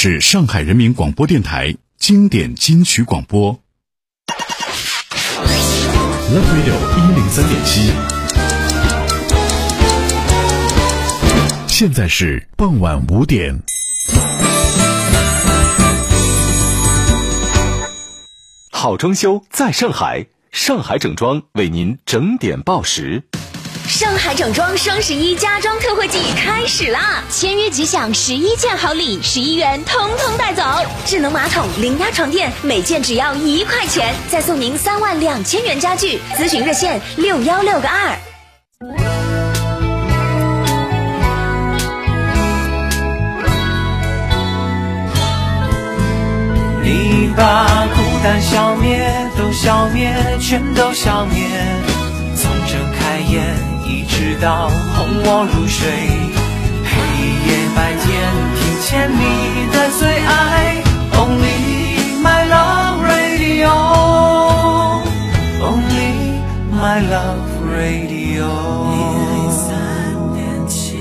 是上海人民广播电台经典金曲广播。Love Radio 103.7，现在是傍晚5点。 好装修在上海，上海整装为您整点报时。 上海整装双11家装特惠季开始啦！签约即享11件好礼，11元通通带走。智能马桶、零压床垫，每件只要1块钱，再送您32000元家具。咨询热线616个2。 你把孤单消灭，都消灭，全都消灭。从睁开眼一直到哄我入睡，黑夜白天听见你的最爱 Only my love radio Only my love radio 103.7。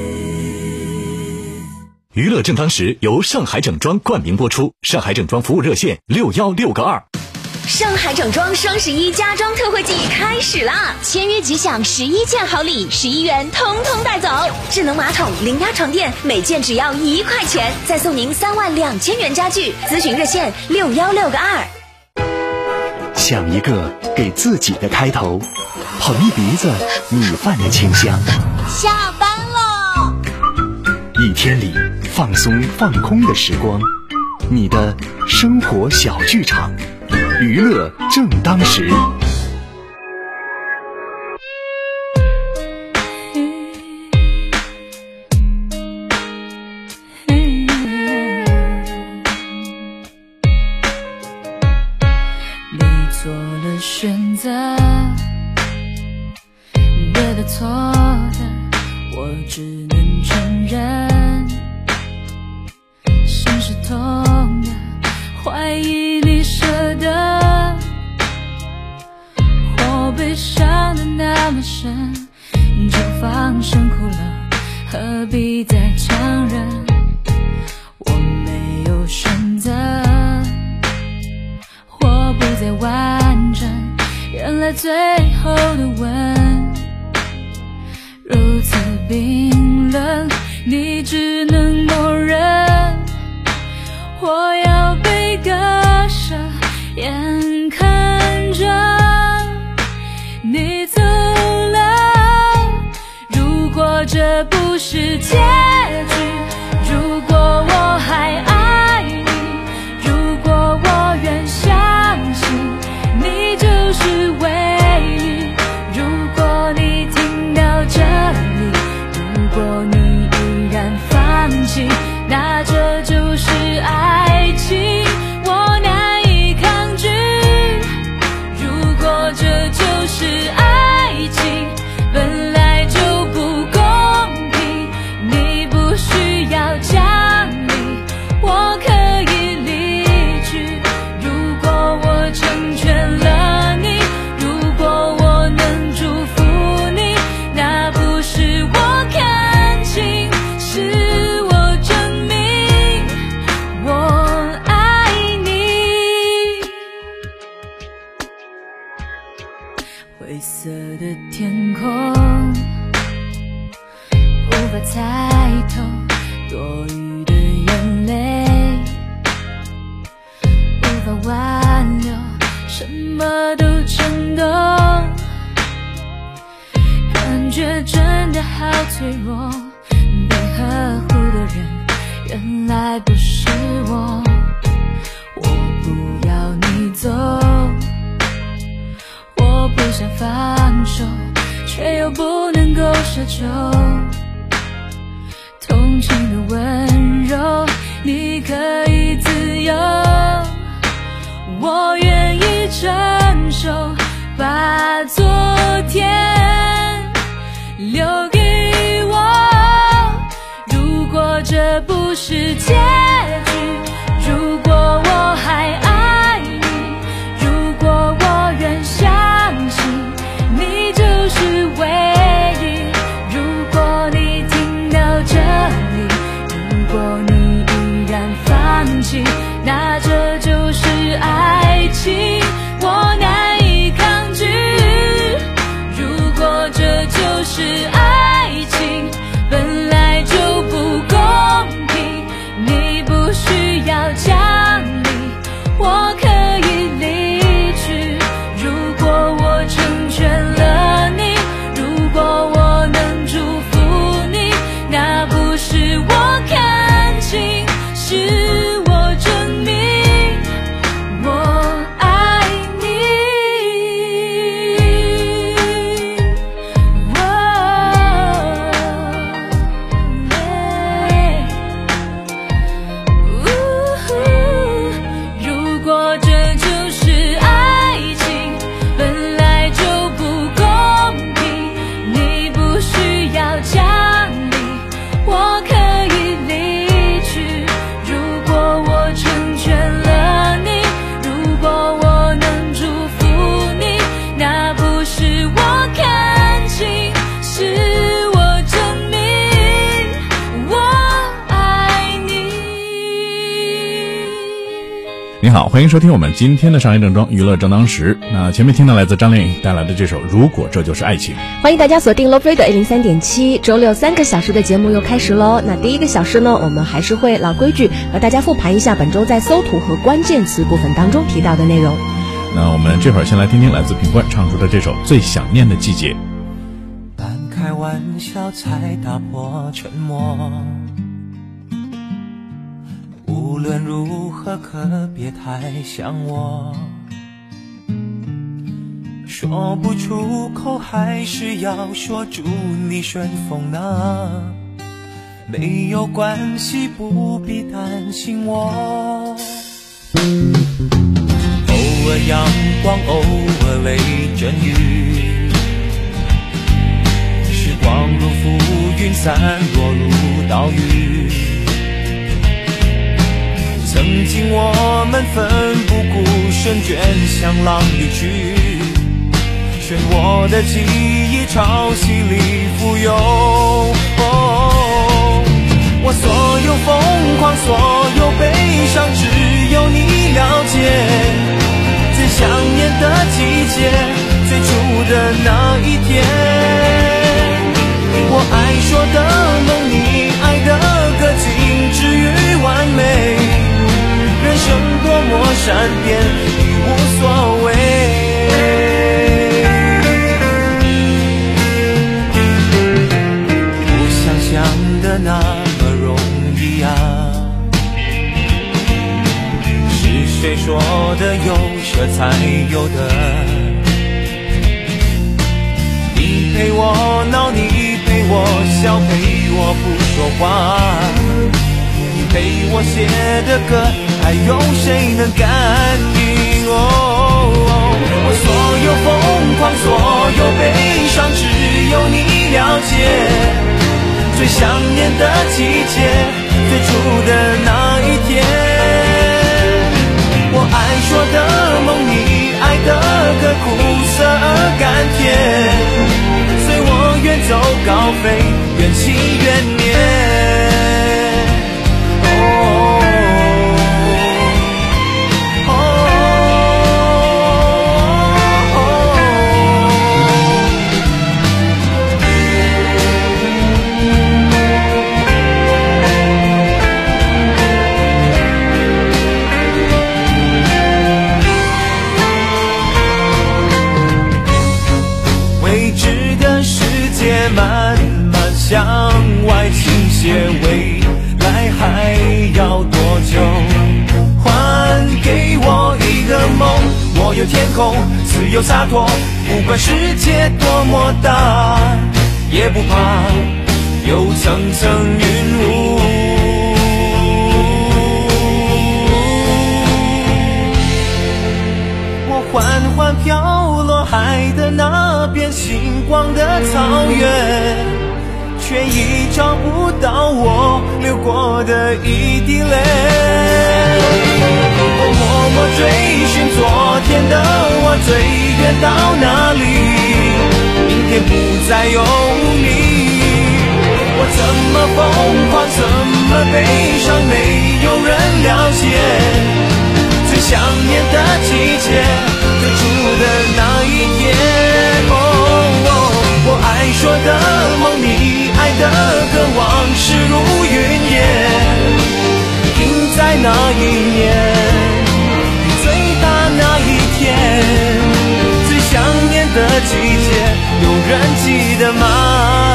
娱乐正当时由上海整装冠名播出，上海整装服务热线616个2。 上海整装双11家装特惠季开始啦！签约即享11件好礼，11元通通带走。智能马桶、零压床垫，每件只要1块钱，再送您32000元家具。咨询热线616个2。 想一个给自己的开头，捧一鼻子米饭的清香。 下班喽！ 一天里放松放空的时光，你的生活小剧场，娱乐正当时。 你做了选择，对的错的，我只能承认。心是痛的，怀疑你舍得，我悲伤的那么深，就放声哭了，何必再强忍？我没有选择，我不再完整，原来最后的吻如此冰冷，你只能默认。我要被割舍，眼看着你走了。如果这不是结局，如果我还爱你，如果我愿相信你就是唯一，如果你听到这里，如果你依然放弃，那这就是爱情，我难以抗拒。如果这就是爱情，本来就不公平，你不需要讲理，我可以离去。如果我成全了你，如果我能祝福你，那不是我看清，是我证明我爱你。灰色的天空，无法猜透多余的眼泪，无法挽留，什么都成功，感觉真的好脆弱，被呵护的人原来不是我。我不要你走，我不想放手，却又不能够奢求同情的温柔，你可以自由，我愿意承受，把昨天留给我。如果这不是结局，如果我还爱你，如果我愿相信你就是唯一，如果你听到这里，如果你放弃，那这就是爱情，我难以抗拒。如果这就是爱情，本来就不公平，你不需要讲理，我可以离去。如果我成全了你，如果我能祝福你，那不是我看清，是我证明我爱你。如果这就是爱情，本来就不公平，你不需要讲理，我可以离去。如果我成全了你，如果我能祝福你，那不是我看清，是我证明我爱你。 你好，欢迎收听我们今天的商业正装娱乐正当时。那前面听到来自张靓颖带来的这首《如果这就是爱情》。 欢迎大家锁定 Love Radio 103.7，周六3个小时的节目又开始喽。那第一个小时呢，我们还是会老规矩和大家复盘一下本周在搜图和关键词部分当中提到的内容。 那我们这会儿先来听听来自品冠唱出的这首《最想念的季节》。 半开玩笑才打破沉默，无论如何可别太想我，说不出口还是要说祝你顺风呢，没有关系，不必担心我。偶尔阳光，偶尔雷阵雨，时光如浮云散落如岛屿，曾经我们奋不顾身，卷向浪里去，漩涡的记忆潮汐里浮游。我所有疯狂，所有悲伤，只有你了解。最想念的季节，最初的那一天，我爱说的梦，你爱的歌，仅止于完美。人生多么善变，已无所谓。不想象的那么容易啊，是谁说的有舍才有的？你陪我闹，你陪我笑，陪我不说话，你陪我写的歌，还有谁能感应？我所有疯狂，所有悲伤，只有你了解。最想念的季节，最初的那一天，我爱说的梦，你爱的歌，苦涩而甘甜，随我远走高飞，缘起缘灭。慢慢向外倾斜，未来还要多久？还给我一个梦，我有天空，自由洒脱，不管世界多么大，也不怕有层层云雾。我缓缓飘落海的那边星光的草原，却已找不到我流过的一滴泪。我默默追寻昨天的我，最远到哪里？明天不再有你。我怎么疯狂，怎么悲伤，没有人了解。 那一年，最大那一天，最想念的季节，有人记得吗？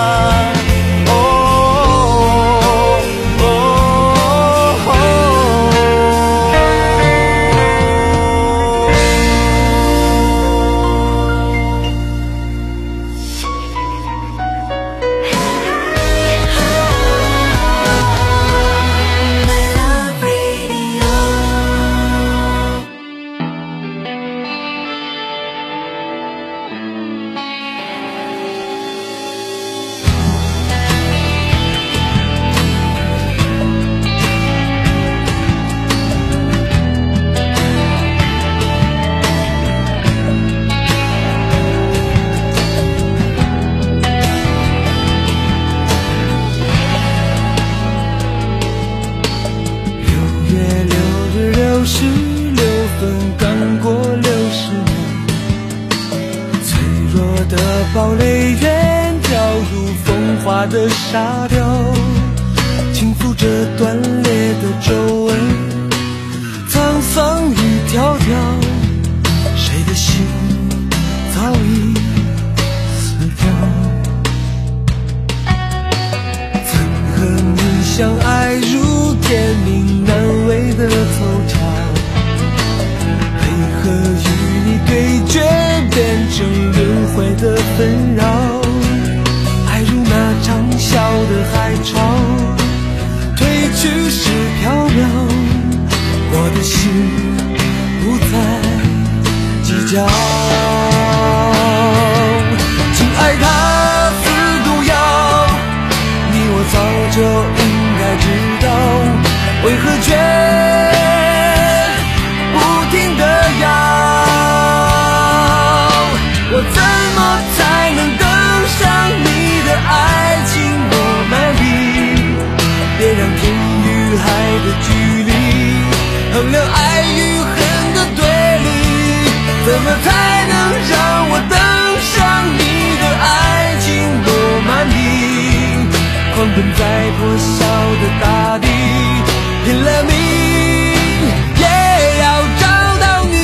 堡垒远掉入风化的沙雕，轻抚着断裂的皱纹，沧桑雨迢迢，谁的心早已死掉？曾和你相爱如天命难违的凑巧，为何与你对决变成轮回的纷扰？爱如那长啸的海潮，退去时缥缈，我的心不再计较。亲爱它似毒药，你我早就应该知道，为何却不停地摇？我怎么才能登上你的爱情罗曼蒂？别让天与海的距离衡量爱与恨的对立，怎么才能让我登上你的爱情罗曼蒂？狂奔在破晓的大地，拼了命也要找到你。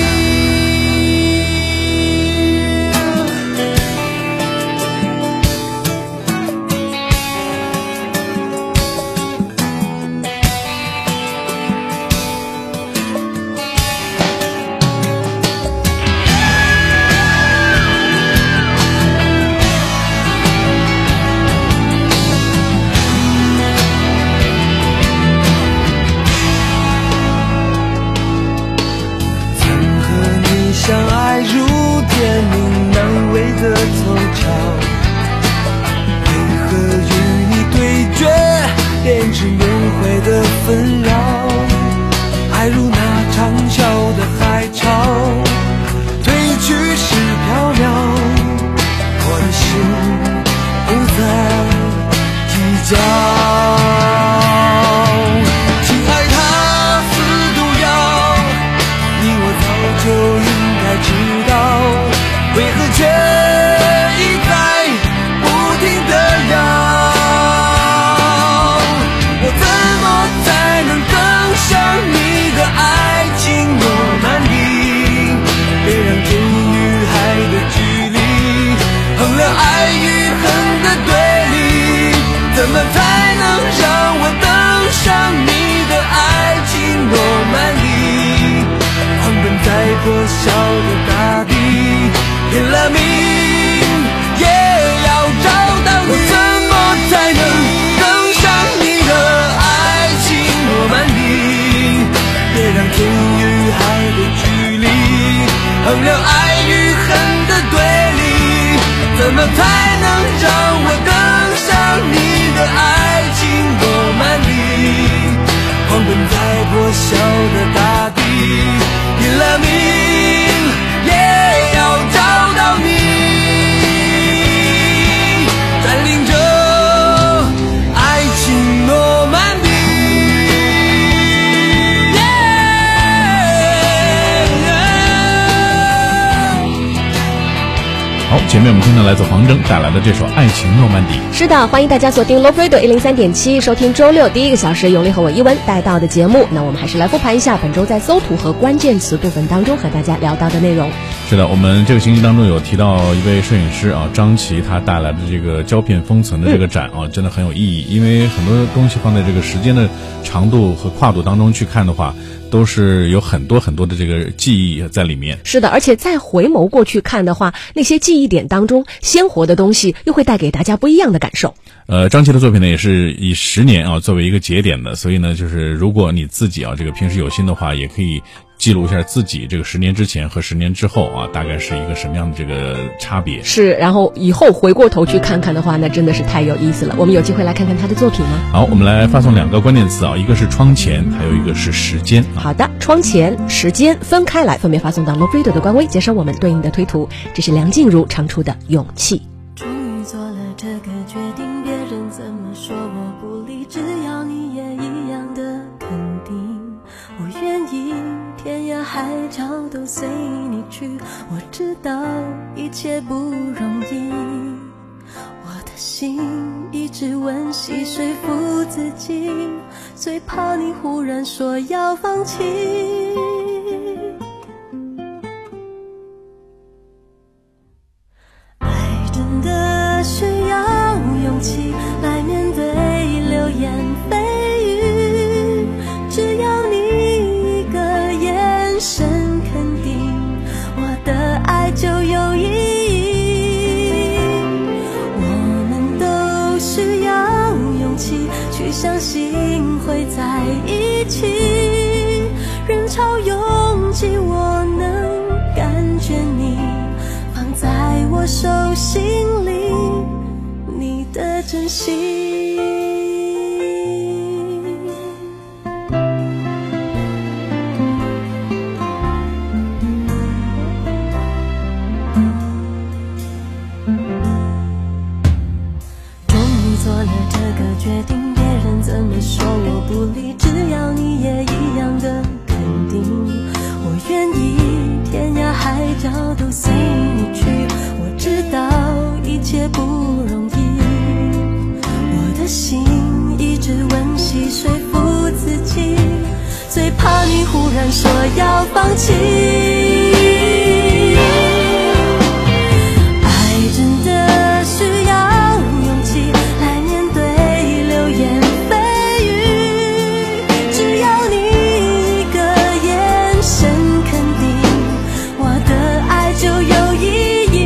相爱如天命难违的凑巧，为何与你对决变成轮回的纷扰？爱如那长啸的海潮，退去时缥缈，我的心不再计较。亲爱它似毒药，你我早就知道，为何却一再不停地摇？我怎么才能登上你的爱情罗曼蒂？别让天与海的距离衡量爱与恨的对立，怎么才能让我登上你的爱情罗曼蒂？狂奔在破晓的大地，拼了命也要找到你。我怎么才能登上你的爱情罗曼蒂？别让天与海的距离衡量爱与恨的对立，怎么才能让我登上你的爱情罗曼蒂？狂奔在破晓的大地，拼了命也要找到你，占领着爱情诺曼底。 好， 前面我们听到来自黄铮带来的这首《爱情诺曼底》。 是的，欢迎大家锁定 Love Radio 103.7，收听周六第一个小时永利和我一文带到的节目。那我们还是来复盘一下本周在搜图和关键词部分当中和大家聊到的内容。 是的，我们这个星期当中有提到一位摄影师啊，张琪，他带来的这个胶片封存的这个展啊，真的很有意义，因为很多东西放在这个时间的长度和跨度当中去看的话，都是有很多很多的这个记忆在里面。 是的，而且再回眸过去看的话，那些记忆点当中鲜活的东西又会带给大家不一样的感受。 张琪的作品呢也是以10年啊作为一个节点的，所以呢就是如果你自己啊这个平时有心的话，也可以记录一下自己这个10年之前和10年之后啊，大概是一个什么样的这个差别。 是，然后以后回过头去看看的话，那真的是太有意思了。我们有机会来看看他的作品吗？ 好，我们来发送2个关键词啊，一个是窗前，还有一个是时间。 好的，窗前、时间分开来，分别发送到 Love Radio 的官微，接收我们对应的推图。这是梁静茹唱出的勇气。 终于做了这个决定，别人怎么说我不理，只要你也一样的肯定，我愿意天涯海角都随你去。我知道一切不容易，我的心一直温习说服自己，最怕你忽然说要放弃。需要勇气来面对流言蜚语，只要你一个眼神肯定，我的爱就有意义。我们都需要勇气去相信会在一起，人潮拥挤我能感觉你放在我手心里的真心。终于做了这个决定，别人怎么说我不理，只要你也一样的肯定，我愿意天涯海角都随你去。我知道一切不容易，心一直温习说服自己，最怕你忽然说要放弃。爱真的需要勇气来面对流言蜚语，只要你一个眼神肯定，我的爱就有意义。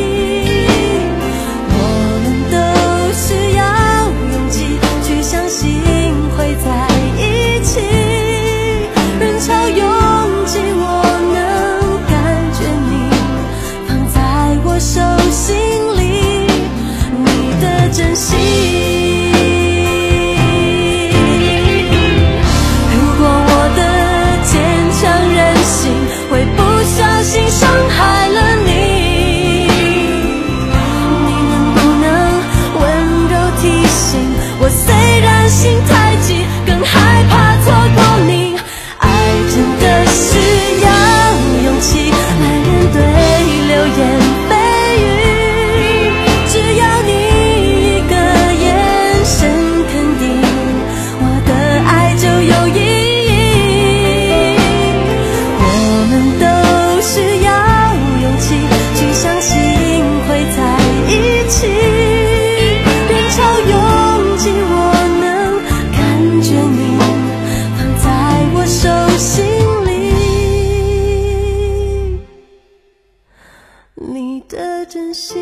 我们都需要相信会在一起，人潮拥挤我能感觉你放在我手心里，你的真心。如果我的坚强任性会不小心伤害了你，你能不能温柔提醒我，虽然心太急，更害怕错过你。爱真的需要勇气来面对流言蜚语，只要你一个眼神肯定，我的爱就有意义。我们都需要勇气去相信会在一起，人潮拥挤我能感觉你放在我手心里，你的真心。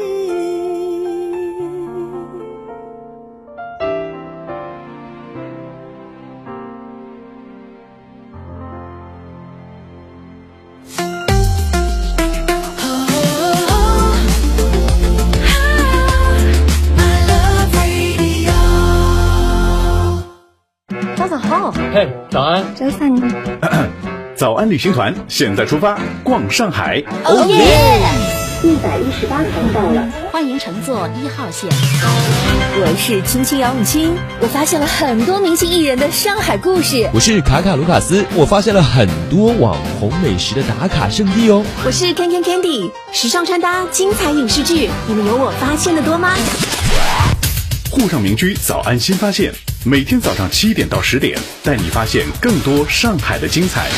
早上好。 嘿，早安。 早上。 早安旅行团现在出发，逛上海。 哦耶！ 118通道了， 欢迎乘坐1号线。 我是青青杨永清，我发现了很多明星艺人的上海故事。 我是卡卡卢卡斯，我发现了很多网红美食的打卡圣地哦。 我是 Candy， 时尚穿搭、精彩影视剧，你们有我发现的多吗？ 沪上民居早安新发现，每天早上7点到10点，带你发现更多上海的精彩。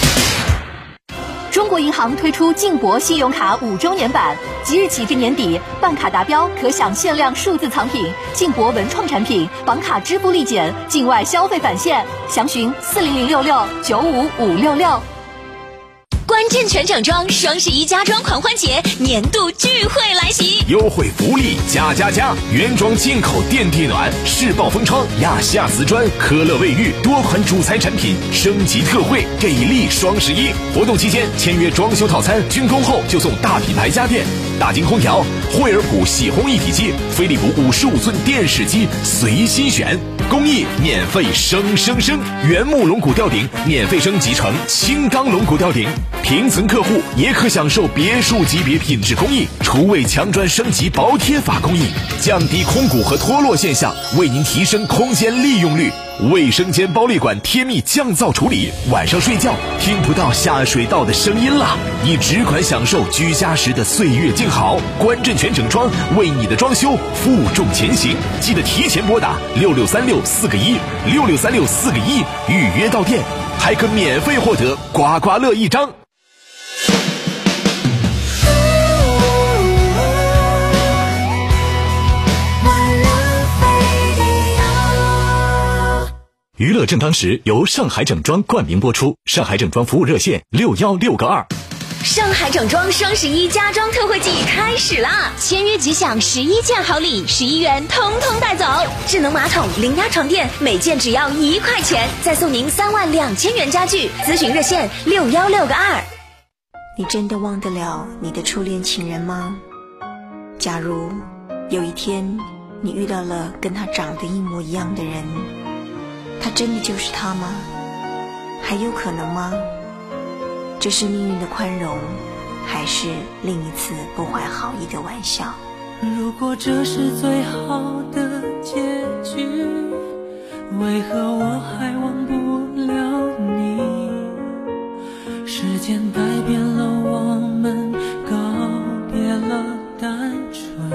中国银行推出晋博信用卡5周年版，即日起至年底，办卡达标可享限量数字藏品、晋博文创产品、绑卡支付立减、境外消费返现。详询40066-95566。 关键全整装双11家装狂欢节年度聚会来袭， 优惠福利加！原装进口电地暖、世豹风窗、亚夏瓷砖、科乐卫浴多款主材产品升级特惠，给力双11！活动期间签约装修套餐，竣工后就送大品牌家电、大金空调、惠而浦洗烘一体机、飞利浦55寸电视机随心选。工艺免费升，原木龙骨吊顶免费升级成轻钢龙骨吊顶，平层客户也可享受别墅级别品质工艺，厨卫墙砖升级薄贴法工艺，降低空鼓和脱落现象，为您提升空间利用率。卫生间包滤管贴密降噪处理，晚上睡觉听不到下水道的声音了，你只管享受居家时的岁月静好。关镇全整装为你的装修负重前行，记得提前拨打6636-4个1，6636-4个1预约到店，还可免费获得刮刮乐1张。娱乐正当时由上海整装冠名播出，上海整装服务热线616-2。 上海整装双11家装特惠季开始啦！签约即享11件好礼，11元通通带走。智能马桶、零压床垫，每件只要1块钱，再送您32000元家具。咨询热线616-2。 你真的忘得了你的初恋情人吗？假如有一天你遇到了跟他长得一模一样的人，他真的就是他吗？还有可能吗？这是命运的宽容，还是另一次不怀好意的玩笑？ 如果这是最好的结局，为何我还忘不了你？时间改变了我们，告别了单纯。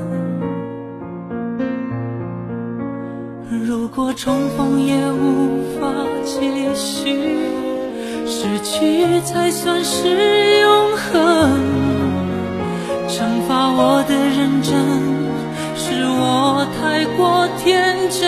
如果重逢也无法继续，失去才算是永恒。惩罚我的认真，是我太过天真。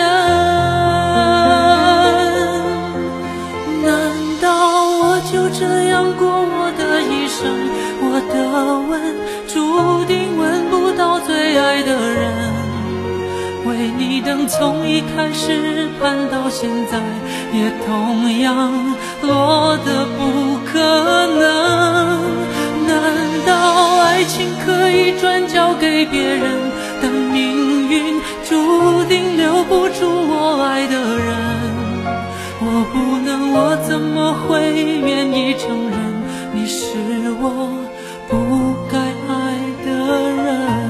难道我就这样过我的一生？我的吻注定吻不到最爱的人。为你等从一开始盼到现在，也同样落得不可能。难道爱情可以转交给别人，但命运注定留不住我爱的人？我不能，我怎么会愿意承认你是我不该爱的人？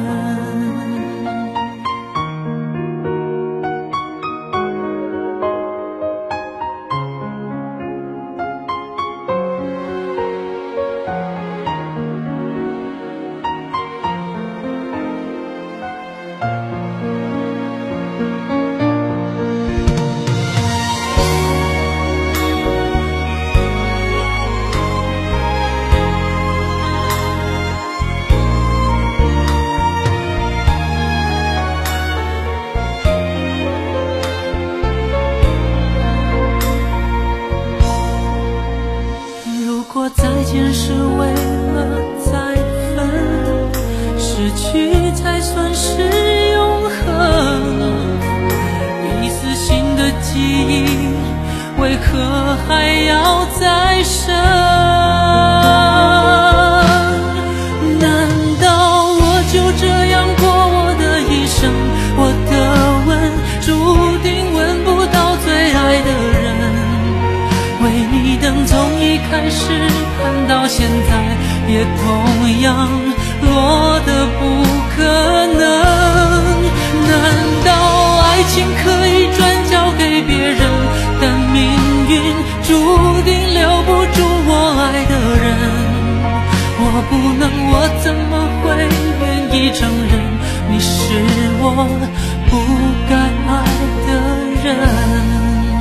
是为了再分，失去才算是永恒。一丝新的记忆，为何还要再生？难道我就这样过我的一生？我的吻注定吻不到最爱的人。为你等从一开始盼到现在，也同样落得不可能。难道爱情可以转交给别人，但命运注定留不住我爱的人？我不能，我怎么会愿意承认你是我不该爱的人？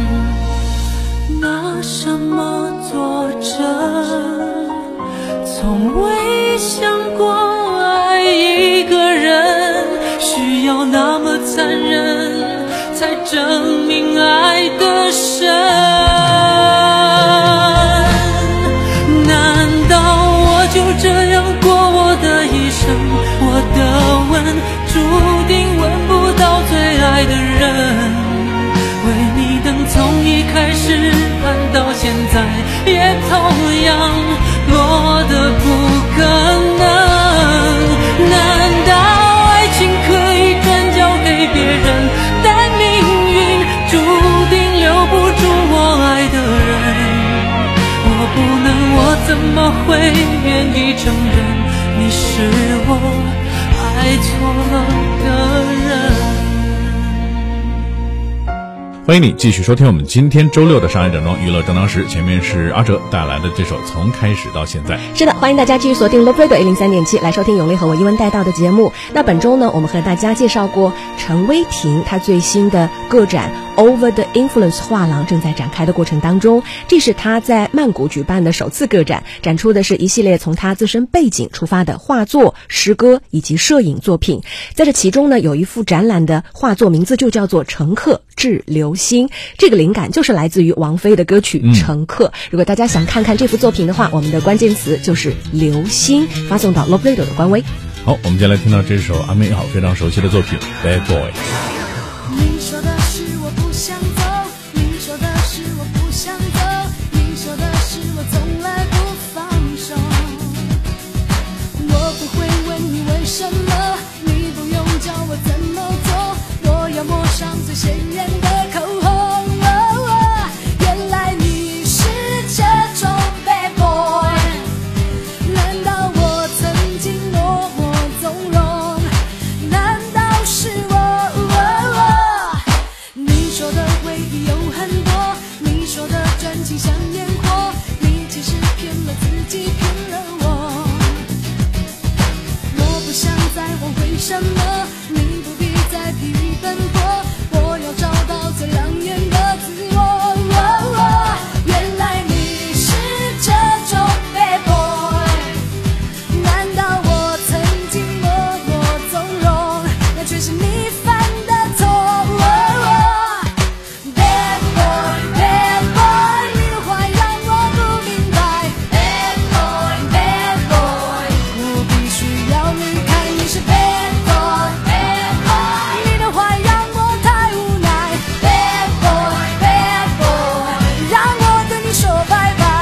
拿什么作证？从未想过爱一个人需要那么残忍，才证明爱的深。难道我就这样过我的一生？我的吻注定吻不到最爱的人。为你等从一开始盼到现在，也同样落得不可能。难道爱情可以转交给别人，但命运注定留不住我爱的人？我不能，我怎么会愿意承认你是我爱错了的人？ 欢迎你继续收听我们今天周六的上海整装娱乐正当时，前面是阿哲带来的这首从开始到现在。 是的，欢迎大家继续锁定 Love Radio 103.7来收听永利和我一文带到的节目。那本周呢，我们和大家介绍过陈薇婷她最新的个展 Over the Influence 画廊正在展开的过程当中，这是她在曼谷举办的首次个展，展出的是一系列从她自身背景出发的画作、诗歌以及摄影作品。在这其中呢，有一幅展览的画作名字就叫做乘客致流星，这个灵感就是来自于王菲的歌曲《乘客》。如果大家想看看这幅作品的话，我们的关键词就是流星，发送到 Love Radio 的官微。 好，我们接下来听到这首阿妹好非常熟悉的作品 Bad Boy。 你说的是我不想走，你说的是我不想走，你说的是我从来不放手。我不会问你为什么，你不用教我怎么做，我要抹上最鲜艳的口红。原来你是这种 bad boy， 难道我曾经默默纵容？难道是我？你说的回忆有很多，你说的专情像烟火，你其实骗了自己，骗了我。我不想再挽回什么，你不必再疲于奔波，我要找到最亮眼的自我。原来你是这种 bad boy， 难道我曾经默默纵容，那却是你犯的错。Bad boy bad boy， 你的坏让我不明白。Bad boy bad boy， 我必须要离开你是 bad boy bad boy， 你的坏让我太无奈。Bad boy bad boy， 让我对你说拜拜。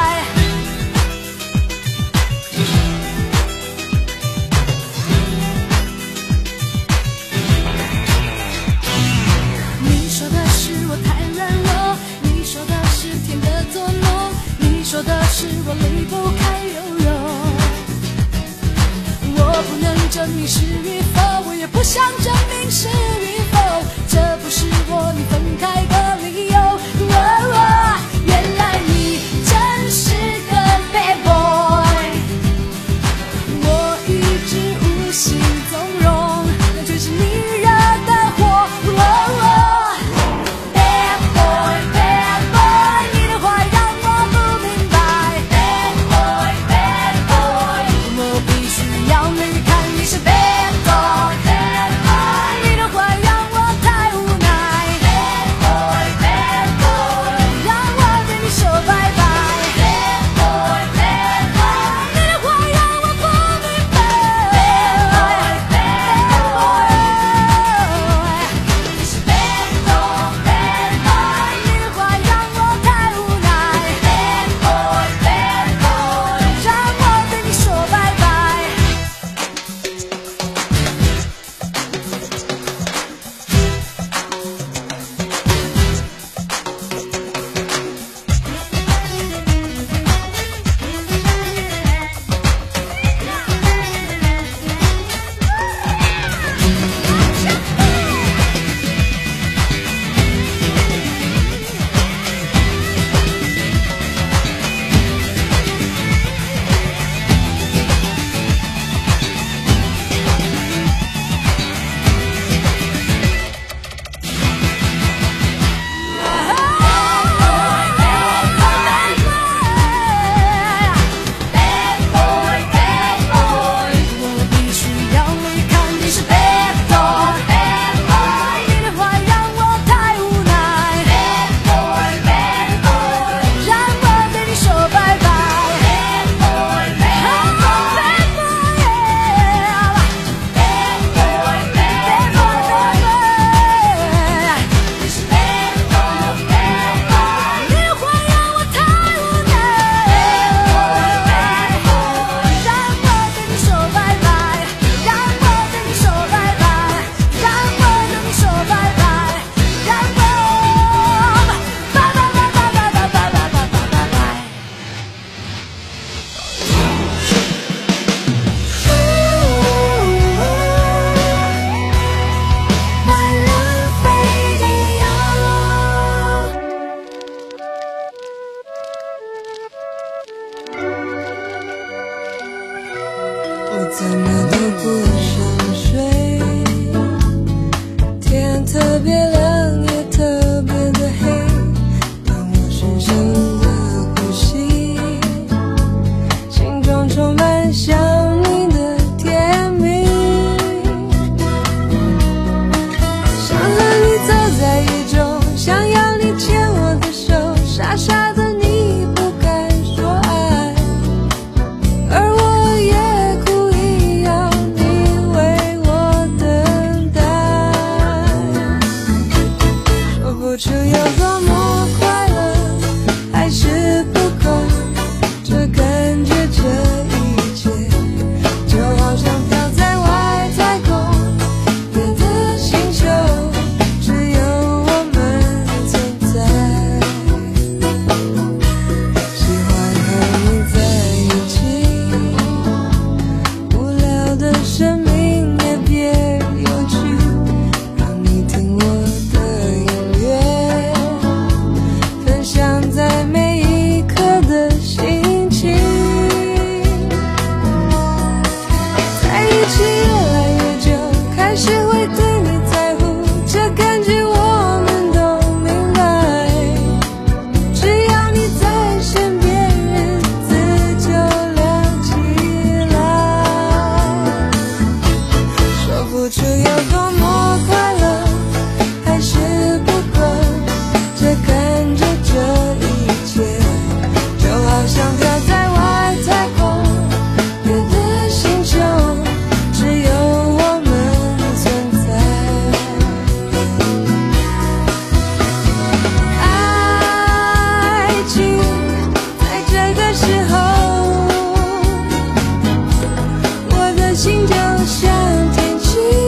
你说的是我太软弱，你说的是甜的作弄，你说的是我离不开游泳。我不能证明是与否，我也不想证明是与否，这不是我你分开的理由。原来你真是个 bad boy， 我一直无心纵容，那却是你惹的祸。Bad boy bad boy， 你的坏让我不明白。Bad boy bad boy， 我必须要离开你是 bad boy bad boy， 你的坏让我太无奈。Bad boy 怎么都不想睡，天特别亮也特别的黑，让我深深的呼吸，心中充满想你的甜蜜，想和你走在雨中，想要你牵我的手，傻傻的你不敢说爱，而我也故意要你为我等待，说不出有多么快乐，还是不够，这感觉这一切就好像飘在外太空，别的星球只有我们存在，喜欢和你在一起，无聊的生命也别有趣，让你听我的音乐，分享在每一刻的心情，在一起越来越久，开始会对你在乎，这感觉我们都明白，只要你在身边，日子就亮起来，说不出有多么快乐，还是不够，这感觉这一切就好像飘在外太空，别的星球只有我们存在，爱情在这个时候，我的心就像天气，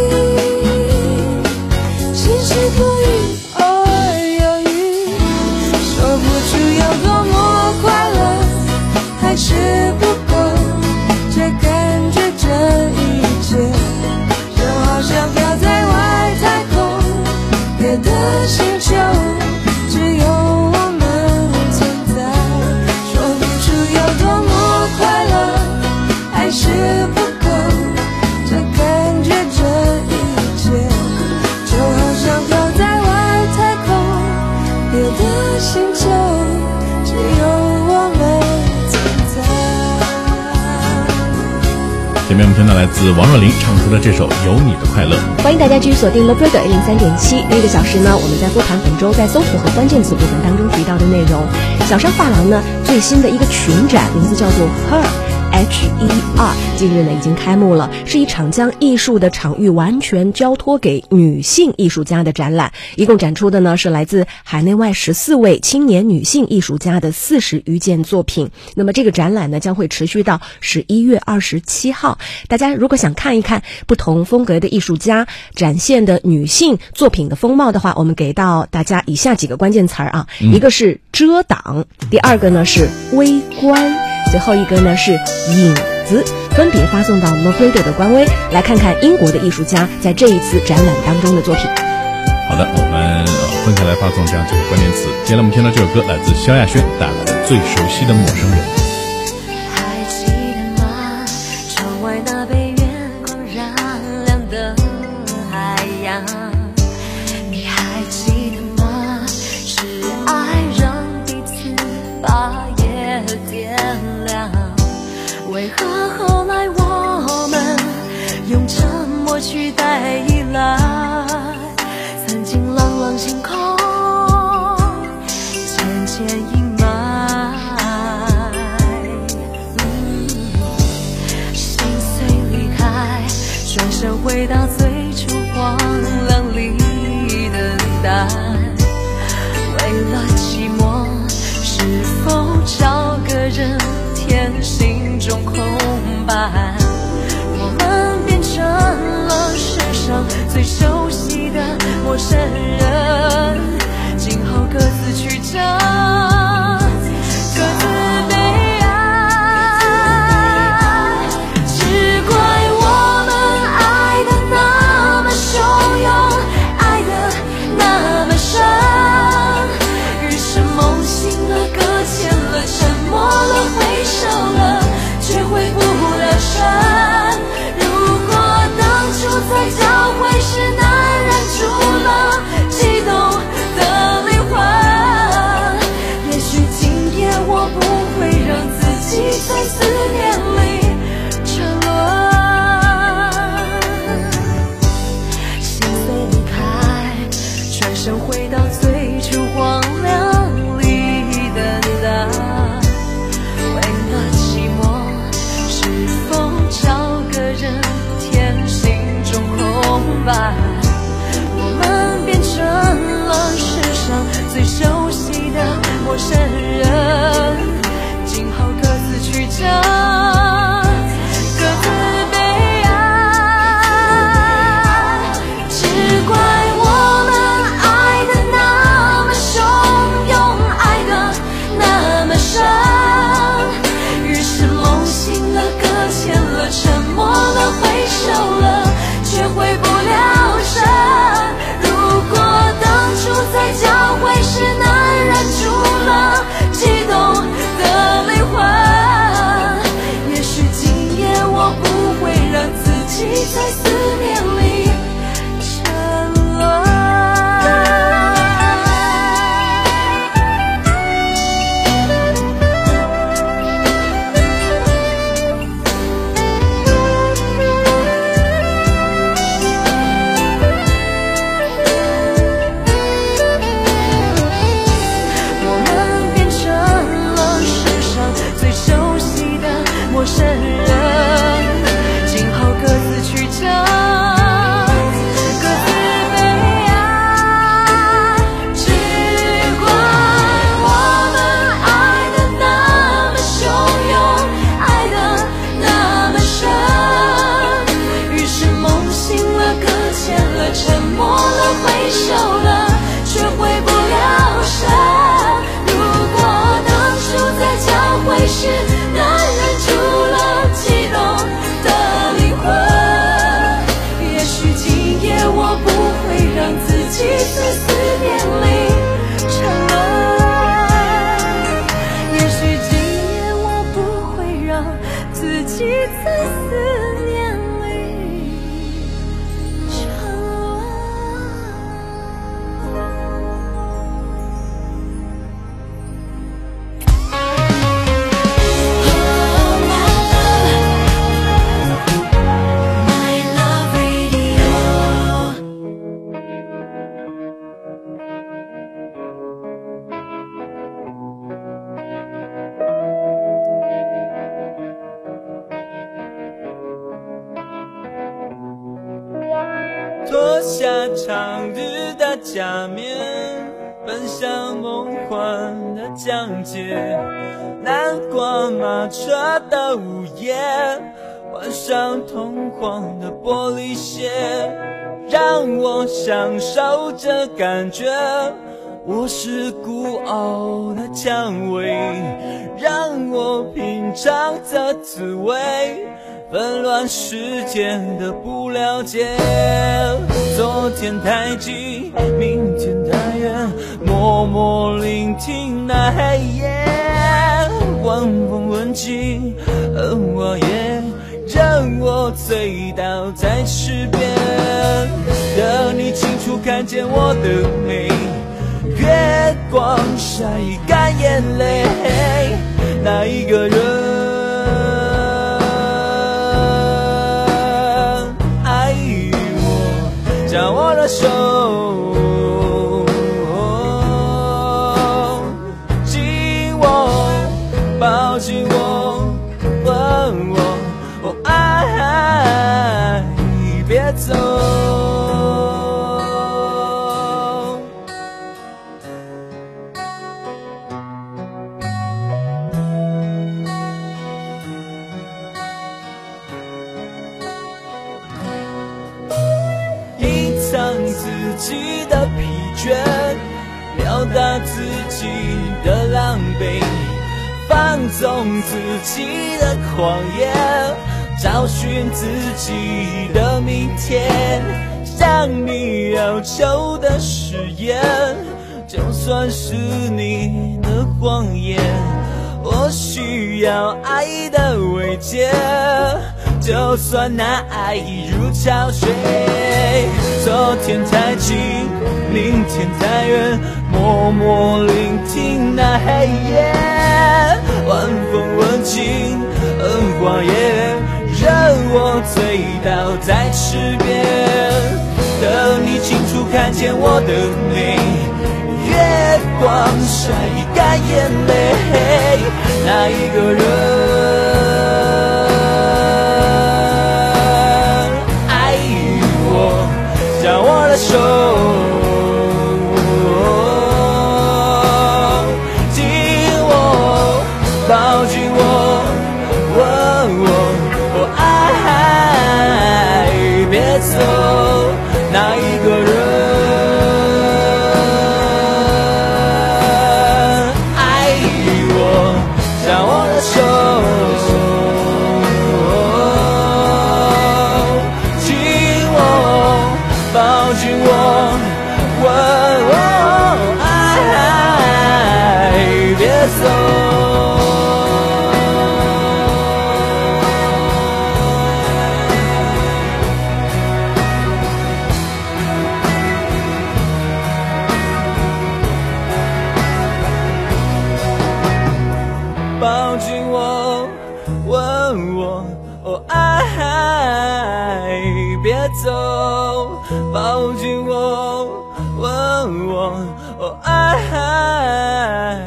晴时多云，偶尔有雨，说不出有多么快乐，还是不够，这感觉这一切就好像飘在外太空，别的星球只有我们存在，说不出有多么快乐，还是不够，这感觉这一切就好像飘在外太空，别的星球只有我们存在。 前面我们听到来自王若琳唱出的这首《有你的快乐》。 欢迎大家继续锁定 Love Radio 103.7。这个小时呢，我们在播谈本周在搜图和关键词部分当中提到的内容。小山画廊呢最新的一个群展，名字叫做 HER，近日呢已经开幕了，是一场将艺术的场域完全交托给女性艺术家的展览。一共展出的呢是来自海内外14位青年女性艺术家的40余件作品。那么这个展览呢将会持续到11月27号。大家如果想看一看不同风格的艺术家展现的女性作品的风貌的话，我们给到大家以下几个关键词啊，一个是遮挡，第二个呢是微观，最后一个呢是影子，分别发送到 Love Radio 的官微，来看看英国的艺术家在这一次展览当中的作品。 好的，我们分开来发送这样几个关键词。接下来我们听到这首歌来自萧亚轩带来的《最熟悉的陌生人》。 还记得吗？窗外那被月光染亮的海洋，你还记得吗？是爱让彼此把夜点亮，为何后来我们用沉默取代依赖？曾经朗朗星空渐渐阴霾，心碎离开，转身回到最初荒凉里等待。为了寂寞，是否找个人填心中空白？我们变成了世上最熟悉的陌生人，今后各自曲折，各自悲哀。只怪我们爱的那么汹涌，爱的那么深，于是梦醒了，搁浅了，沉默了，回首了，却回不了神。 我不会让自己在思念里沉沦。心碎离开，转身回到最初荒凉里等待，为了寂寞，是否找个人填心中空白？我们变成了世上最熟悉的陌生人，今后各自去找各自悲哀。只怪我们爱的那么汹涌，爱的那么深，于是梦醒了，搁浅了，沉默了，回首了，却回不了神。如果当初在交汇时能忍住了激动的灵魂，也许今夜我不会让自己在思念里沉沦。我们变成了世上最熟悉的陌生人，今后各自去找各自悲哀。只怪我们爱的那么汹涌，爱的那么深，于是梦醒了，搁浅了，沉默了，回首了，却回不了神。如果当初在交汇时能忍住了激动的灵魂，也许今夜我不会让自己在思念里沉沦，也许今夜我不会让自己在思念里沉沦。 脱下长日的假面，奔向梦幻的疆界，南瓜马车的午夜，换上通黄的玻璃鞋，让我享受这感觉。我是孤傲的蔷薇，让我品尝这滋味，纷乱世间的不了解。昨天太近，明天太远，默默聆听那黑夜，晚风吻尽恨我也，让我醉倒在池边，让你清楚看见我的美，月光晒干眼泪，那一个人爱我，将我的手紧握，抱紧我，吻我，哦爱，别走。自己的疲倦，表达自己的狼狈，放纵自己的狂野，找寻自己的明天，向你要求的誓言，就算是你的谎言，我需要爱的慰藉，就算那爱已如潮水。昨天太近，明天太远，默默聆听那黑夜， 谎言，让我醉倒在池边，等你清楚看见我的美，月光晒干眼泪，那一个人爱我，将我的手抱紧我，我爱，别走，那一个人爱我，将我的手紧握，抱紧我，我爱，别走。抱紧我，吻我，哦爱，别走。抱紧我，吻我，哦爱。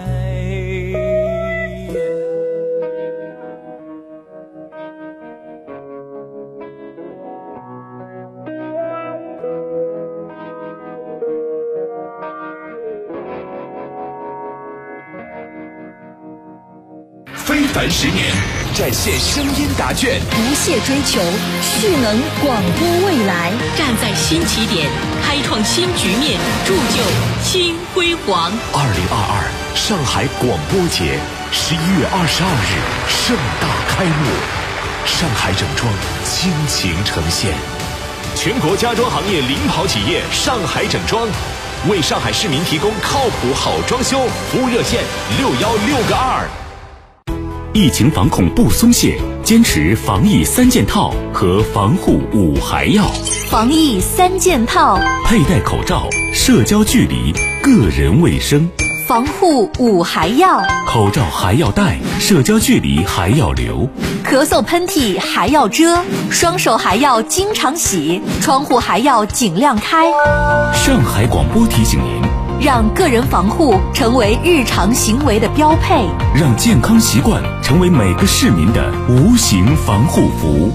非凡10年，展现声音答卷， 不懈追求，蓄能广播未来，站在新起点，开创新局面，铸就新辉煌。 2022上海广播节11月22日盛大开幕，上海整装倾情呈现，全国家装行业领跑企业上海整装，为上海市民提供靠谱好装修，服务热线616个2。疫情防控不松懈，坚持防疫3件套和防护5还要。 防疫3件套： 佩戴口罩、社交距离、个人卫生。 防护5还要： 口罩还要戴，社交距离还要留， 咳嗽喷嚏还要遮，双手还要经常洗，窗户还要尽量开。 上海广播提醒您， 让个人防护成为日常行为的标配， 让健康习惯成为每个市民的无形防护服。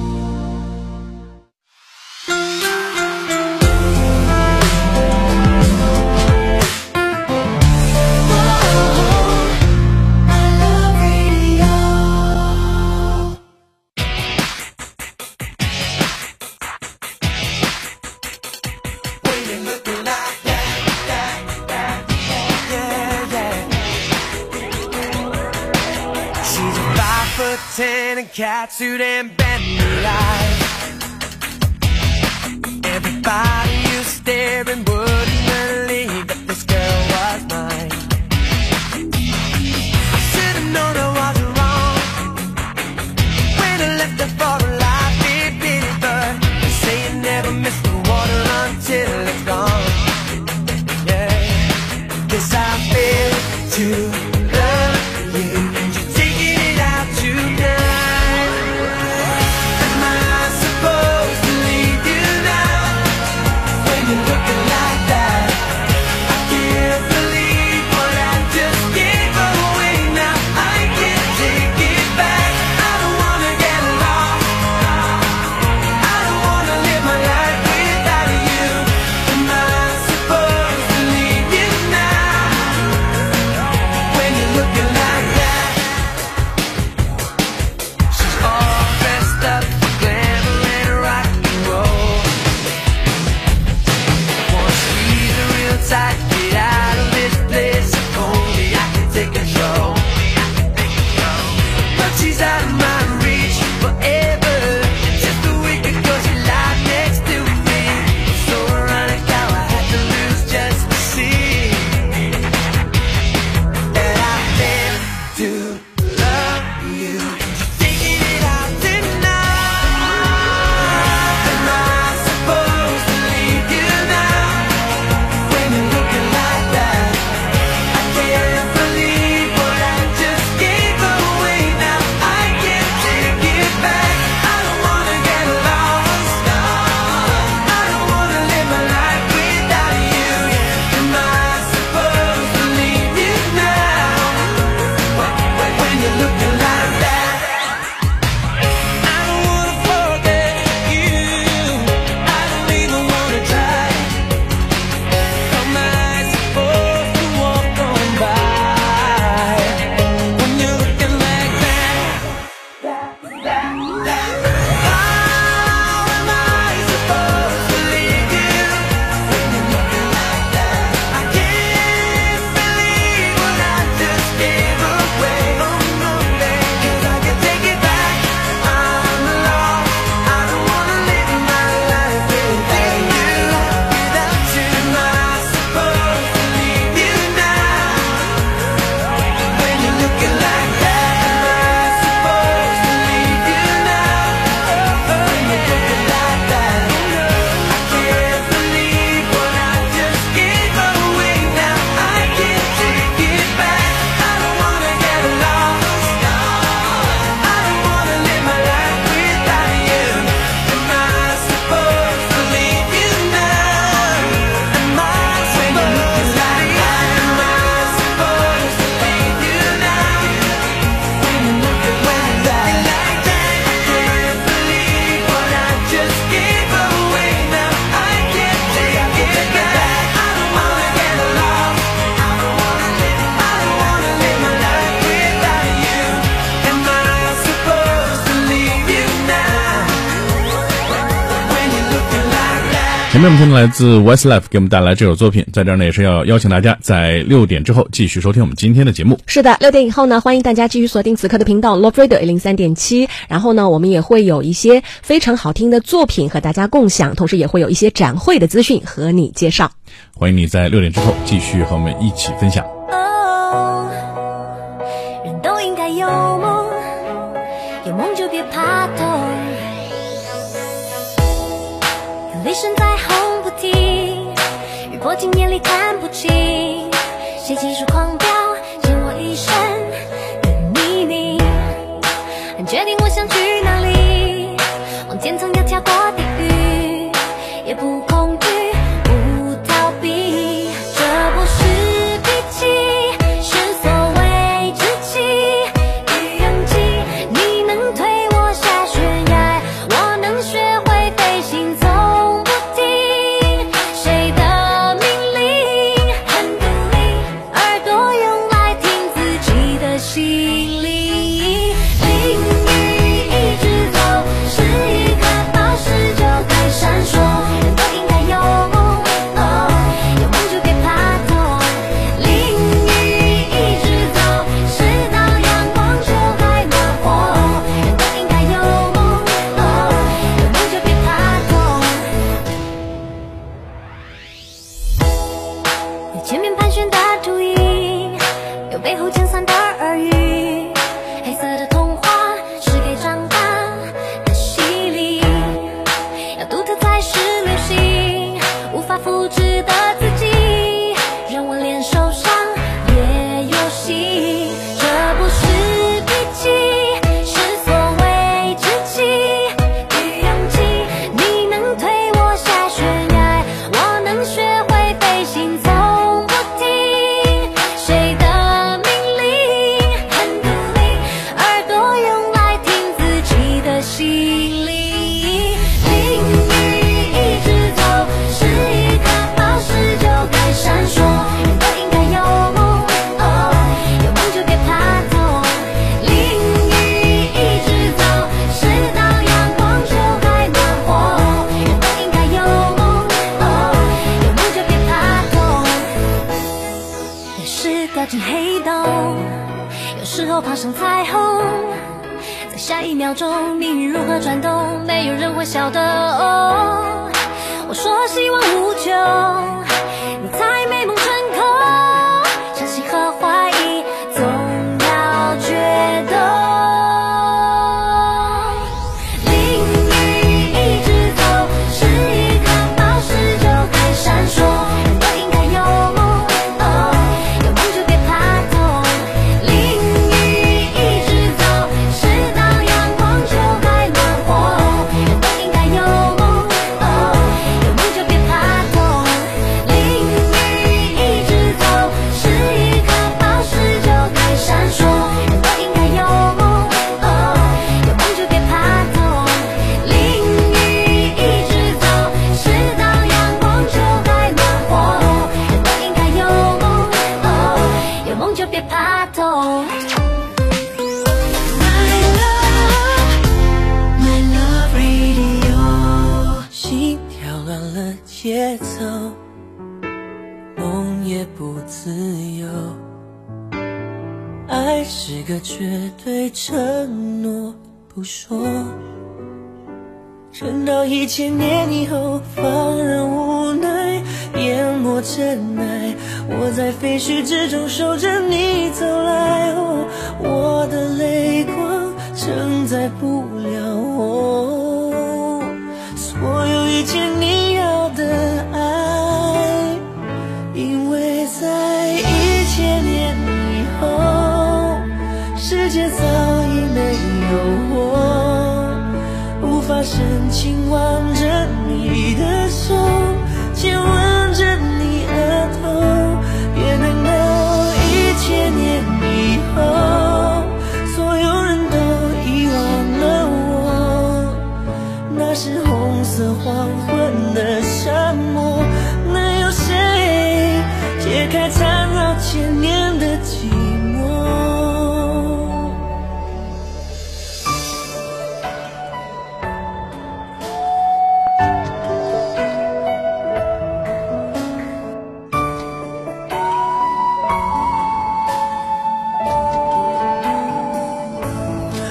Catsuit and bendy eyes. Everybody you staring wouldn't believe that this girl was mine. I should've known I was wrong when I left her for a life it pity, but they say you never miss the water until it's gone. Yeah, guess I feel to love you. You're taking it out tonight. 前面我们听来自 Westlife 给我们带来这首作品，在这儿呢也是要邀请大家在6点之后继续收听我们今天的节目。 是的，6点以后呢，欢迎大家继续锁定此刻的频道 Love Radio 103.7，然后呢我们也会有一些非常好听的作品和大家共享，同时也会有一些展会的资讯和你介绍。 欢迎你在6点之后继续和我们一起分享。 人都应该有梦，有梦就别怕痛，有雷声在轰不停，雨破镜眼里看不清，谁技术狂飙欠我一生的泥泞，很决定我想去哪里，往前曾要跳过地狱，也不恐惧不逃避，这不是脾气，是所谓志气与勇气，你能推我下悬崖，我能学会飞行从不停，谁的命令很独立，耳朵用来听自己的心里，淋雨一直走，是一颗宝石就该闪烁，人都应该有梦，有梦就别怕痛，淋雨一直走，直到阳光就该暖和，人都应该有梦，有梦就别怕痛，有前面盘旋的秃鹰，有背后尖酸的耳语，黑色的童话是给长大的洗礼，要独特才是流行，无法复制的自己，让我连受伤也有戏，这不是脾气，是所谓志气与勇气，你能推我下悬崖，我能学会飞行从不停，谁的命令很独立，耳朵用来听自己的心里，淋雨一直走，是一颗宝石就该闪烁，人都应该有梦，有梦就别怕痛，淋雨一直走，直到阳光就该暖和，人都应该有梦，有梦就别怕痛，也是掉进黑洞，有时候爬上彩虹，在下一秒钟命运如何转动，没有人会晓得，我说希望无穷，你才美梦成空，相信和怀疑总要决斗，淋雨一直走，是一颗宝石就该闪烁，人都应该有梦，有梦就别怕痛，淋雨一直走，直到阳光就该暖和，人都应该有梦，有梦就别怕痛，淋雨一直走，是一颗宝石就该闪烁，人都应该有梦，有梦就别怕痛，淋雨一直走，直到阳光就该暖和，人都应该有梦，有梦就别怕痛。 My love radio， 心跳乱了节奏，梦也不自由。爱是个绝对承诺，不说。撑到1000年以后，放任无奈，淹没尘埃。我在废墟之中守着你走来，我的泪光承载不了所有一切你要的爱，因为在1000年以后，世界早已没有我，无法深情挽着你的手，亲吻着你额头，别等到1000年以后，所有人都遗忘了我，那是红色黄昏的沙漠，能有谁解开缠绕千年的寂寞？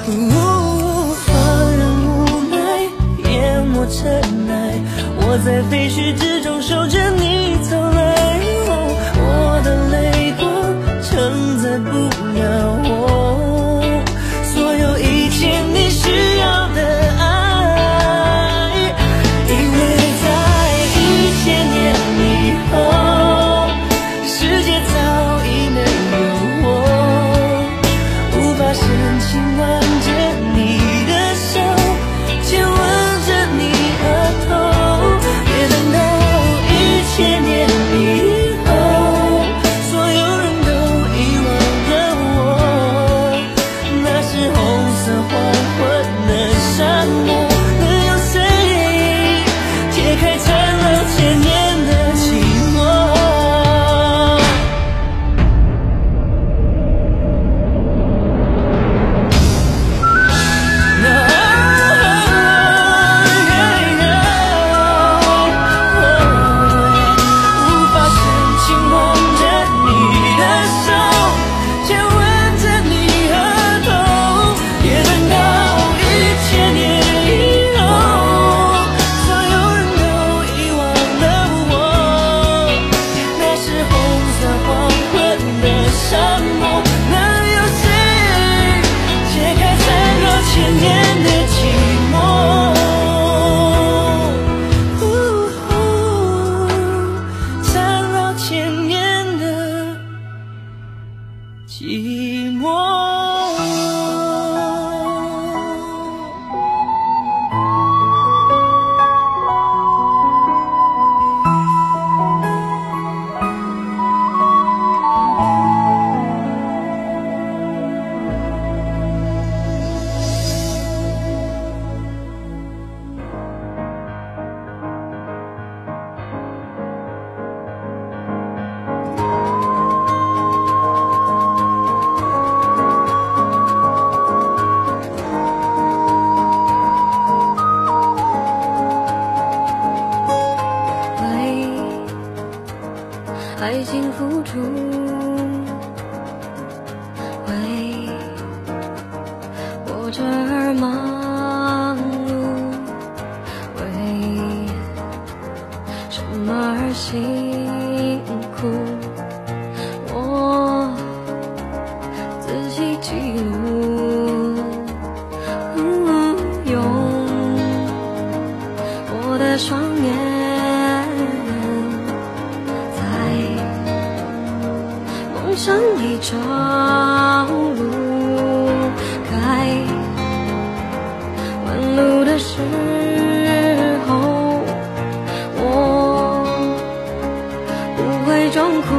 放任无奈淹没尘埃，我在废墟之中守着你走来，我的泪光承载不了我所有一切你需要的爱，因为在1000年以后，世界早已没有我，无法深情挽着你的手，亲吻着你额头，别等到1000年以后，所有人都遗忘了我，那是红色黄昏的沙漠，能有谁解开缠绕千年的寂寞？无法深情挽着你的手，亲吻着你额头，别等到1000年以后，所有人都遗忘了我，那是红色黄昏的沙漠，能有谁解开缠绕千年的寂寞？缠绕千年的寂寞。爱情付出，为活着而忙碌，为什么而辛苦？我仔细记录，用我的双眼。梦想里找路，开弯路的时候，我不会装哭。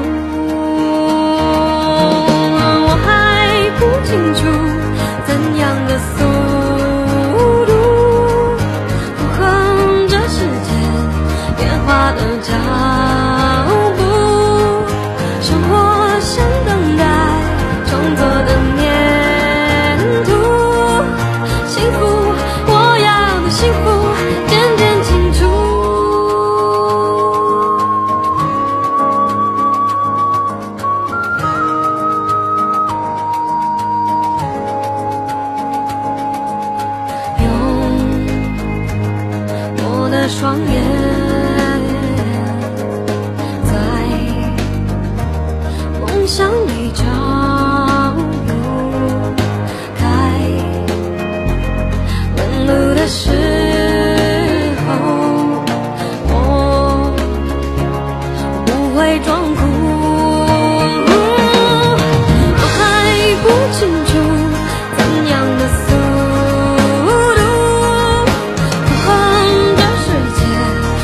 我还不清楚怎样的速度符合这世界变化的脚步，生活像等待创作的粘土，幸福我要的幸福渐渐清楚。用我的双眼向你找路，开弯路的时候，我不会装哭。我还不清楚怎样的速度符合这世界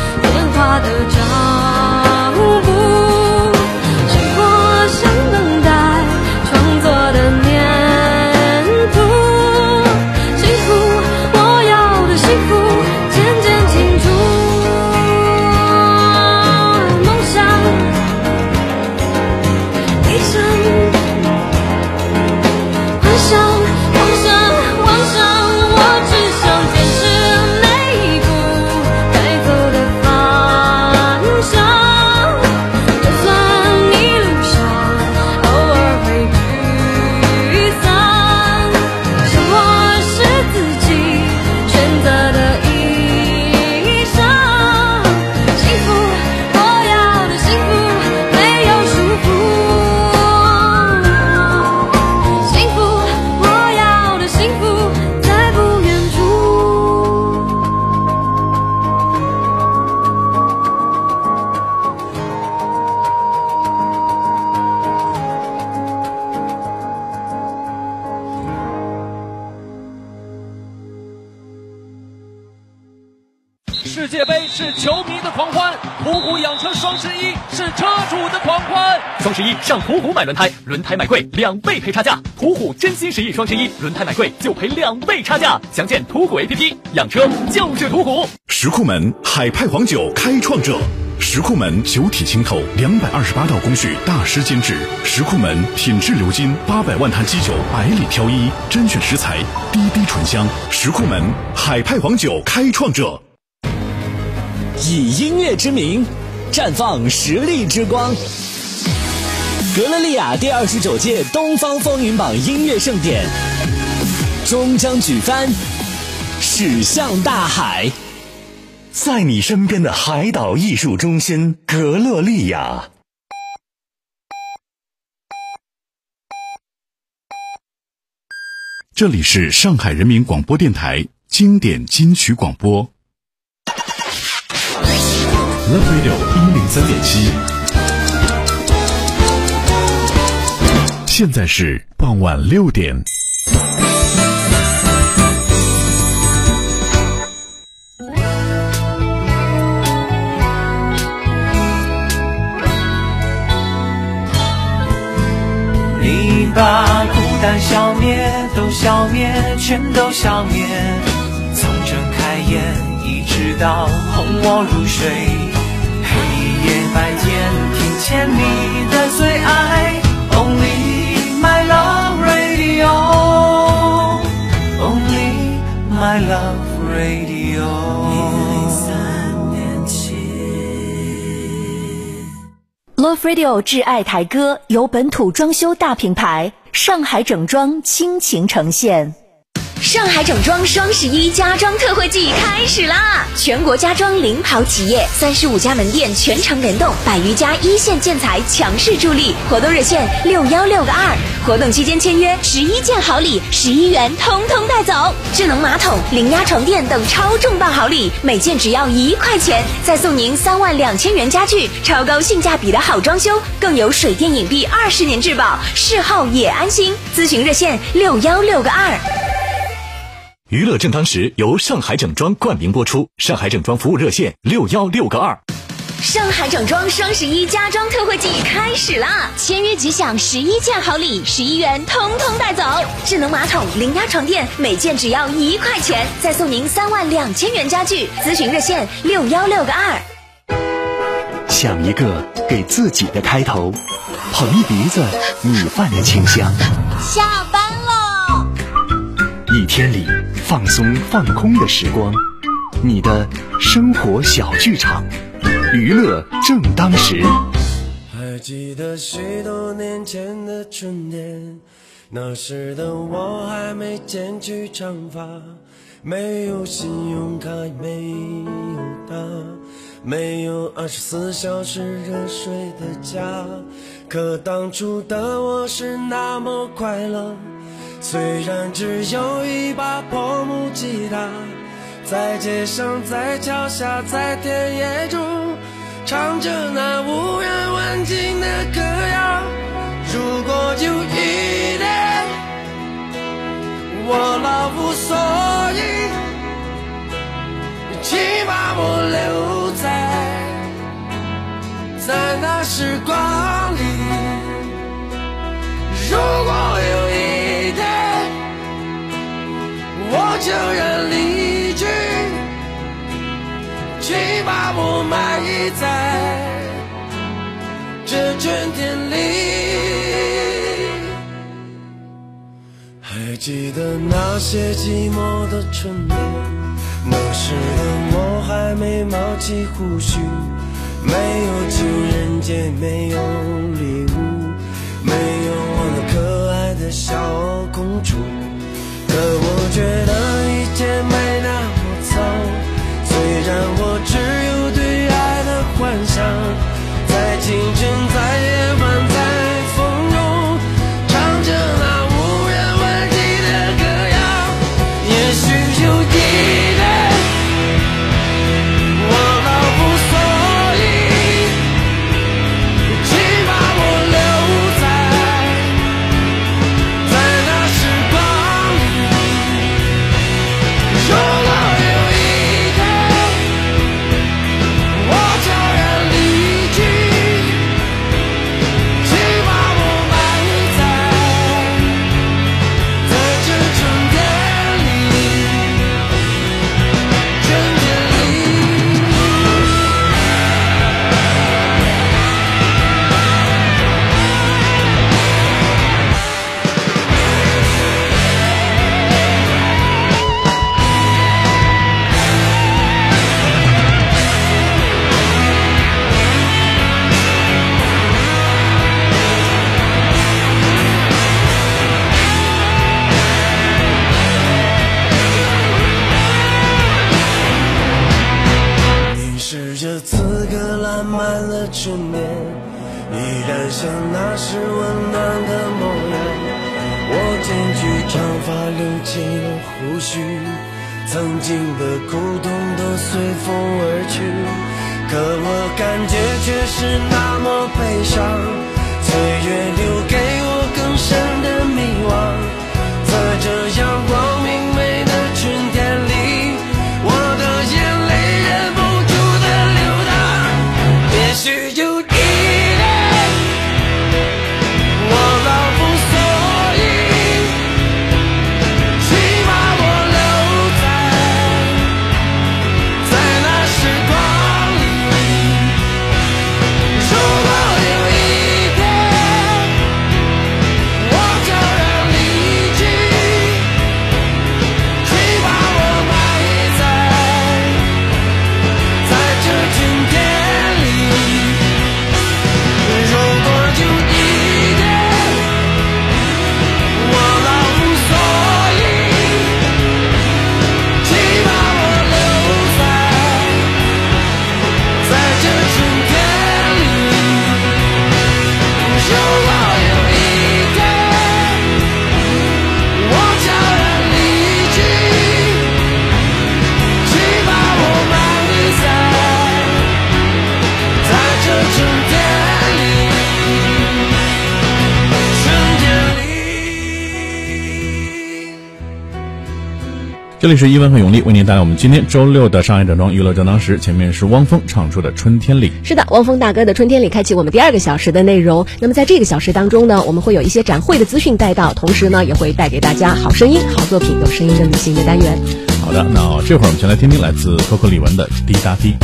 世界杯是球迷的狂欢，途虎养车双11是车主的狂欢。 双11上途虎买轮胎，轮胎买贵2倍赔差价。途虎真心实意双11，轮胎买贵就赔2倍差价。详见途虎 APP， 养车就是途虎。 石库门海派黄酒开创者。石库门酒体清透，228道工序大师监制。石库门品质鎏金800万坛基酒百里挑一，甄选食材，滴滴醇香。石库门海派黄酒开创者。 以音乐之名，绽放实力之光。格勒利亚第29届东方风云榜音乐盛典终将举帆，驶向大海。 在你身边的海岛艺术中心格勒利亚。 这里是上海人民广播电台经典金曲广播 Love Radio 103.7，现在是傍晚6点。 你把孤单消灭，都消灭，全都消灭。从睁开眼一直到哄我入睡，黑夜白天听见你的最爱 Only my love radio Only my love radio ，Love Radio 挚爱台歌由本土装修大品牌上海整装倾情呈现。 上海整装双11家装特惠季开始啦！全国家装领跑企业，35家门店全程联动，100余家一线建材强势助力。活动热线616-2，活动期间签约11件好礼，11元通通带走。智能马桶、零压床垫等超重磅好礼，每件只要1块钱，再送您32000元家具，超高性价比的好装修，更有水电影壁20年质保，事后也安心。咨询热线616-2。 娱乐正当时由上海整装冠名播出，上海整装服务热线616-2。 上海整装双11家装特惠季开始啦！签约即享11件好礼，11元通通带走。智能马桶、零压床垫，每件只要1块钱，再送您32000元家具。咨询热线616-2。 想一个给自己的开头，捧一鼻子米饭的清香。 下班喽！ 一天里放松放空的时光，你的生活小剧场，娱乐正当时。 还记得许多年前的春天，那时的我还没剪去长发，没有信用卡，没有他，没有24小时热水的家。可当初的我是那么快乐，虽然只有一把破木吉他，在街上，在桥下，在田野中，唱着那无人问津的歌谣。如果有一天我老无所依，请把我留在那时光里。如果有一天我就要离去，请把我埋在这春天里。还记得那些寂寞的春天，那时的我还没冒起胡须，没有情人节，没有礼物，没有我那可爱的小公主。可我觉得一切没那么糟，虽然我只有对爱的幻想，在清晨，在夜晚，在风中，唱着那无人问津的歌谣。也许有一天我老无所依，请把我留在那时光 10年，依然像那时温暖的模样。我剪去长发，留起了胡须，曾经的苦痛都随风而去，可我感觉却是那么悲伤。岁月留给我更深的迷惘，在这阳光明媚的春天里，我的眼泪忍不住的流淌。也许有一天我老无所依，请把我留在那时光里。如果有一天我悄然离去，请把我埋在这春天里。如果有一天我老无所依，请把我留在这春天里。如果有一天我悄然离去，请把我埋在这春天里，春天里。 这里是一文和永利为您带来我们今天周六的上海整装娱乐正当时，前面是汪峰唱出的《春天里》。 是的，汪峰大哥的《春天里》开启我们第2个小时的内容。那么在这个小时当中呢，我们会有一些展会的资讯带到，同时呢也会带给大家好声音、好作品、有声音的旅行的单元。 好的，那这会儿我们先来听听来自可可李玟的《滴答滴》。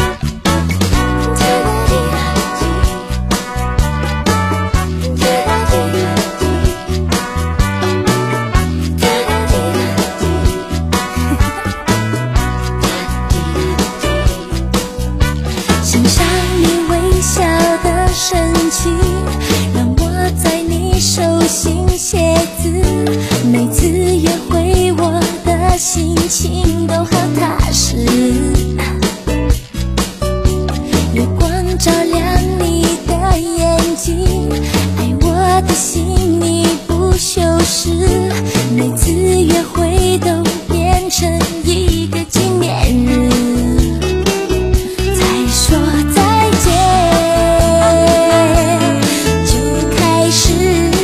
欣赏你微笑的神情，让我在你手心写字。每次约会，我的心情都好踏实。月光照亮你的眼睛，爱我的心你不修饰。每次约会都变成一个纪念日。说再见，就开始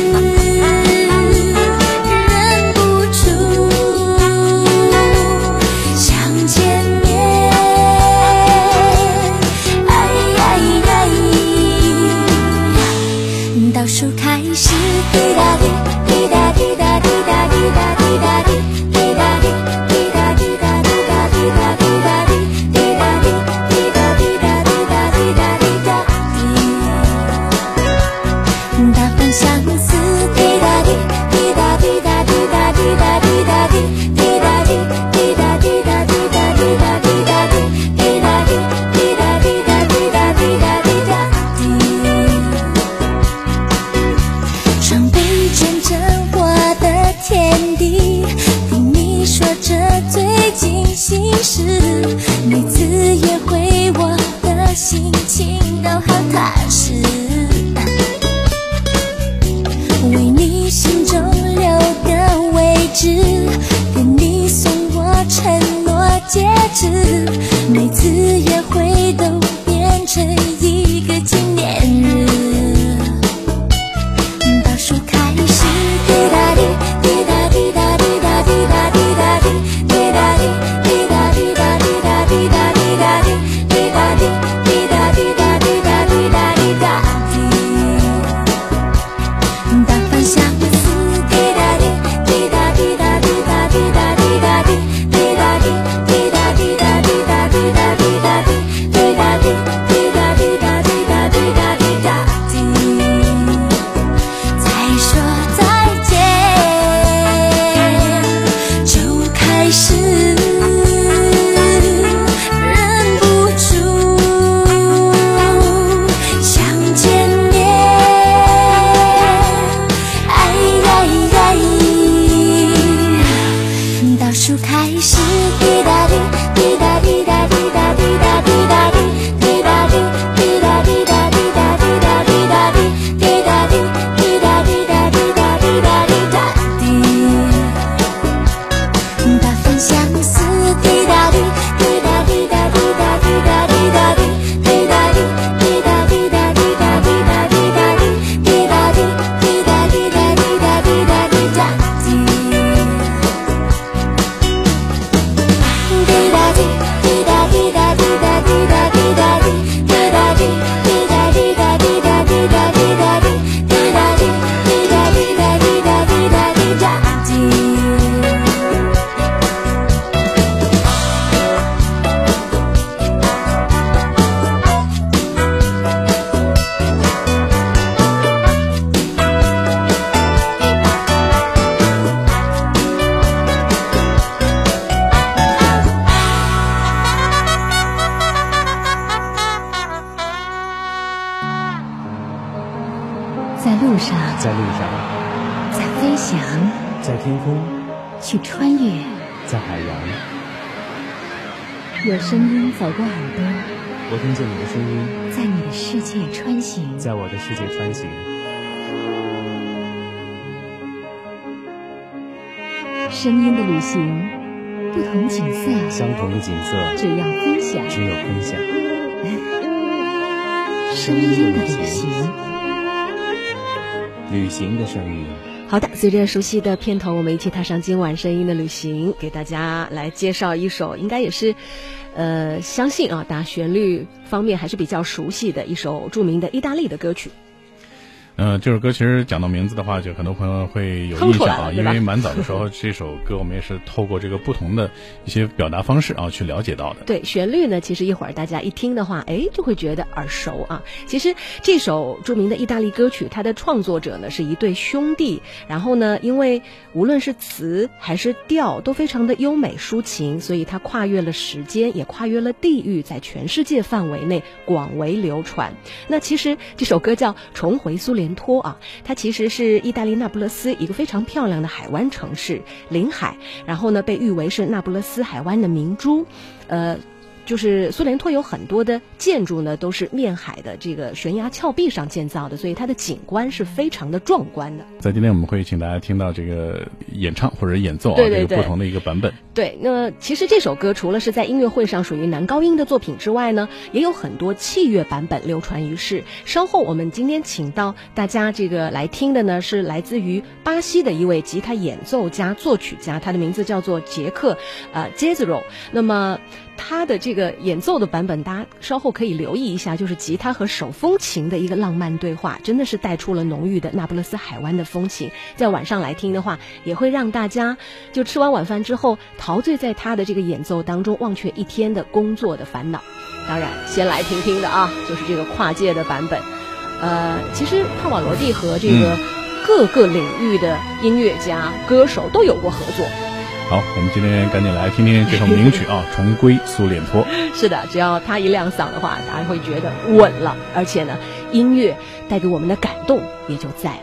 忍不住想见面。倒数开始，滴答滴，滴答滴答滴答滴答滴答滴，滴答滴，滴答滴答滴答滴答滴答滴，滴答滴，滴答滴答滴答滴答滴答滴。大方相思，滴答滴，滴答滴答滴答滴答滴答滴，滴答滴，滴答滴答滴答滴答滴答滴，滴答滴，滴答滴答滴答滴答滴答滴。双臂见证我的天地，听你说着最近心事。每次约会，我的心情都好踏实。为你心中留个位置，跟你送我承诺戒指。每次约会都变成一个纪念日。倒数开始，滴答滴，滴答滴答滴答滴答滴答滴，滴答滴，滴答滴答滴答滴答滴答滴，滴答滴，滴答滴答滴答滴答滴答滴。大方相思，滴答滴，滴答滴答滴答滴答滴答滴，滴答滴，滴答滴答滴答滴答滴答滴，滴答滴，滴答滴答滴答滴答滴答滴。再说再见，就开始忍不住想见面。倒数开始，滴答滴，滴答滴答滴答滴答滴答滴，滴答滴，滴答滴答滴答在天空， 去穿越， 在海洋， 有声音走过耳朵， 我听见你的声音， 在你的世界穿行， 在我的世界穿行。 声音的旅行，不同景色， 相同的景色， 只要分享， 只有分享。 声音的旅行， 旅行的声音。 好的，随着熟悉的片头，我们一起踏上今晚声音的旅行，给大家来介绍一首应该也是相信啊，大家旋律方面还是比较熟悉的一首著名的意大利的歌曲。 这首歌其实讲到名字的话，就很多朋友会有印象啊，因为蛮早的时候这首歌我们也是透过这个不同的一些表达方式啊去了解到的。 对，旋律呢，其实一会儿大家一听的话，就会觉得耳熟啊。其实这首著名的意大利歌曲，它的创作者呢是一对兄弟，然后呢，因为无论是词还是调都非常的优美抒情，所以它跨越了时间，也跨越了地域，在全世界范围内广为流传。那其实这首歌叫《重回苏联托》啊，它其实是意大利那不勒斯一个非常漂亮的海湾城市，临海，然后呢被誉为是那不勒斯海湾的明珠。就是苏联托有很多的建筑呢，都是面海的这个悬崖峭壁上建造的，所以它的景观是非常的壮观的。 在今天我们会请大家听到这个演唱或者演奏对对对， 这个不同的一个版本。 对，那其实这首歌除了是在音乐会上属于男高音的作品之外呢，也有很多器乐版本流传于世。稍后我们今天请到大家这个来听的呢，是来自于巴西的一位吉他演奏家、作曲家，他的名字叫做杰克杰兹罗。那么他的这个演奏的版本，大家稍后可以留意一下，就是吉他和手风琴的一个浪漫对话，真的是带出了浓郁的那不勒斯海湾的风情。在晚上来听的话，也会让大家就吃完晚饭之后陶醉在他的这个演奏当中，忘却一天的工作的烦恼。当然先来听听的啊，就是这个跨界的版本。其实帕瓦罗蒂和这个各个领域的音乐家、歌手都有过合作。 好，我们今天赶紧来听听这首名曲啊，《重归苏联托》。 是的，只要他一亮嗓的话，大家会觉得稳了，而且呢，音乐带给我们的感动也就在了。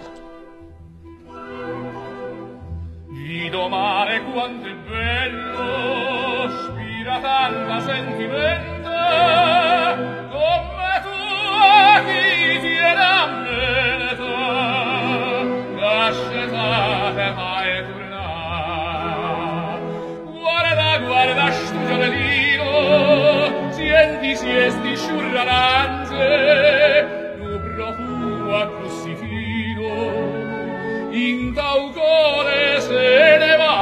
Guarda sto giornalino, senti siesti sciurrananze, tu profumo a crucifino, in tau cuore se ne va.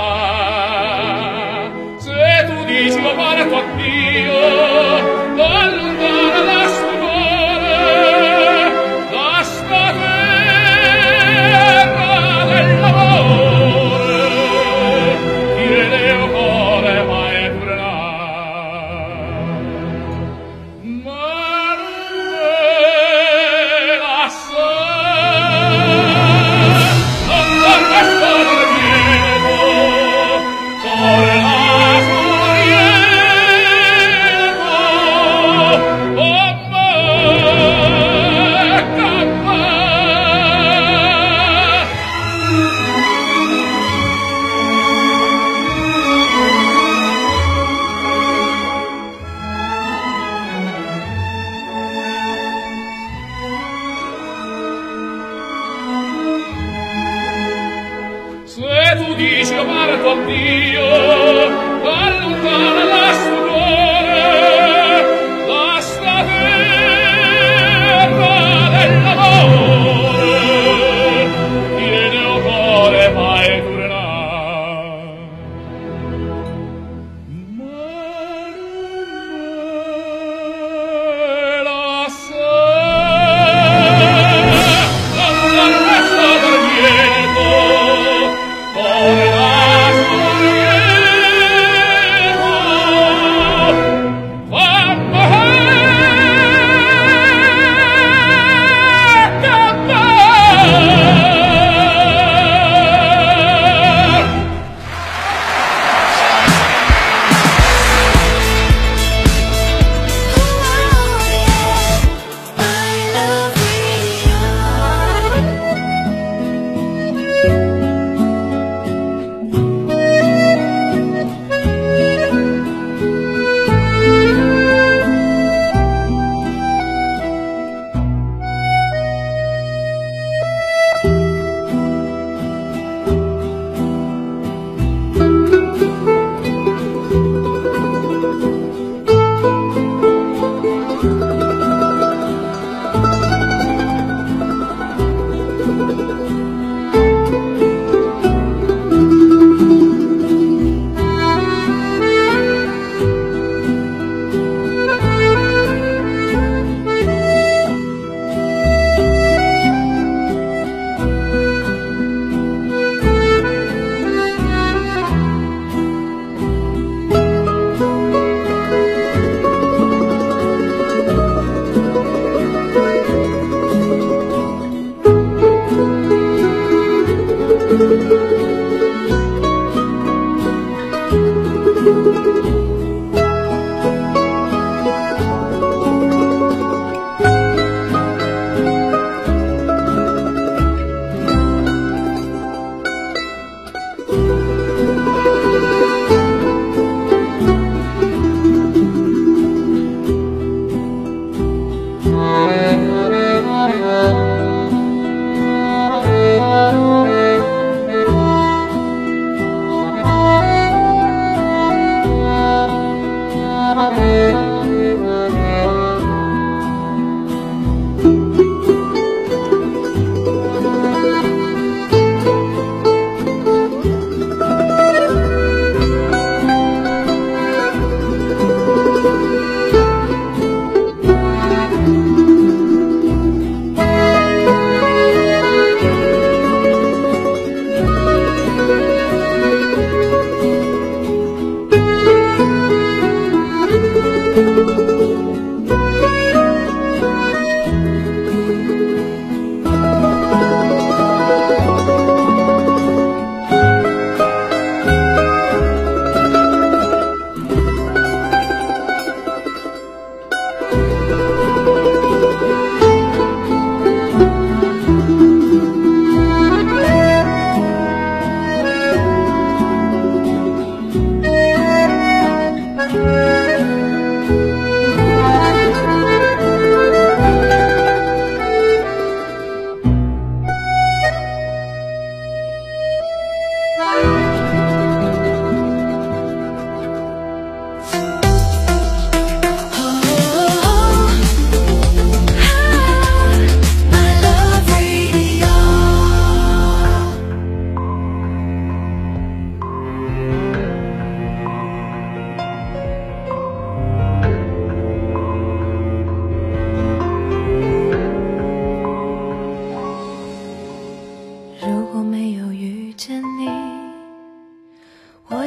Se tu dici lo parto a Dio, allontana da sto cuore, da sta terra dell'amore, che Leo cuore mai tornerà. Ma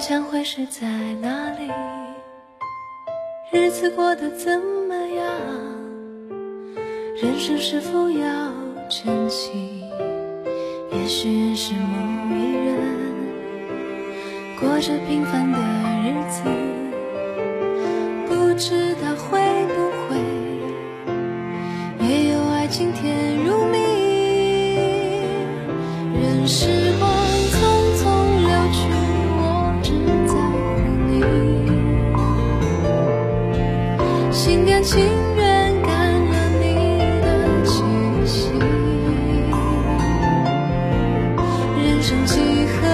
将会是在哪里？日子过得怎么样？人生是否要珍惜？也许认识某一人，过着平凡的日子，不知道会不会也有爱情甜如蜜。任时光匆匆流去，我只在乎你，心甘情愿感染你的气息。人生几何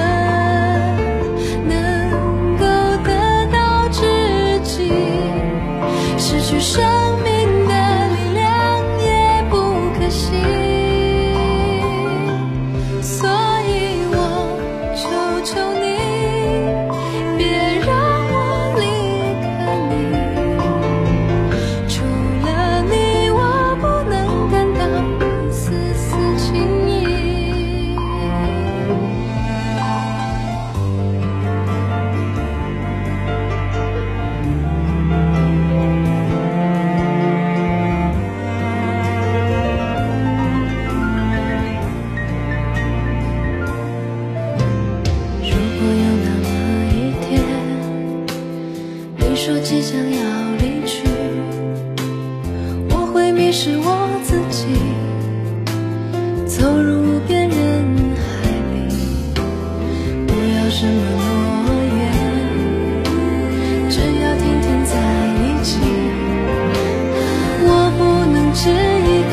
能够得到知己？失去生命的力量也不可惜。所以我求求你，别让我离开你。除了你，我不能感到一丝丝情意。如果有那么一天，你说即将要离去，我会迷失我自己，走入无边人海里。不要什么诺言，只要天天在一起。我不能只依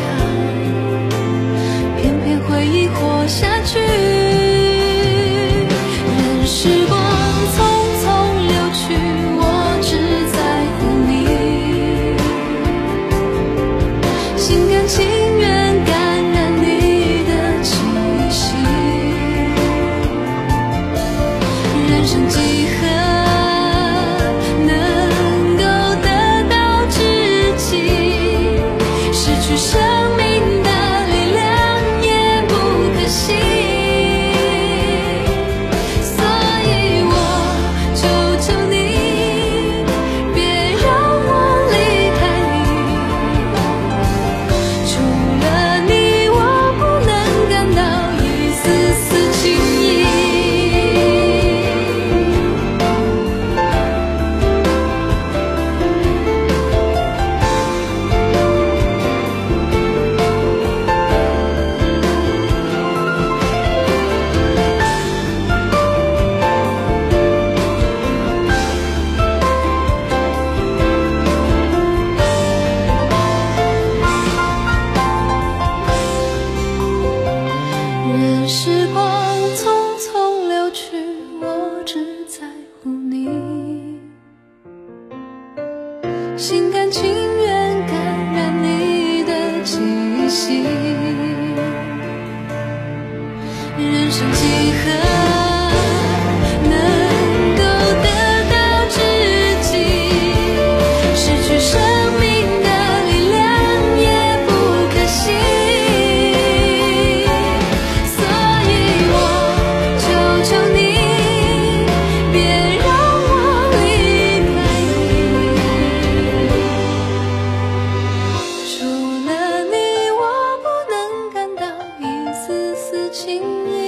靠，偏偏回忆活下去。任时光匆匆流去，我只在乎你，心甘情愿感染你的气息。人生几何能够得到知己？失去生命的力量也不可惜。所以我求求你，别让我离开你。除了你，我不能感到一丝丝情意。任时光匆匆流去，我只在乎你，心甘情愿感染你的气息。人生几何能够得到知己？失去生命的力量也不可惜。所以我求求你，别让我离开你。除了你，我不能感到一丝丝情意。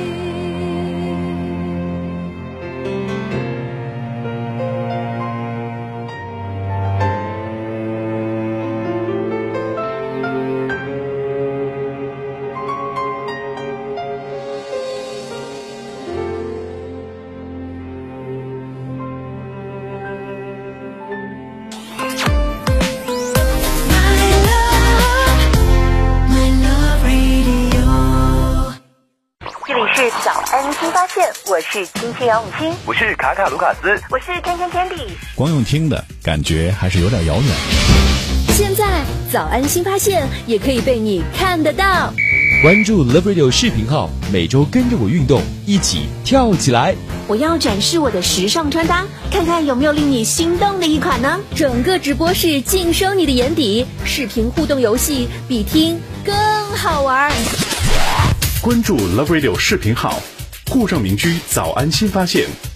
这里是早安新发现，我是青青杨永清， 我是卡卡卢卡斯， 我是天天 Candy。 光用听的感觉还是有点遥远。 现在早安新发现也可以被你看得到。 关注 Love Radio 视频号，每周跟着我运动，一起跳起来。 我要展示我的时尚穿搭，看看有没有令你心动的一款呢？整个直播室尽收你的眼底，视频互动游戏比听更好玩。 关注 Love Radio 视频号，沪上民居早安新发现，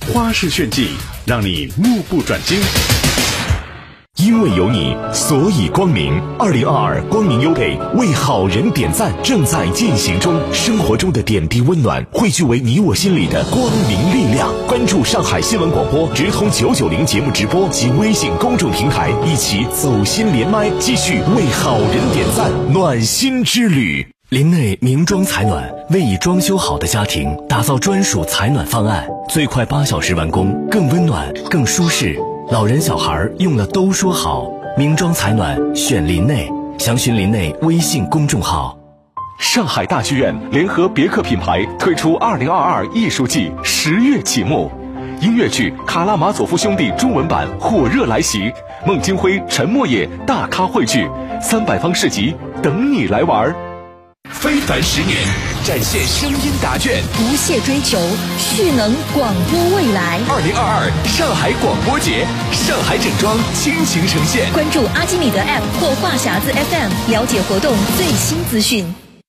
花式炫技，让你目不转睛。 因为有你，所以光明。2022光明优倍为好人点赞正在进行中，生活中的点滴温暖汇聚为你我心里的光明力量。关注上海新闻广播直通990节目直播及微信公众平台，一起走心连麦，继续为好人点赞，暖心之旅。林内名装采暖为已装修好的家庭打造专属采暖方案，最快8小时完工，更温暖更舒适，老人小孩用了都说好。名装采暖选林内，详询林内微信公众号。 上海大剧院联合别克品牌推出2022艺术季10月启幕，音乐剧《卡拉马佐夫兄弟》中文版火热来袭，孟京辉、陈默野大咖汇聚，300方市集等你来玩。 非凡10年，展现声音答卷， 不懈追求，蓄能广播未来。 2022上海广播节，上海整装倾情呈现。 关注阿基米德 App 或话匣子 FM， 了解活动最新资讯。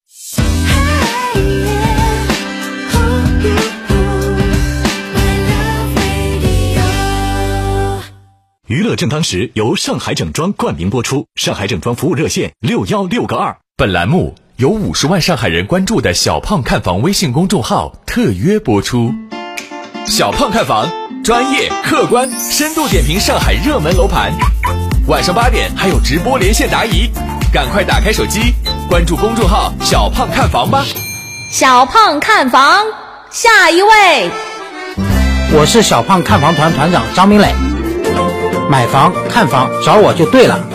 娱乐正当时由上海整装冠名播出，上海整装服务热线616-2。 本栏目由50万上海人关注的小胖看房微信公众号特约播出。小胖看房，专业、客观、深度点评上海热门楼盘。晚上8点还有直播连线答疑，赶快打开手机，关注公众号小胖看房吧。 小胖看房，下一位。 我是小胖看房团团长张明磊，买房看房找我就对了。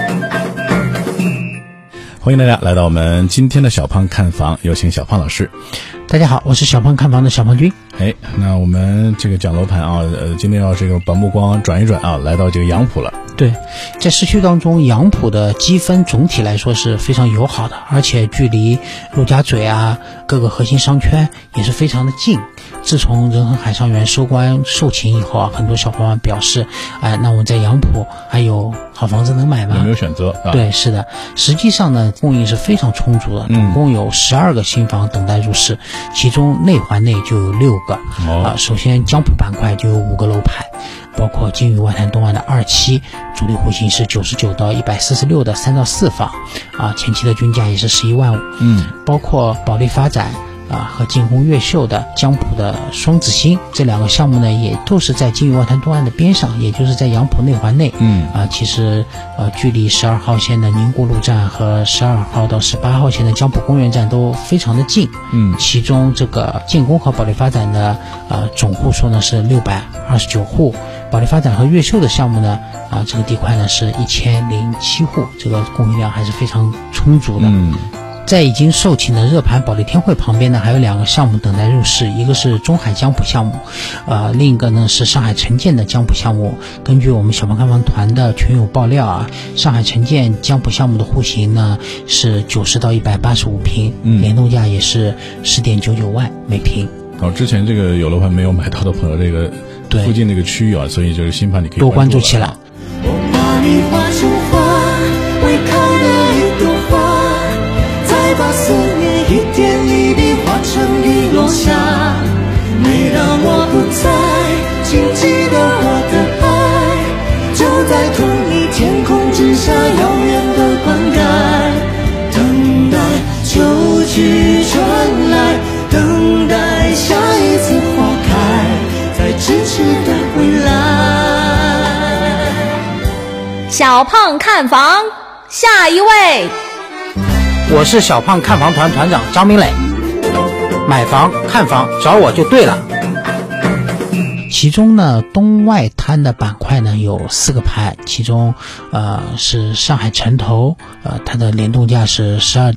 欢迎大家来到我们今天的小胖看房，有请小胖老师。 大家好，我是小胖看房的小胖君。 那我们这个讲楼盘啊，今天要这个把目光转一转啊，来到这个杨浦了。 对，在市区当中，杨浦的积分总体来说是非常友好的，而且距离陆家嘴啊各个核心商圈也是非常的近。自从仁恒海上园收官售罄以后啊，很多小伙伴表示，那我们在杨浦还有好房子能买吗？ 有没有选择？ 对，是的，实际上呢，供应是非常充足的，总共有12个新房等待入市，其中内环内就有6个。首先江浦板块就有5个楼盘，包括金隅外滩东岸的2期，主力户型是99到146的3到4房，前期的均价也是11万5。包括保利发展和进攻越秀的江浦的双子星，这2个项目呢，也都是在金隅外滩东岸的边上，也就是在杨浦内环内。其实距离12号线的宁国路站和12号到18号线的江浦公园站都非常的近。其中这个建工和保利发展的总户数呢是629户，保利发展和越秀的项目呢这个地块呢是1007户，这个供应量还是非常充足的。在已经售罄的热盘保利天汇旁边呢，还有2个项目等待入市，一个是中海江浦项目，另一个呢是上海城建的江浦项目。根据我们小胖看房团的群友爆料上海城建江浦项目的户型呢是90到185平，联动价也是10.99万每平。 之前这个有楼盘没有买到的朋友，这个附近这个区域所以这个新盘你可以多关注起来。 我把你画成画，为开了一朵花，再把思念一点一滴化成雨落下。每当我不在，请记得我的爱，就在同一天空之下，遥远的灌溉，等待秋去春来，等待下一次花开，在咫尺的未来。 小胖看房，下一位。 我是小胖看房团团长张明磊，买房看房找我就对了。其中呢，东外滩的板块呢有4个盘，其中是上海城投，它的联动价是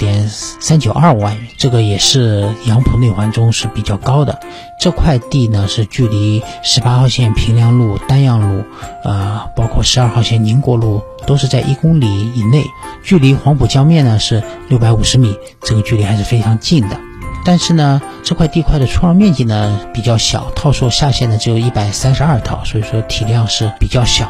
12.392万元，这个也是杨浦内环中是比较高的。这块地呢是距离18号线平凉路、丹阳路，包括12号线宁国路都是在1公里以内，距离黄浦江面呢是650米，这个距离还是非常近的。但是呢，这块地块的出让面积呢比较小，套数下限呢只有132套，所以说体量是比较小的。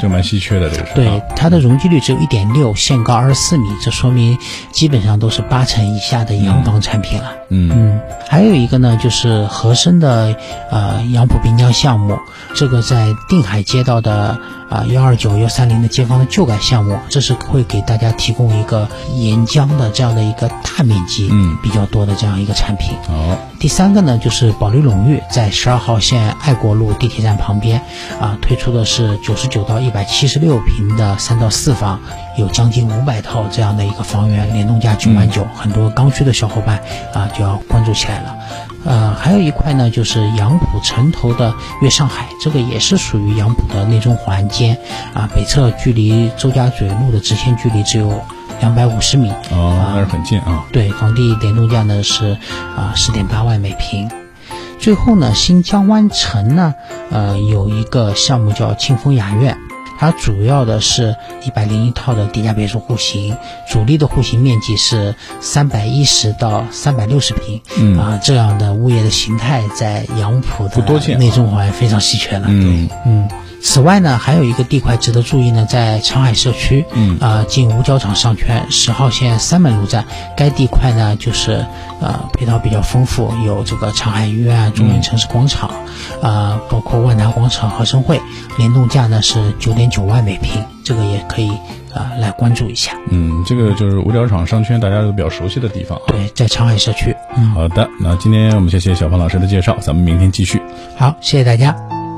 这蛮稀缺的，这个是。 对，它的容积率只有1.6，限高24米，这说明基本上都是8成以下的洋房产品了。还有一个呢，就是和珅的杨浦滨江项目，这个在定海街道的129、130的街坊的旧改项目，这是会给大家提供一个沿江的这样的一个大面积比较多的这样一个产品。第三个呢，就是保利龙域在12号线爱国路地铁站旁边推出的是99到176平的3到4房，有将近500套这样的一个房源，联动价9万9，很多刚需的小伙伴就要关注起来了。还有一块呢，就是杨浦城头的粤上海，这个也是属于杨浦的内中环间北侧距离周家嘴路的直线距离只有250米那是很近啊。 对，房地联动价呢是10.8万每平。最后呢，新江湾城呢有一个项目叫庆丰雅苑，它主要的是101套的低价别墅户型，主力的户型面积是310到360平这样的物业的形态在杨浦的内中环非常稀缺了。此外呢，还有一个地块值得注意呢，在长海社区近五角场商圈10号线3门路站，该地块呢就是配套比较丰富，有这个长海医院、中原城市广场包括万达广场、和盛汇，联动价呢是9.9万每平，这个也可以来关注一下。 这个就是五角场商圈大家都比较熟悉的地方。 对，在长海社区。 好的，那今天我们谢谢小芳老师的介绍，咱们明天继续。 好，谢谢大家。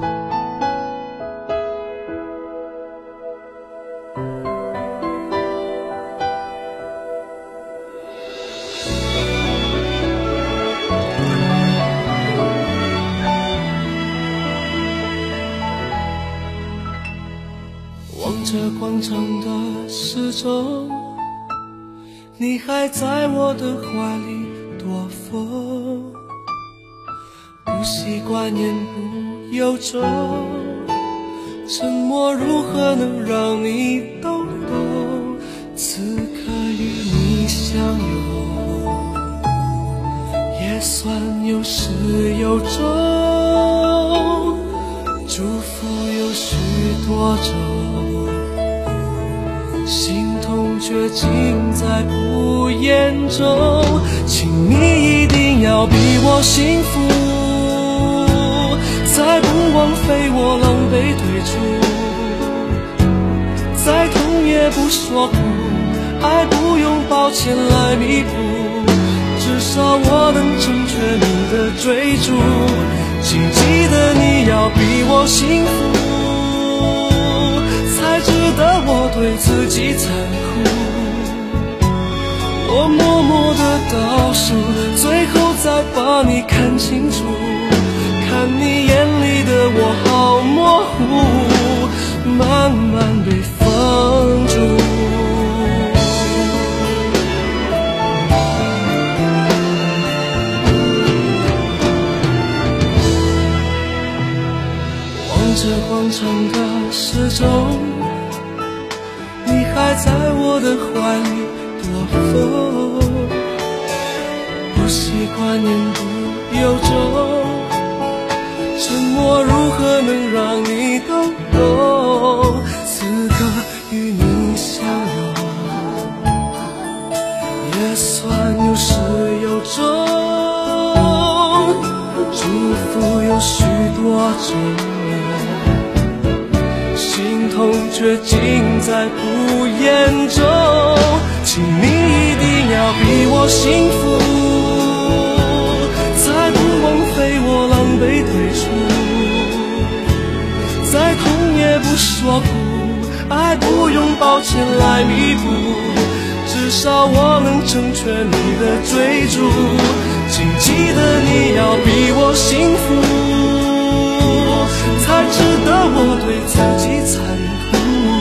广场的时钟，你还在我的怀里躲风，不习惯言不由衷，沉默如何能让你懂懂？此刻与你相拥，也算有始有终，祝福有许多种，心痛却尽在不言中，请你一定要比我幸福，再不枉费我狼狈退出，再痛也不说苦，爱不用抱歉来弥补，至少我能成全你的追逐，请记得你要比我幸福，才值得我对自己残酷，我默默的倒数，最后再把你看清楚，看你眼里的我好模糊，慢慢被放逐。望着广场的时钟，你还在我的怀里躲风，不习惯言不由衷，沉默如何能让你懂懂？此刻与你相拥，也算有始有终，祝福有许多种，心痛却尽在不言中，请你一定要比我幸福，才不枉费我狼狈退出，再痛也不说苦，爱不用抱歉来弥补，至少我能成全你的追逐，请记得你要比我幸福，才值得我对自己残酷，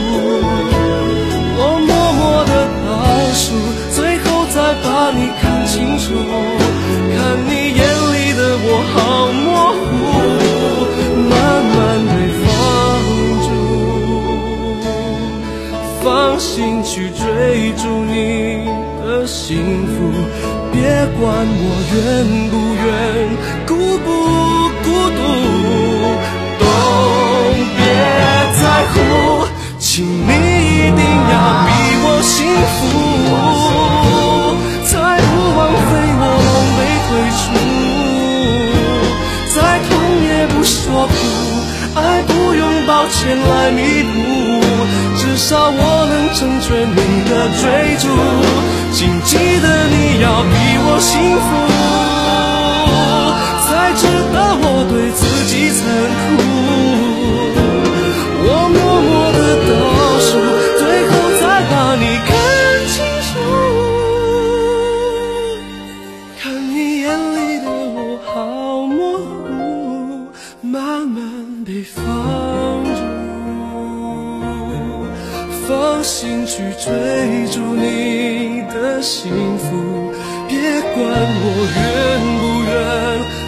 我默默的倒数，最后再把你看清楚，看你眼里的我好模糊，慢慢被放逐，放心去追逐你的幸福，别管我愿不愿，孤不孤独，都别在乎。 前来弥补，至少我能成全你的追逐。请记得你要比我幸福，才知道我对自己残酷。我默默的倒数，最后才把你看清楚。看你眼里的我好模糊，慢慢被放逐，放心去追逐你的幸福，别管我愿不愿。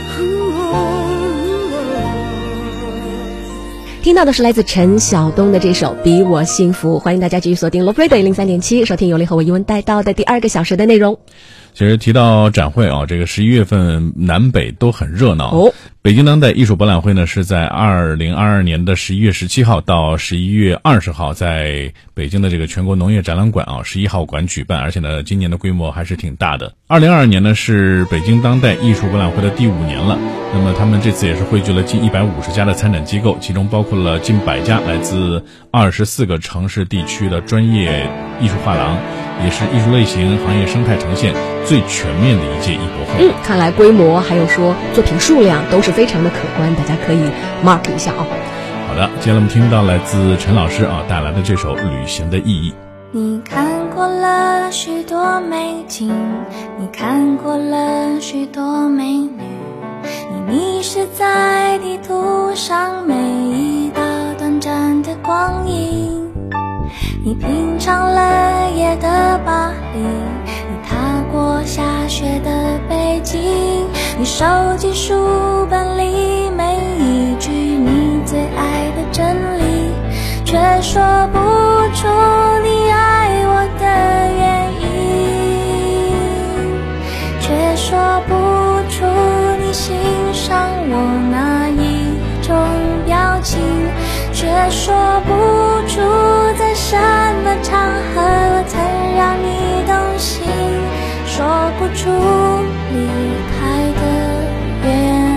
听到的是来自陈晓东的这首《比我幸福》，欢迎大家继续锁定 Love Radio 103.7，收听由林和我一文带到的第2个小时的内容。 其实提到展会啊，这个11月份南北都很热闹。 哦， 北京当代艺术博览会呢是在2022年的11月17号到11月20号，在北京的这个全国农业展览馆啊11号馆举办，而且呢今年的规模还是挺大的。2022年呢是北京当代艺术博览会的第5年了，那么他们这次也是汇聚了近150家的参展机构，其中包括了近100家来自24个城市地区的专业艺术画廊，也是艺术类型、行业生态呈现最全面的一届艺博会。 看来规模还有说作品数量都是非常的可观，大家可以 mark 一下啊。 好的，接下来我们听到来自陈老师啊带来的这首《旅行的意义》。 你看过了许多美景，你看过了许多美女，你迷失在地图上每一道短暂的光阴，你品尝了夜的巴黎，你踏过下雪的北京，你收集书本里每一句你最爱的真理，却说不出你爱我的原因，却说不出你欣赏我哪一种表情，却说不出在什么场合我曾让你动心，说不出离开的原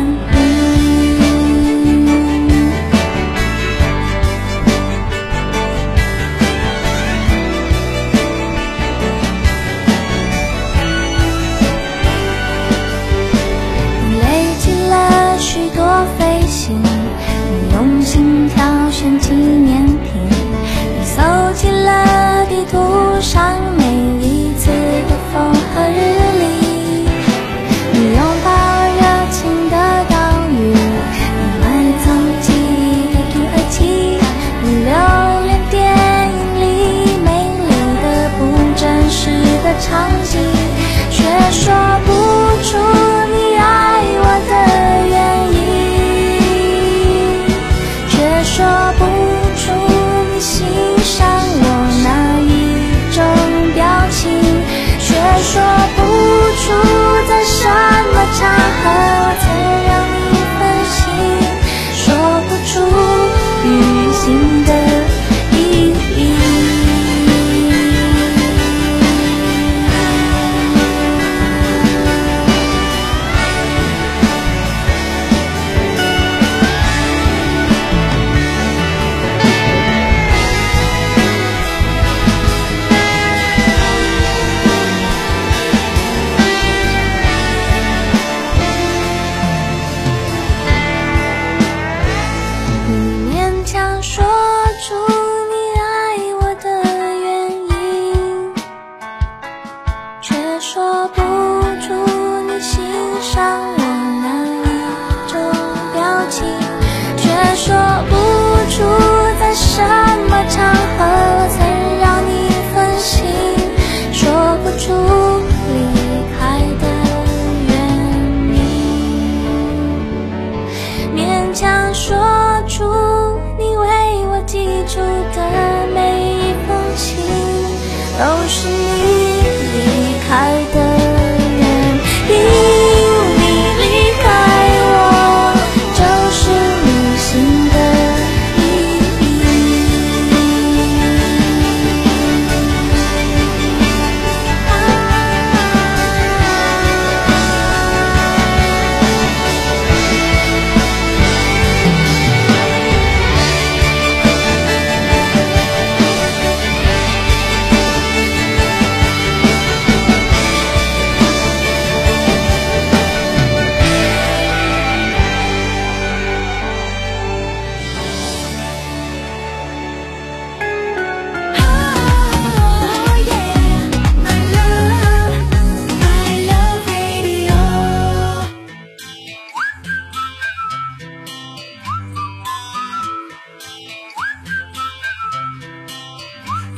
用心挑选纪念品，你搜集了地图上每一次的风和日丽，你拥抱热情的岛屿，你埋藏记忆的土耳其，你留恋电影里美丽的不真实的场景，却说不出你爱我的原因，说不出你欣赏我哪一种表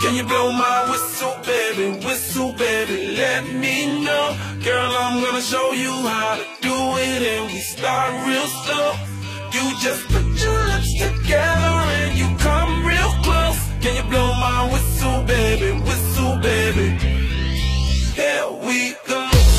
Can you blow my whistle, baby? Whistle, baby, let me know. Girl, I'm gonna show you how to do it, and we start real slow. You just put your lips together and you come real close. Can you blow my whistle, baby? Whistle, baby. Here we go.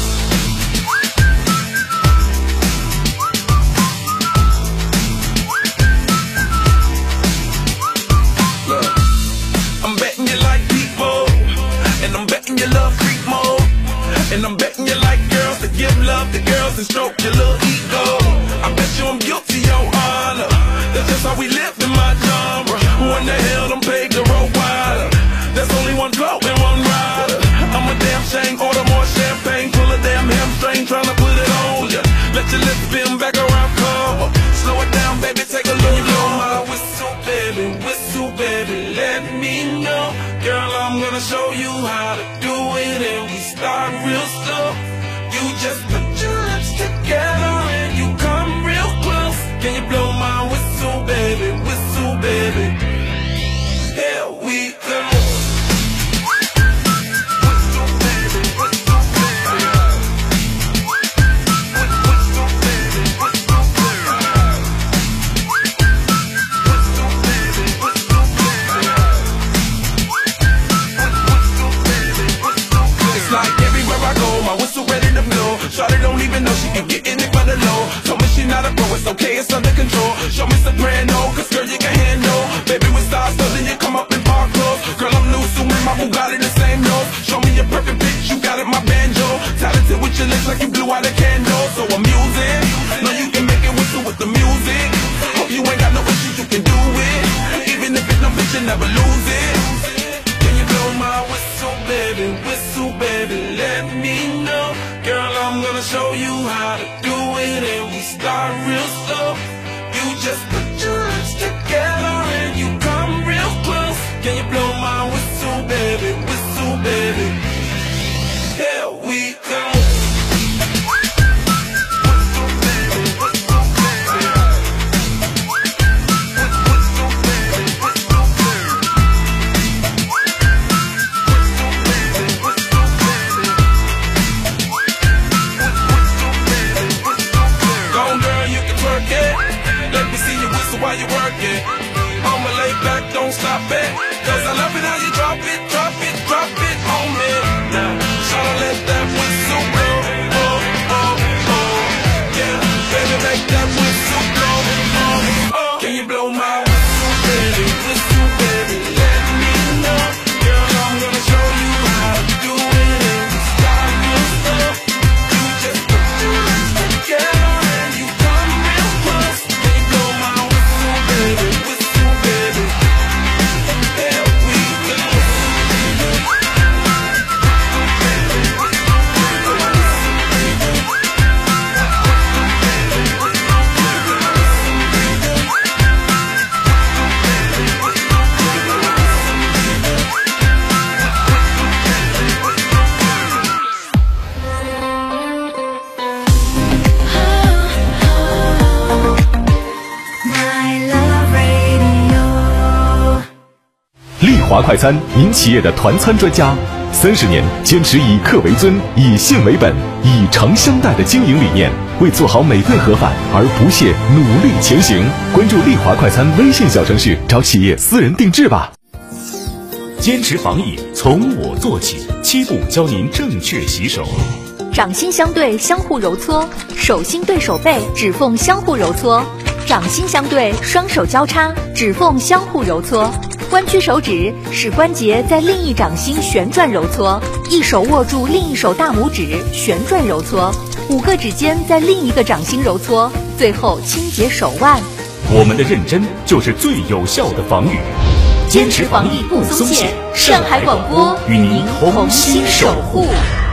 I'm betting you like people, and I'm betting you love freak mode, and I'm betting you like girls to give love to girls and stroke your little ego. I bet you I'm guilty, your honor. That's just how we live in my genre. Who in the hell done paid the road wider? There's only one blow and one rider. I'm a damn shame, order more champagne, pull a damn hamstring, tryna put it on ya. Let your lips spin back around, come on. Slow it down, baby, take a look. You blow my whistle, baby, let me know. Girl, I'm gonna show you how to do it, and we start real slow. You just put your lips together and you come real close. Can you blow my whistle, baby? Whistle, baby. Here we go. Shawty don't even know she can get in it by the low. Told me she not a pro, it's okay, it's under control. Show me soprano, cause girl you can handle. Baby with stars, so then you come up in park clothes. Girl I'm new, so with my Bugatti the same nose. Show me a perfect pitch, you got it, my banjo. Talented with your lips like you blew out a candle. So I'm using, know you can make it whistle with the music. Hope you ain't got no issues, you can do it. Even if it's no bitch, you never lose it. Can you blow my whistle, baby, let me know. Girl, I'm gonna show you how to do it, and we start real slow. You just put your lips together and you come real close. Can you blow my whistle, baby? Here we go. While you work it, I'ma lay back, don't stop it. Cause I love it how you drop it on me. Now, tryna let that whistle blow. Yeah, baby, make that whistle blow. Can you blow my whistle, baby? Whistle, baby, let me know. Girl, I'm gonna show you how to do it, and we start real slow. You just put your lips together and you come real close. Can you blow my whistle, baby? Whistle, baby. Here we go. 丽华快餐，您企业的团餐专家，30年坚持以客为尊、以信为本、以诚相待的经营理念，为做好每顿盒饭而不懈努力前行。关注丽华快餐微信小程序，找企业私人定制吧。 坚持防疫，从我做起，7步教您正确洗手。 掌心相对，相互揉搓；手心对手背，指缝相互揉搓；掌心相对，双手交叉，指缝相互揉搓。弯曲手指，使关节在另一掌心旋转揉搓，一手握住另一手大拇指，旋转揉搓，5个指尖在另一个掌心揉搓，最后清洁手腕。 我们的认真就是最有效的防御。 坚持防疫不松懈，上海广播与您同心守护。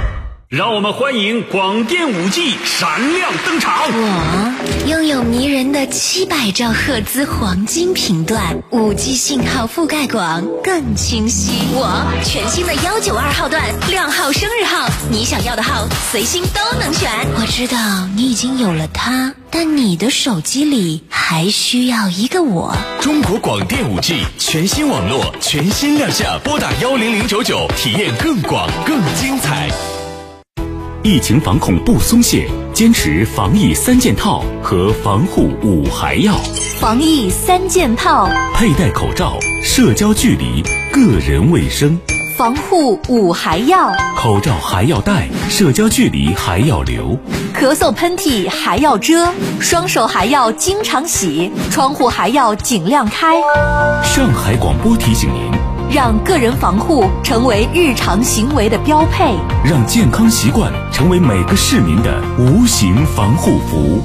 让我们欢迎广电5G闪亮登场。 我拥有迷人的700兆赫兹黄金频段，5G 信号覆盖广，更清晰。我全新的192号段，2号生日号，你想要的号随心都能选。我知道你已经有了它，但你的手机里还需要一个我。 中国广电5G全新网络全新亮相，拨打10099，体验更广更精彩。 疫情防控不松懈，坚持防疫3件套和防护5还要。 防疫3件套： 佩戴口罩、社交距离、个人卫生。 防护5还要： 口罩还要戴，社交距离还要留， 咳嗽喷嚏还要遮，双手还要经常洗，窗户还要尽量开。 上海广播提醒您， 让个人防护成为日常行为的标配， 让健康习惯成为每个市民的无形防护服。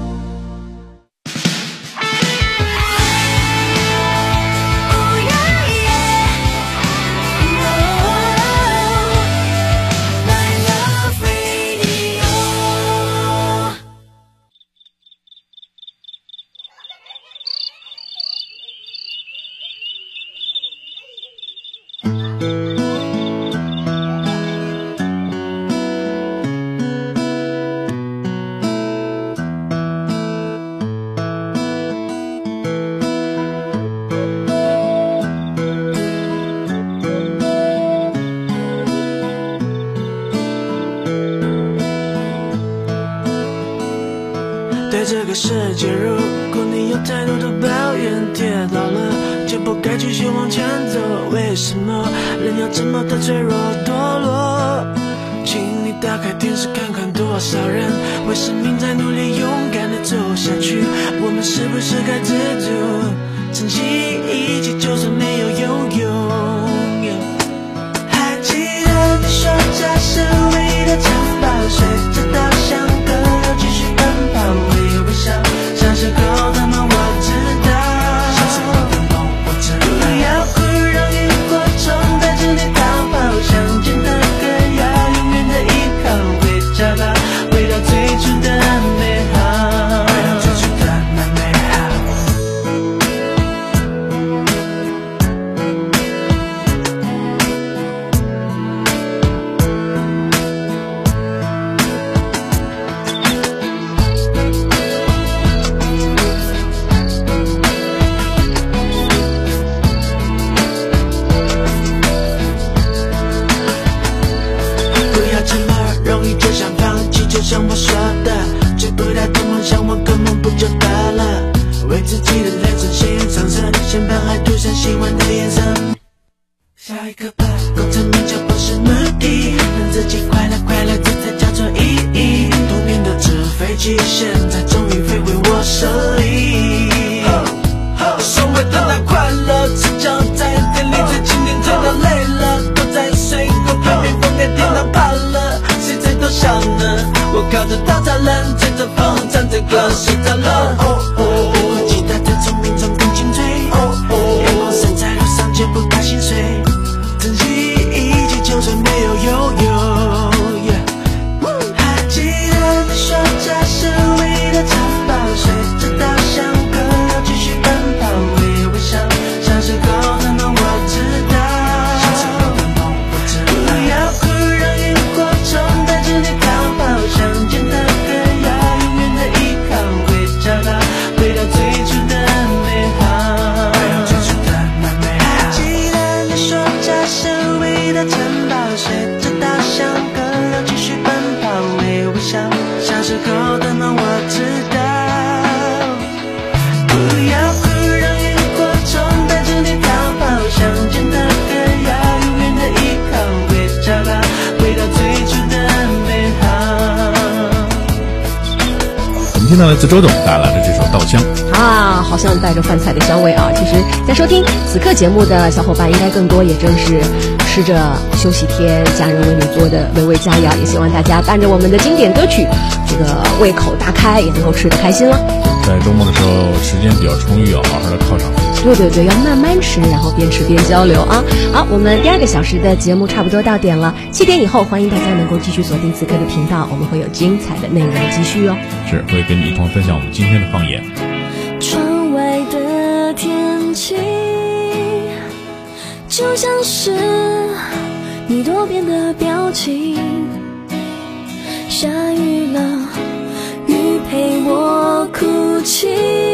对这个世界，如果你有太多的抱怨，跌倒了就不该继续往前走。为什么人要这么的脆弱堕落？请你打开电视看看，多少人为生命在努力，勇敢的走下去。我们是不是该知足，珍惜一切，就算没有拥有。还记得你说这是唯一的城堡，随着稻香河流继续奔跑，微笑，小时候的梦我知道，小时候的梦我知道。不要哭，让萤火虫带着你逃跑，想见的歌要永远的依靠，会找到回到最初的美好，回到最初的那美好。就像我说的，追不到的梦想我根本不就得了，为自己的人生鲜艳上色，先把爱涂上喜欢的颜色。下一个吧，功成名就不是目的，让自己快乐快乐，这才叫做意义。童年的纸飞机，现在终于飞回我手里。所谓的那快乐，只叫在店里最经典，最到累了，都在水沟旁边疯在天堂跑了，谁最多笑呢？我靠着稻草人，吹着风，唱着歌，睡着了。我吉他的聪明中更精粹，阳光散在路上却不怕心碎，珍惜一切，就算没有拥有。还记得你说这是唯一的城堡，随着稻香河流继续奔跑，微笑，小时候的梦我知道，小时候的梦我知道。不要哭，让萤火虫带着你逃跑，想见的歌要永远的依靠，会找到回到最初的美好，回到最初的那美好。还记得你说这是唯一的城堡，随着稻香河流继续奔跑，微笑，小时候的梦我知道。不要哭，让萤火虫带着你逃跑，想见的歌要永远的依靠，会找到回到最初的美好。 我们听到来自周董带来的这首《稻香》 啊，好像带着饭菜的香味啊！其实，在收听此刻节目的小伙伴，应该更多也正是吃着休息天家人为你做的美味佳肴，也希望大家伴着我们的经典歌曲，这个胃口大开，也能够吃得开心了。 在周末的时候，时间比较充裕啊，好好的犒赏自己。 对，要慢慢吃，然后边吃边交流啊。好，我们第2个小时的节目差不多到点了，7点以后，欢迎大家能够继续锁定此刻的频道，我们会有精彩的内容继续哦。 是，会跟你一同分享我们今天的方言。 窗外的天气就像是你多变的表情，下雨了，雨陪我哭泣，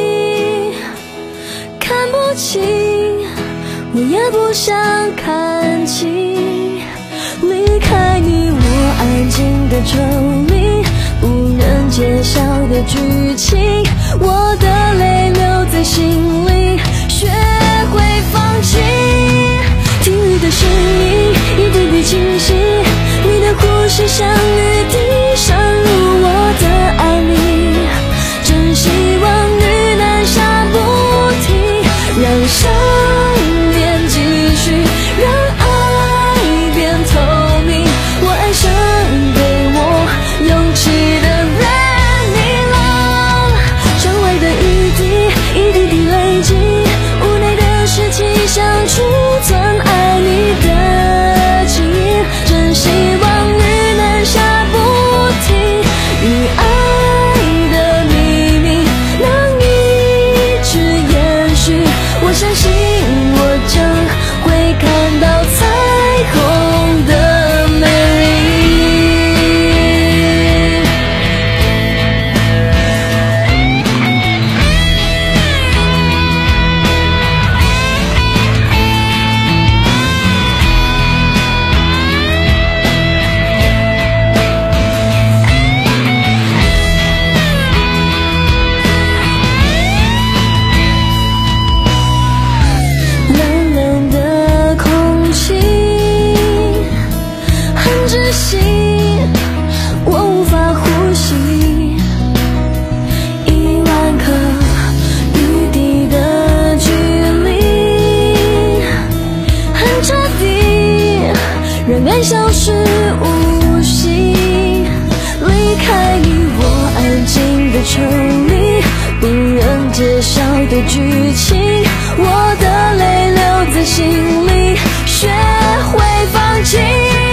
看不清，我也不想看清，离开你我安静的抽离，无人揭晓的剧情，我的泪留在心里，学会放弃，听雨的声音一点点清晰，你的呼吸像雨滴渗入我的爱里，真希望雨能下不停，让想念继续，让爱变透明，我爱上给我勇气的人，你了，窗外的雨滴一滴滴累积，无奈的事情想储存爱你的记忆，真希望雨能下不停，与爱的秘密能一直延续，我相信我将会看到彩虹的美丽。冷冷的空气很窒息，我无法呼吸，1万颗雨滴的距离很彻底，让爱消失无息，离开你我安静的抽离，不人揭晓的剧情，我的泪留在心里，学会放弃，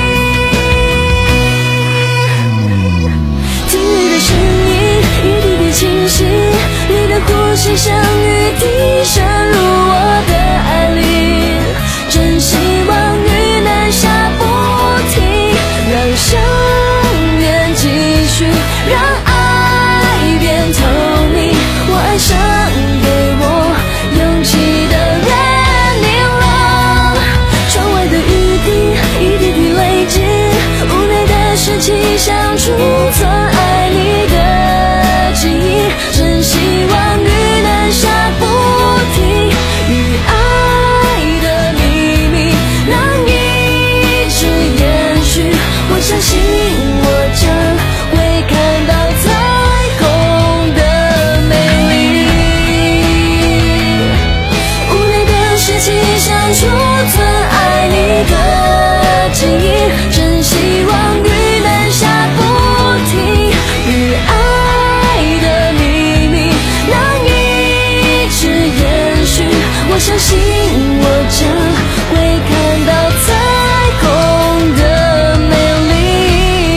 听雨的声音一滴滴清晰，你的呼吸像雨滴渗入我的爱里，真希望雨能下不停，让想念继续，让爱变透明，我爱上给我勇气的人，你了，窗外的雨滴一滴滴累积，无奈的事情想储存爱你的记忆，真希望雨能下不停，与爱的秘密能一直延续，我相信我将会看到彩虹的美丽，无奈的事情想储存爱你的记忆，真希望雨能下不停，与爱的秘密能一直延续，我相信我将会看到彩虹的美丽。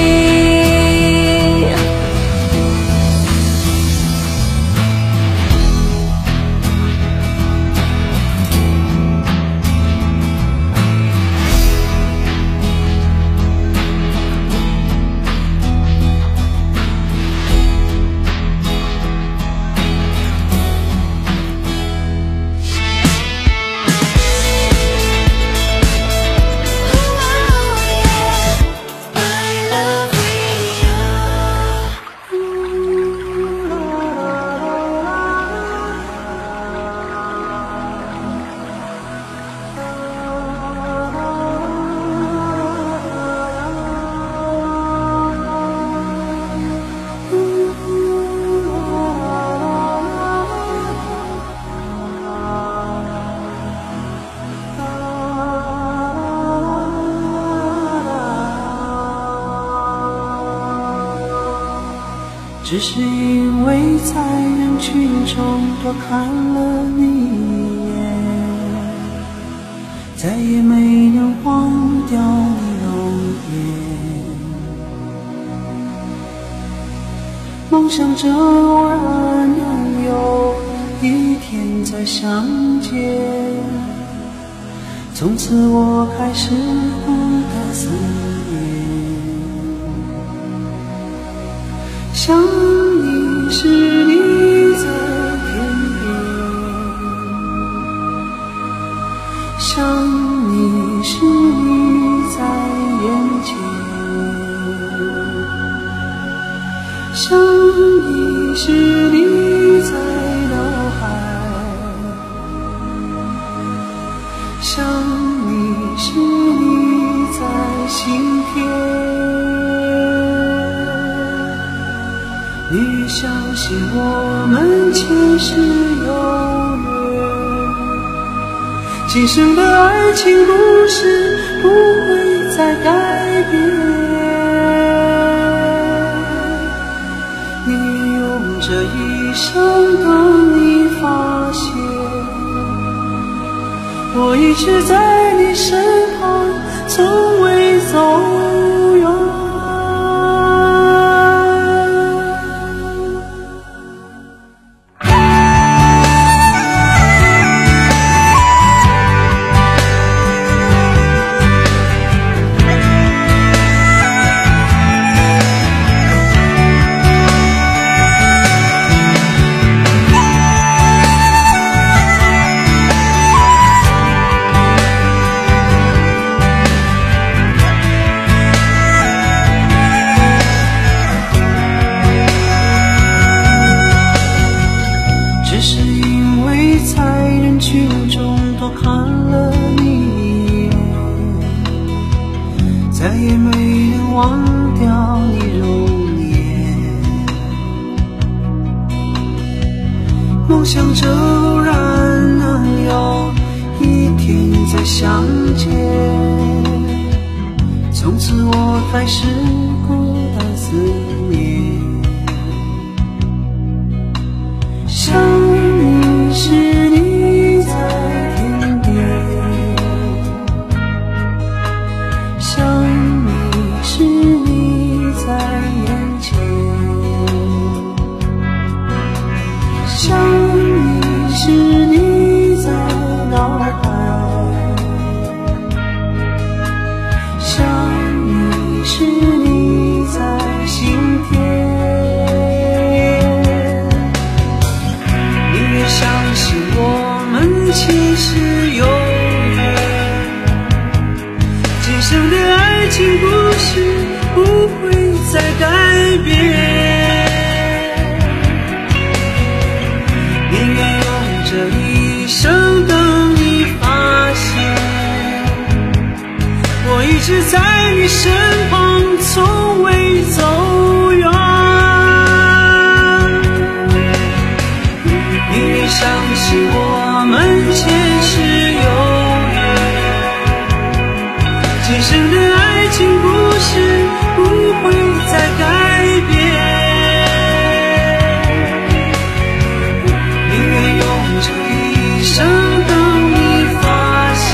只是因为在人群中多看了你一眼， 再也没能忘掉你容颜，梦想着偶然能有一天再相见，从此我开始孤单思念，想你时你在天边，想你时你在眼前，想你时你在脑海，想你时你在心田。你相信我们前世有缘，今生的爱情故事不会再改变。你用这一生等你发现，我一直在你身旁，从未走远。梦想着偶然能有一天再相见，从此我开始孤单思念，想你时你在天边，想你时你在眼前，想你时你在脑海，想你时你在心田。你也相信我们前世有缘，今生的爱情故事不会再改变。这一生等你发现，我一直在你身旁，从未走远。你也相信我们前世有缘，今生的爱情故事不会再改变。这一生等你发现，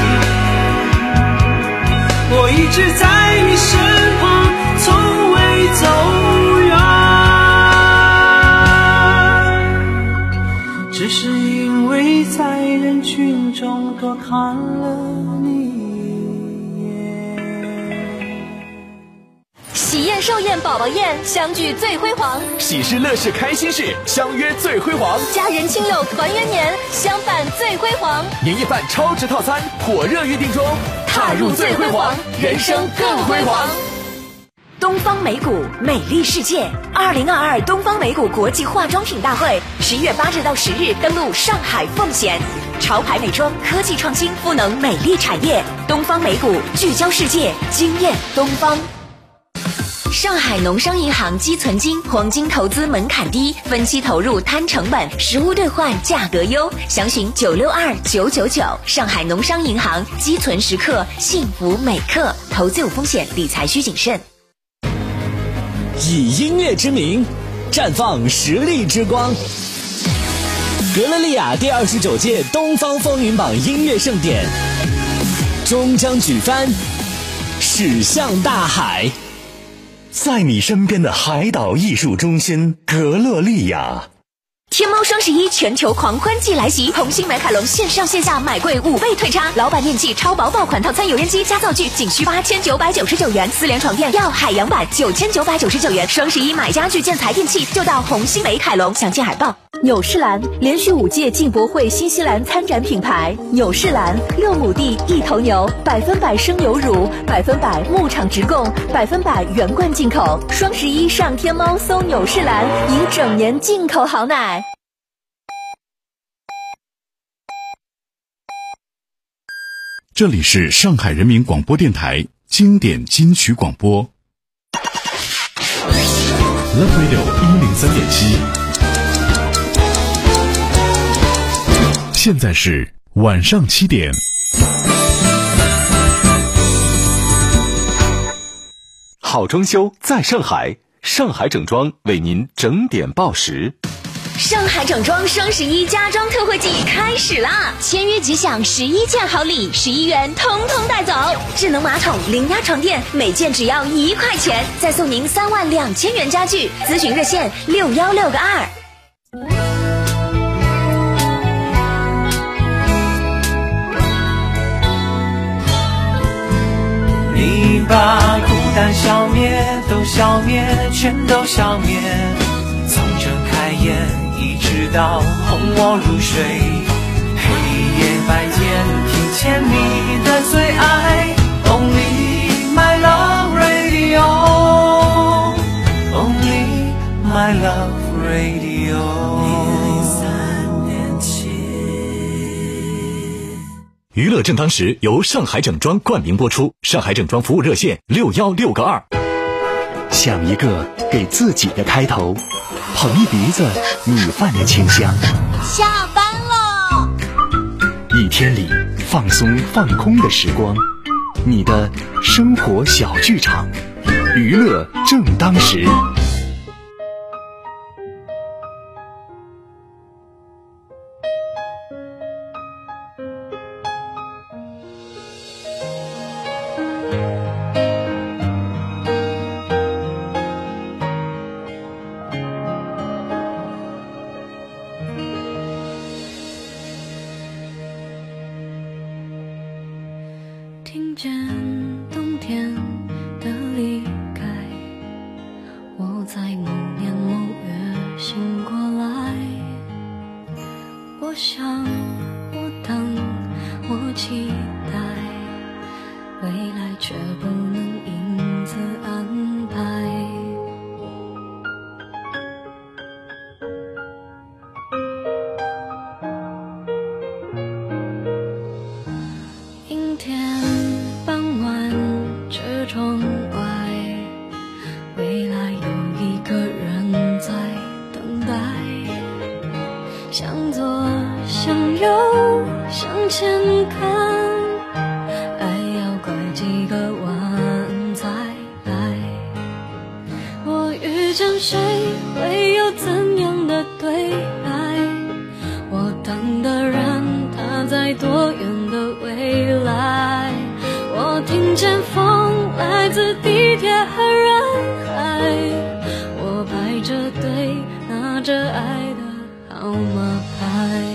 我一直在你身旁，从未走远，只是因为在人群中多看了你一眼。 喜宴、寿宴、宝宝宴，相聚最辉煌； 喜事、乐事、开心事，相约最辉煌； 家人亲友团圆年，相伴最辉煌。 年夜饭超值套餐火热预定中，踏入最辉煌，人生更辉煌。 东方美谷美丽世界2022东方美谷国际化妆品大会11月8日到10日登陆上海奉贤，潮牌美妆、科技创新赋能美丽产业，东方美谷聚焦世界，惊艳东方。上海农商银行积存金黄金投资门槛低，分期投入摊成本，实物兑换价格优，详询962999。上海农商银行，积存时刻幸福每刻，投资有风险，理财需谨慎。 以音乐之名，绽放实力之光。格勒利亚第29届东方风云榜音乐盛典终将举帆，驶向大海。 在你身边的海岛艺术中心格勒利亚。 天猫双11全球狂欢季来袭，红星美凯龙线上线下买贵5倍退差，老板电器超薄爆款套餐油烟机加灶具仅需8999元，4联床垫要海洋版9999元。双11买家具建材电器就到红星美凯龙，详见海报。 纽仕兰连续5届进博会新西兰参展品牌，纽仕兰6亩地1头牛，100%生牛乳，100%牧场直供，100%原罐进口。双11上天猫搜纽仕兰，赢整年进口好奶。 这里是上海人民广播电台经典金曲广播 Love Radio 103.7，现在是晚上7点。 好装修在上海，上海整装为您整点报时。 上海整装双11家装特惠季开始啦！签约即享11件好礼，11元通通带走。智能马桶、零压床垫，每件只要1块钱，再送您32000元家具。咨询热线616个2。 你把孤单消灭，都消灭，全都消灭。从睁开眼一直到哄我入睡，黑夜白天听见你的最爱 Only my love radio Only my love radio。 娱乐正当时由上海整装冠名播出，上海整装服务热线616个2。 想一个给自己的开头，捧一鼻子米饭的清香。 下班了， 一天里放松放空的时光，你的生活小剧场，娱乐正当时。 听见冬天的离开，我在某年某月醒过来。我想，我等，我期待，未来却不能因此安排。阴天傍晚，车窗外，未来有一个人在等待。向左，向右，向前看，爱要拐几个弯才来。我遇见谁，会有怎样的对白？我等的人，他在多远的未来？我听见风来自地铁和人海，我排着队拿着爱的号码牌。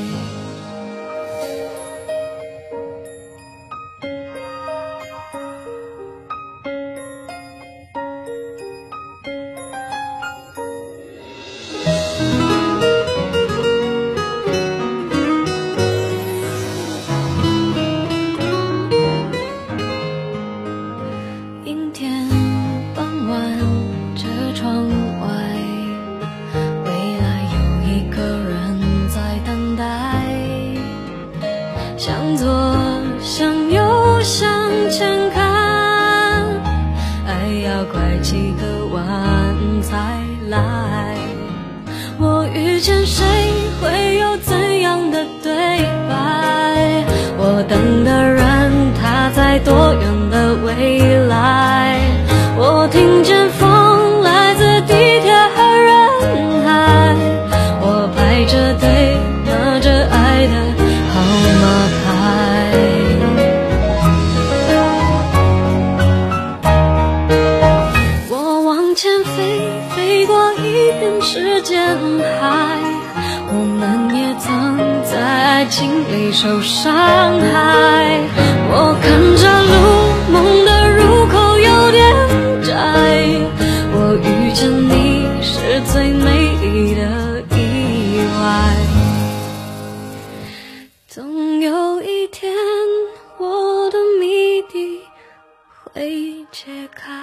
阴天傍晚，车窗外，未来有一个人在等待。向左，向右，向前看，爱要拐几个弯才来。我遇见谁，会有怎样的对白？我等的人，他在多远的未来？我听见风来自地铁和人海，我排着队拿着爱的号码牌。 情里受伤害。我看着路，梦的入口有点窄，我遇见你是最美丽的意外。总有一天我的谜底会解开。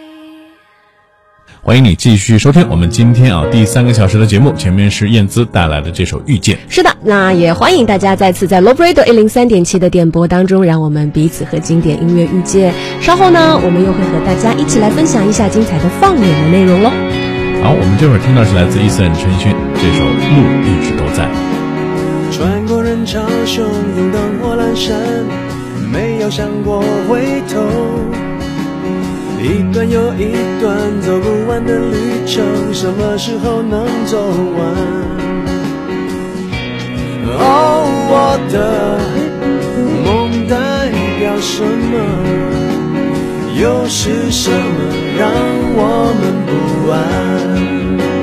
欢迎你继续收听我们今天第3个小时的节目，前面是燕姿带来的这首《遇见》。 是的，那也欢迎大家再次在 Love Radio 103.7的电波当中，让我们彼此和经典音乐遇见。稍后呢，我们又会和大家一起来分享一下精彩的放眼的内容喽。 好，我们这会儿听到是来自Eason陈奕迅这首《路一直都在》。 穿过人潮汹涌的火栏山，没有想过回头，一段又一段走不完的旅程，什么时候能走完？哦，我的梦代表什么？又是什么让我们不安？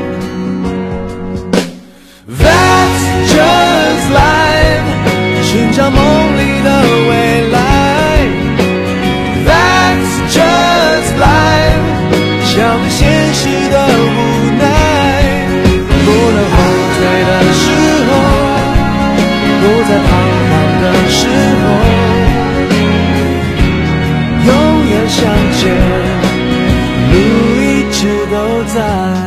That's just life， 寻找梦里的未来。That's just life， 笑对现实的无奈。不能后退的时候，不再彷徨的时候，永远向前，路一直都在。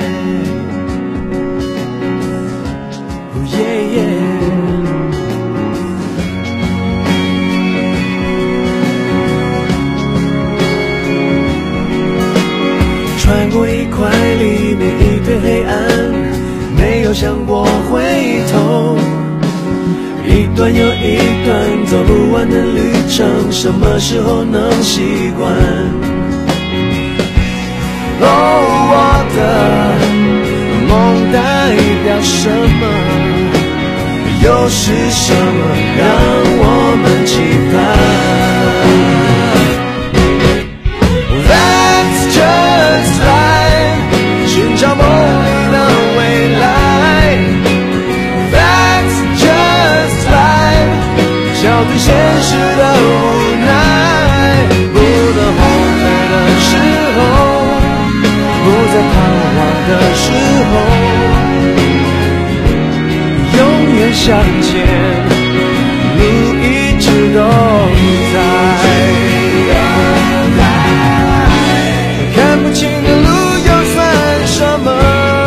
穿过一块里面一片黑暗，没有想过回头，一段又一段走不完的旅程，什么时候能习惯？哦，我的梦代表什么？又是什么让我们期盼？ That's just life， 寻找梦里的未来。That's just life， 笑对现实的无奈。不能后退的时候，不再彷徨的时候，永远向前，路一直都在。看不清的路又算什么？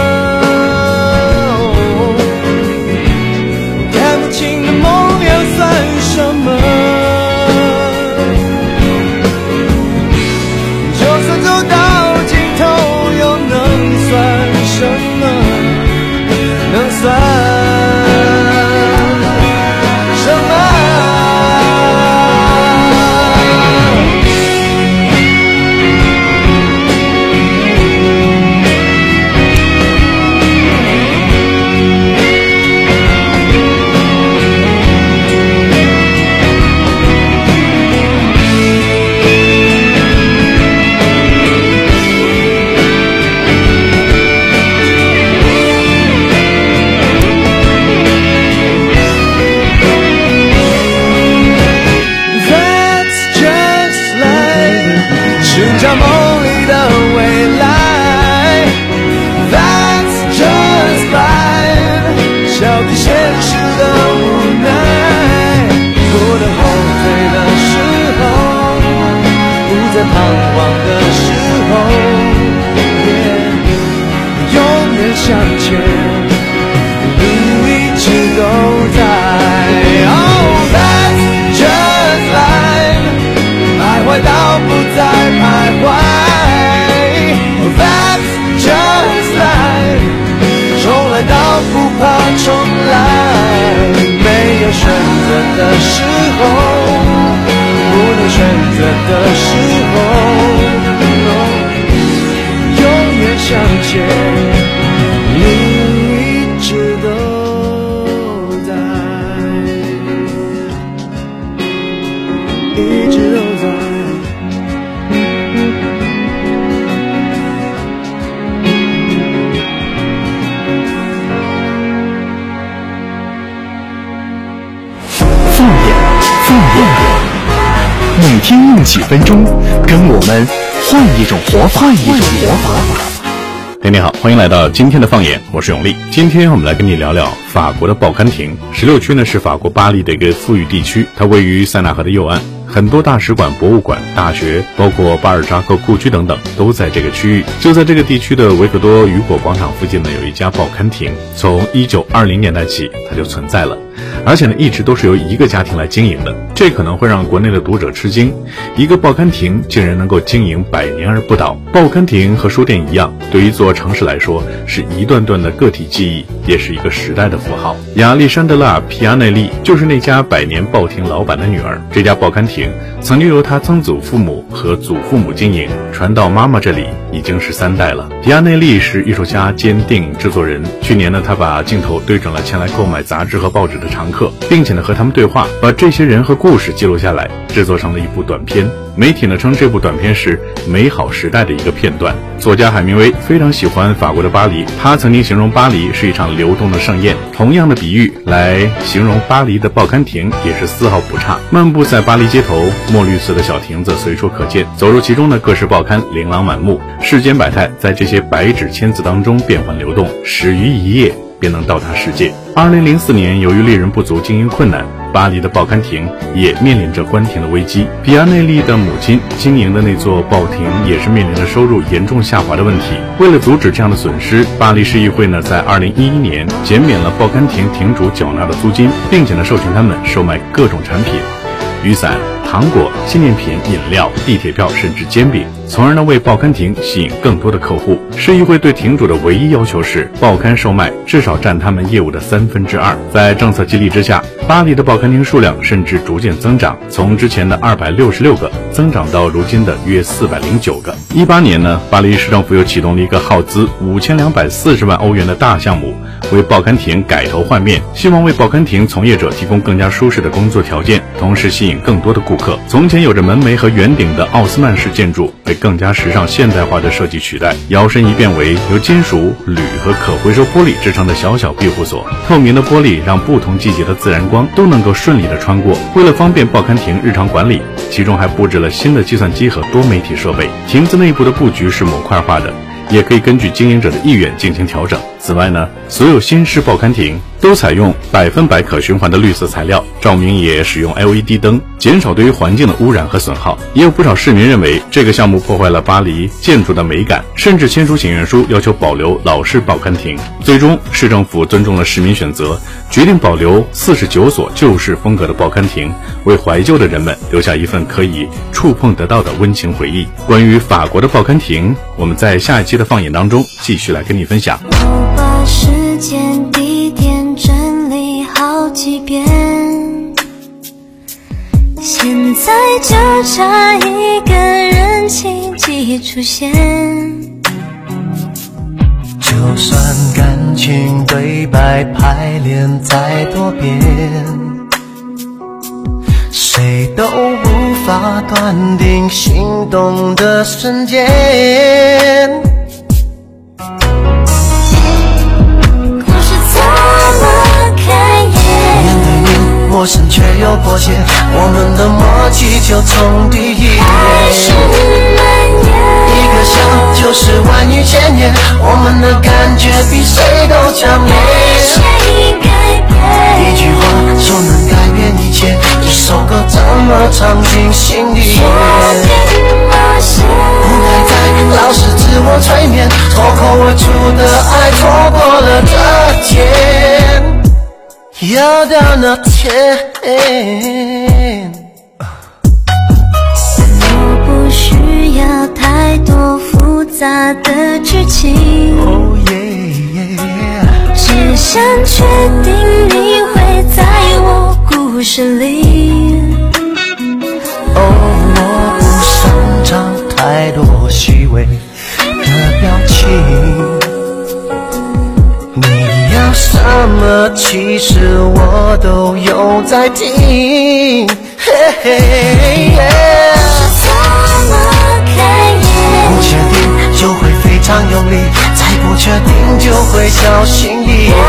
看不清的梦又算什么？就算走到尽头，又能算什么？能算？ 寻找梦里的未来 ，That's just life， 笑对现实的无奈。不能后退的时候，不再彷徨的时候，永远向前，路一直都在。Oh， that's just life， 徘徊到不再徘徊。That's just life， 重来到不怕重来。没有选择的时候，不能选择的时候，永远向前，路一直都在，一直都在。 每天用几分钟，跟我们换一种活法。 你好，欢迎来到今天的放眼，我是永利。今天我们来跟你聊聊法国的报刊亭。16区呢是法国巴黎的一个富裕地区，它位于塞纳河的右岸，很多大使馆、博物馆、大学，包括巴尔扎克故居等等，都在这个区域。就在这个地区的维克多雨果广场附近呢，有一家报刊亭，从1920年代起它就存在了，而且呢一直都是由一个家庭来经营的。这可能会让国内的读者吃惊，一个报刊亭竟然能够经营100年而不倒。报刊亭和书店一样，对于一座城市来说是一段段的个体记忆，也是一个时代的符号。亚历山德拉·皮亚内利就是那家100年报亭老板的女儿。这家报刊亭曾经由他曾祖父母和祖父母经营，传到妈妈这里已经是3代了。皮亚内利是艺术家兼电影制作人，去年呢他把镜头对准了前来购买杂志和报纸的常客，并且呢和他们对话，把这些人和故事记录下来，制作成了一部短片。媒体呢称这部短片是美好时代的一个片段。作家海明威非常喜欢法国的巴黎，他曾经形容巴黎是一场流动的盛宴。同样的比喻来形容巴黎的报刊亭也是丝毫不差。漫步在巴黎街头，墨绿色的小亭子随处可见，走入其中的各式报刊琳琅满目，世间百态在这些白纸千字当中变幻流动，始于一页便能到达世界。2004年，由于利润不足，经营困难，巴黎的报刊亭也面临着关停的危机。皮亚内利的母亲经营的那座报亭也是面临着收入严重下滑的问题。为了阻止这样的损失，巴黎市议会呢在2011年减免了报刊亭亭主缴纳的租金，并且呢授权他们售卖各种产品，雨伞、糖果、纪念品、饮料、地铁票，甚至煎饼，从而呢为报刊亭吸引更多的客户。市议会对亭主的唯一要求是，报刊售卖至少占他们业务的2/3。在政策激励之下，巴黎的报刊亭数量甚至逐渐增长，从之前的266个增长到如今的约409个。18年呢，巴黎市政府又启动了一个耗资5240万欧元的大项目，为报刊亭改头换面，希望为报刊亭从业者提供更加舒适的工作条件，同时吸引更多的顾客。从前有着门楣和圆顶的奥斯曼式建筑被更加时尚现代化的设计取代，摇身一变为由金属、铝和可回收玻璃制成的小小庇护所。透明的玻璃让不同季节的自然光都能够顺利的穿过。为了方便报刊亭日常管理，其中还布置了新的计算机和多媒体设备。亭子内部的布局是模块化的，也可以根据经营者的意愿进行调整。此外呢，所有新式报刊亭都采用100%可循环的绿色材料，照明也使用 LED 灯，减少对于环境的污染和损耗。也有不少市民认为这个项目破坏了巴黎建筑的美感，甚至签署请愿书要求保留老式报刊亭。最终市政府尊重了市民选择，决定保留49所旧式风格的报刊亭，为怀旧的人们留下一份可以触碰得到的温情回忆。关于法国的报刊亭，我们在下一期的放眼当中继续来跟你分享。 我把时间地点整理好几遍，现在就差一个人情迹出现。 就算感情对白排练再多遍，谁都无法断定心动的瞬间。陌生却又迫切，我们的默契就从第一眼。一个笑就是万语千言，我们的感觉比谁都强烈。一句话就能改变一切，这首歌怎么唱进心里？不该再老是自我催眠，脱口而出的爱错过了这天。要到那天， 我不需要太多复杂的剧情，只想确定你会在我故事里。 我不擅长太多细微的表情，你要什么其实我都有在听。不确定就会非常用力，再不确定就会小心翼翼。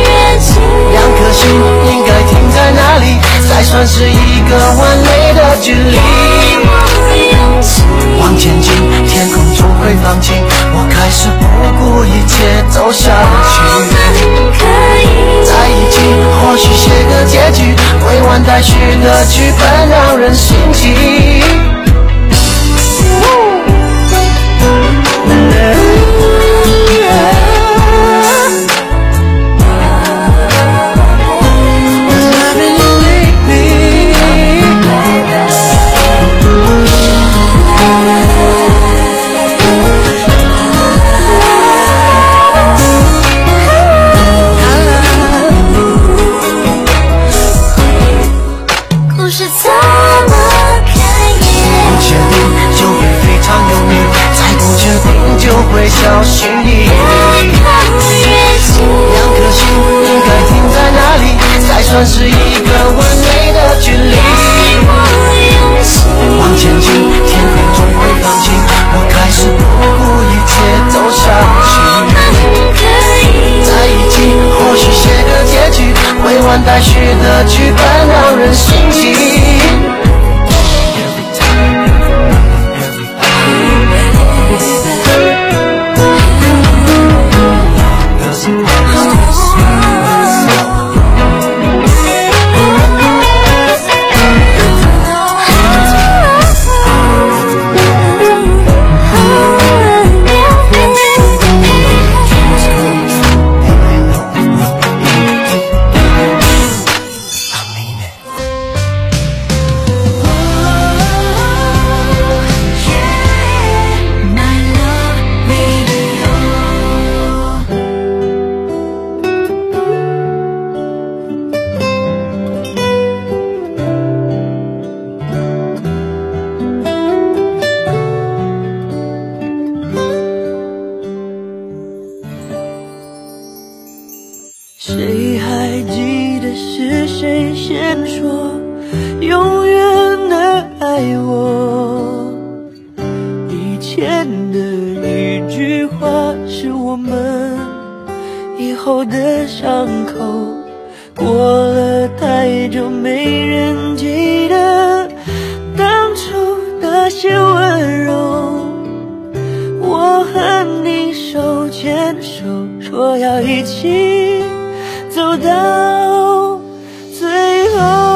两颗心应该停在哪里才算是一个完美的距距离。往前进，天空总会放晴，我开始不顾一切走下去。在一起，或许写个结局，未完待续的剧本让人心急。会小心翼翼，两颗心应该停在哪里，才算是一个完美的距离？往前进，天空总会放晴，我开始不顾一切走下去。在一起，或许写个结局，未完待续的剧本让人心急。谁还记得是谁先说永远的爱我？以前的一句话是我们以后的伤口，过了太久没人记得当初那些温柔。我和你手牵手，说要一起走到最后。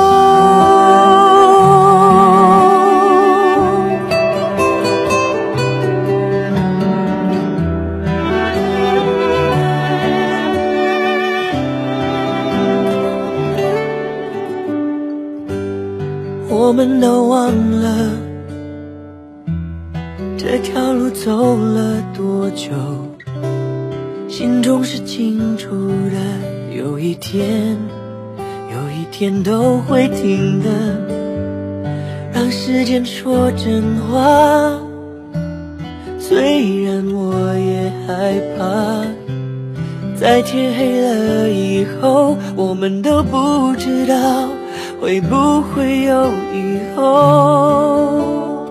我们都忘了这条路走了多久，心中是清楚的，有一天都会停的。让时间说真话，虽然我也害怕，在天黑了以后，我们都不知道会不会有以后。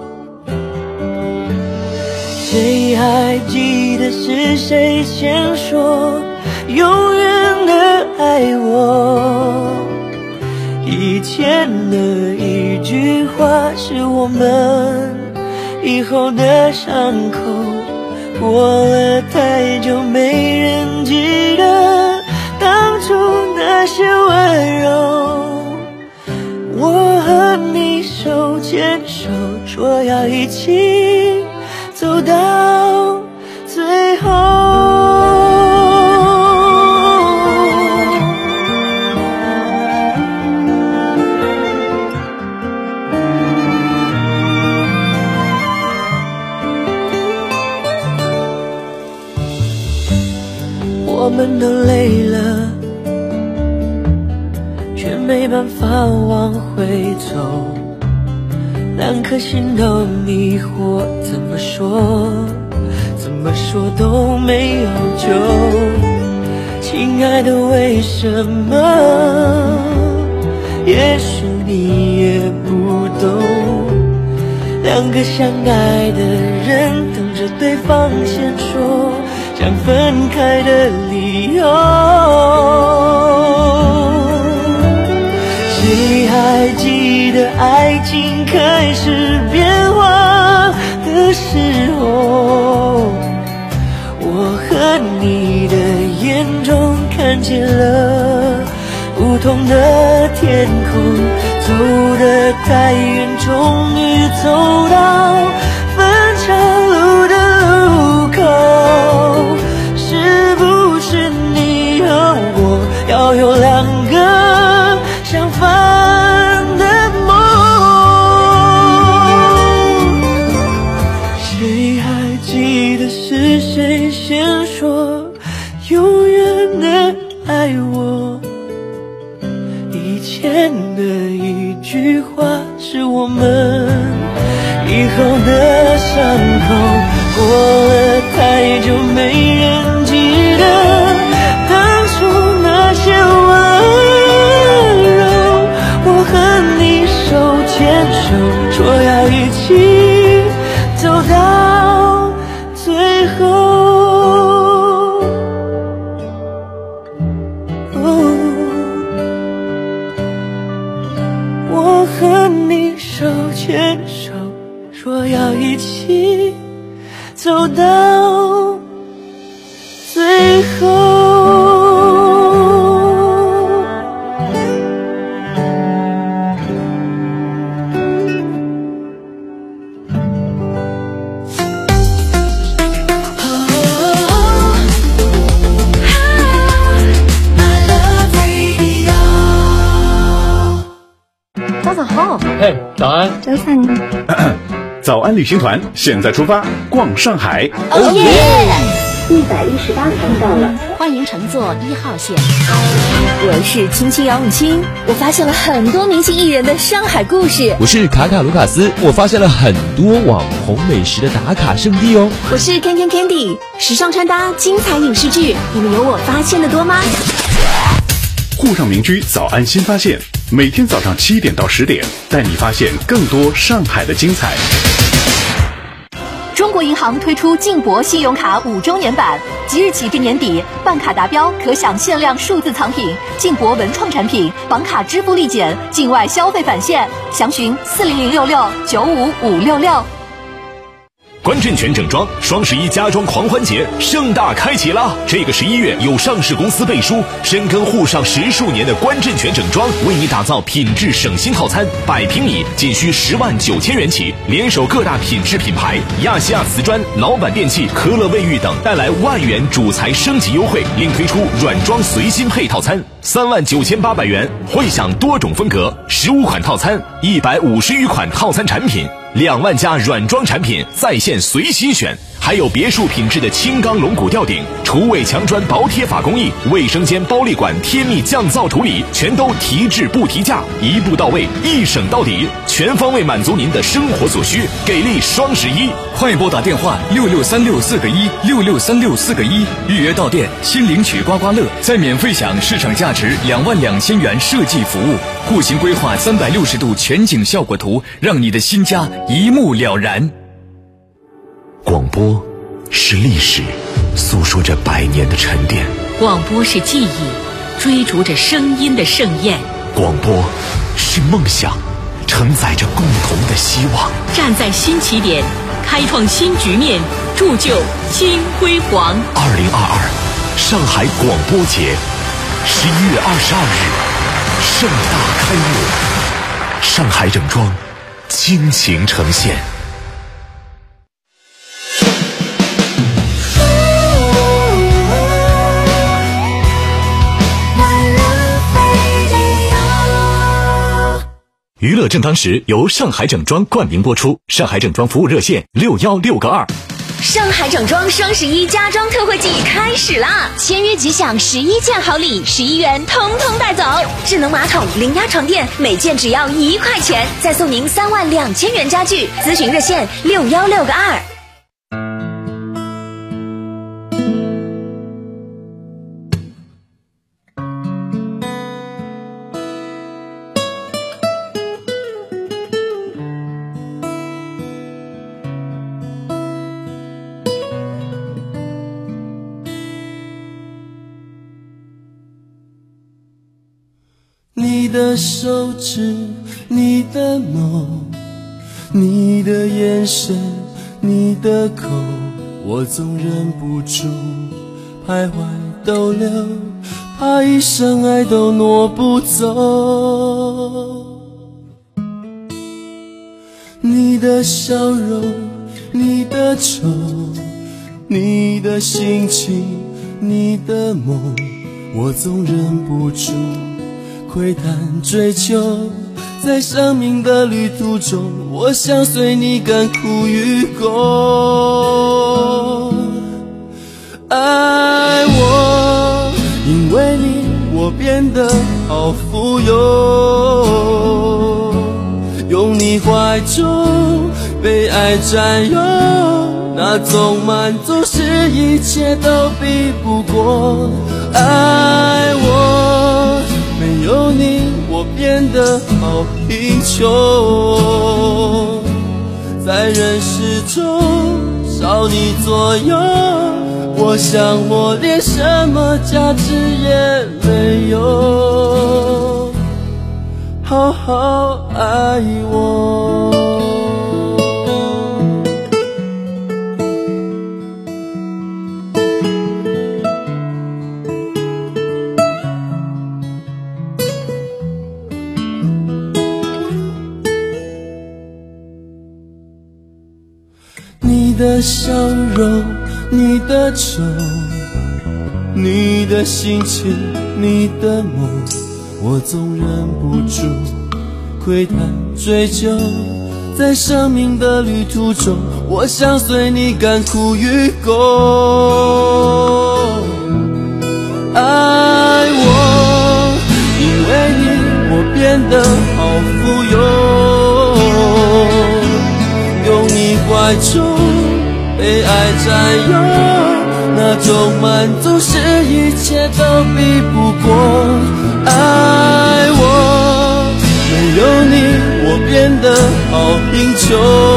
谁还记得是谁先说永远的爱我？以前的一句话是我们以后的伤口，过了太久没人记得当初那些温柔。我和你手牵手，说要一起走到最后。我们都累了，却没办法往回走，两颗心都迷惑，怎么说都没有救。亲爱的，为什么？也许你也不懂，两个相爱的人等着对方先说想分开的理由。谁还记得的爱情开始变化的时候，我和你的眼中看见了不同的天空，走得太远，终于走到分岔路的路口。是不是你和我要有两个相反的梦？谁还记得是谁先说永远的爱我？以前的一句话是我们以后的伤口，过了太久没人记得当初那些温柔。我和你手牵手，说要一起走到最后。我和你手牵手，说要一起走到最后。 早上好。 嘿，早安。 早上。 早安旅行团现在出发逛上海。 哦耶 ！118看到了， 欢迎乘坐1号线。我是青青杨永清，我发现了很多明星艺人的上海故事。 我是卡卡卢卡斯，我发现了很多网红美食的打卡圣地哦。 我是 Candy， 时尚穿搭，精彩影视剧，你们有我发现的多吗？ 沪上民居早安新发现，每天早上7点到10点，带你发现更多上海的精彩。 中国银行推出晋博信用卡5周年版，即日起至年底，办卡达标可享限量数字藏品、晋博文创产品、绑卡支付立减、境外消费返现。详询40066-95566。 关震全整装双11家装狂欢节盛大开启啦！这个11月有上市公司背书，深耕沪上10数年的关震全整装为你打造品质省心套餐，100平米仅需10.9万元起，联手各大品质品牌亚细亚瓷砖、老板电器、科勒卫浴等，带来万元主材升级优惠，另推出软装随心配套餐39800元，会享多种风格15款套餐，150余款套餐产品，2万家软装产品在线随心选，还有别墅品质的轻钢龙骨吊顶、厨卫墙砖薄贴法工艺、卫生间包立管贴密降噪处理，全都提质不提价，一步到位，一省到底，全方位满足您的生活所需，给力双11！ 快拨打电话663641663641，预约到店，先领取刮刮乐，再免费享市场价值22000元设计服务，户型规划360度全景效果图，让你的新家一目了然。 广播是历史，诉说着100年的沉淀； 广播是记忆，追逐着声音的盛宴； 广播是梦想，承载着共同的希望。 站在新起点，开创新局面，铸就新辉煌。 2022上海广播节11月22日盛大开幕，上海整装倾情呈现。 娱乐正当时由上海整装冠名播出，上海整装服务热线616-2。 上海整装双11家装特惠季开始啦！签约即享11件好礼，11元通通带走。智能马桶、零压床垫，每件只要1块钱，再送您32000元家具。咨询热线616-2。 你的手指你的梦，你的眼神，你的口，我总忍不住徘徊逗留，怕一生爱都挪不走。你的笑容，你的愁，你的心情，你的梦，我总忍不住窥探追求。在生命的旅途中，我想随你甘苦与共。爱我，因为你我变得好富有，用你怀中被爱占有，那种满足是一切都比不过。爱我，没有你我变得好贫穷，在人世中少你左右，我想我连什么价值也没有，好好爱我。你的笑容，你的愁，你的心情，你的梦，我总忍不住窥探追究。在生命的旅途中，我想随你甘苦与共。爱我，因为你我变得好富有，用你怀中被爱占有，那种满足是一切都比不过。爱我，没有你我变得好贫穷，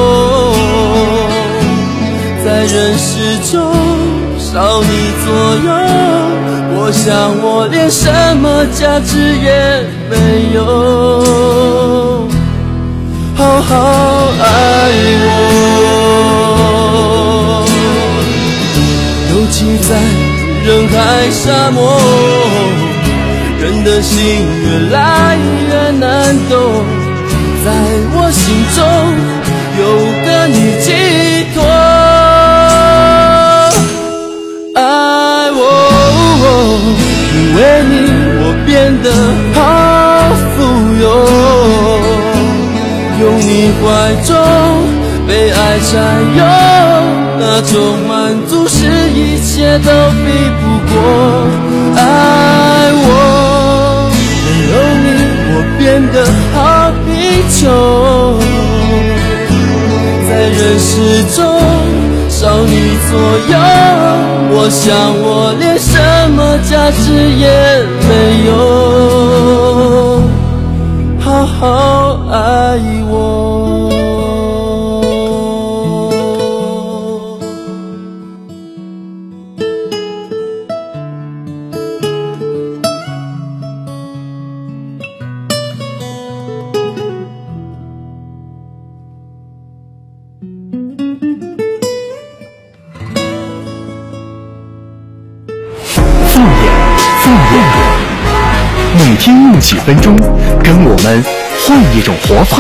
在人世中少你左右，我想我连什么价值也没有，好好爱我。尤其在人海沙漠，人的心越来越难懂，在我心中有个你寄托。爱我，因为你我变得好富有，用你怀中被爱占有，那种满足是一切都比不过。爱我，没有你我变得好贫穷，在人世中少你左右，我想我连什么价值也没有，好好爱我。 每天用几分钟，跟我们换一种活法。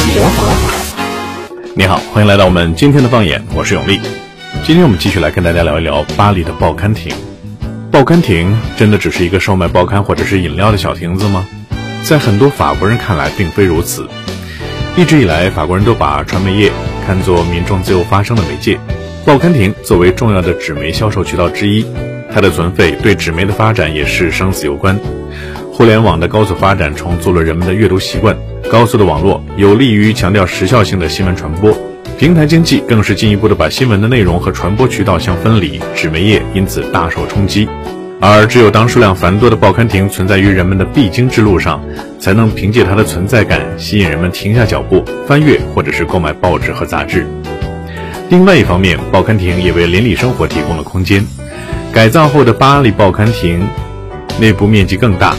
你好，欢迎来到我们今天的放眼，我是永利。今天我们继续来跟大家聊一聊巴黎的报刊亭。报刊亭真的只是一个售卖报刊或者是饮料的小亭子吗？在很多法国人看来并非如此。一直以来，法国人都把传媒业看作民众自由发声的媒介，报刊亭作为重要的纸媒销售渠道之一，它的存废对纸媒的发展也是生死攸关。互联网的高速发展重塑了人们的阅读习惯，高速的网络有利于强调时效性的新闻传播，平台经济更是进一步的把新闻的内容和传播渠道相分离，纸媒业因此大受冲击。而只有当数量繁多的报刊亭存在于人们的必经之路上，才能凭借它的存在感吸引人们停下脚步，翻阅或者是购买报纸和杂志。另外一方面，报刊亭也为邻里生活提供了空间。改造后的巴黎报刊亭内部面积更大，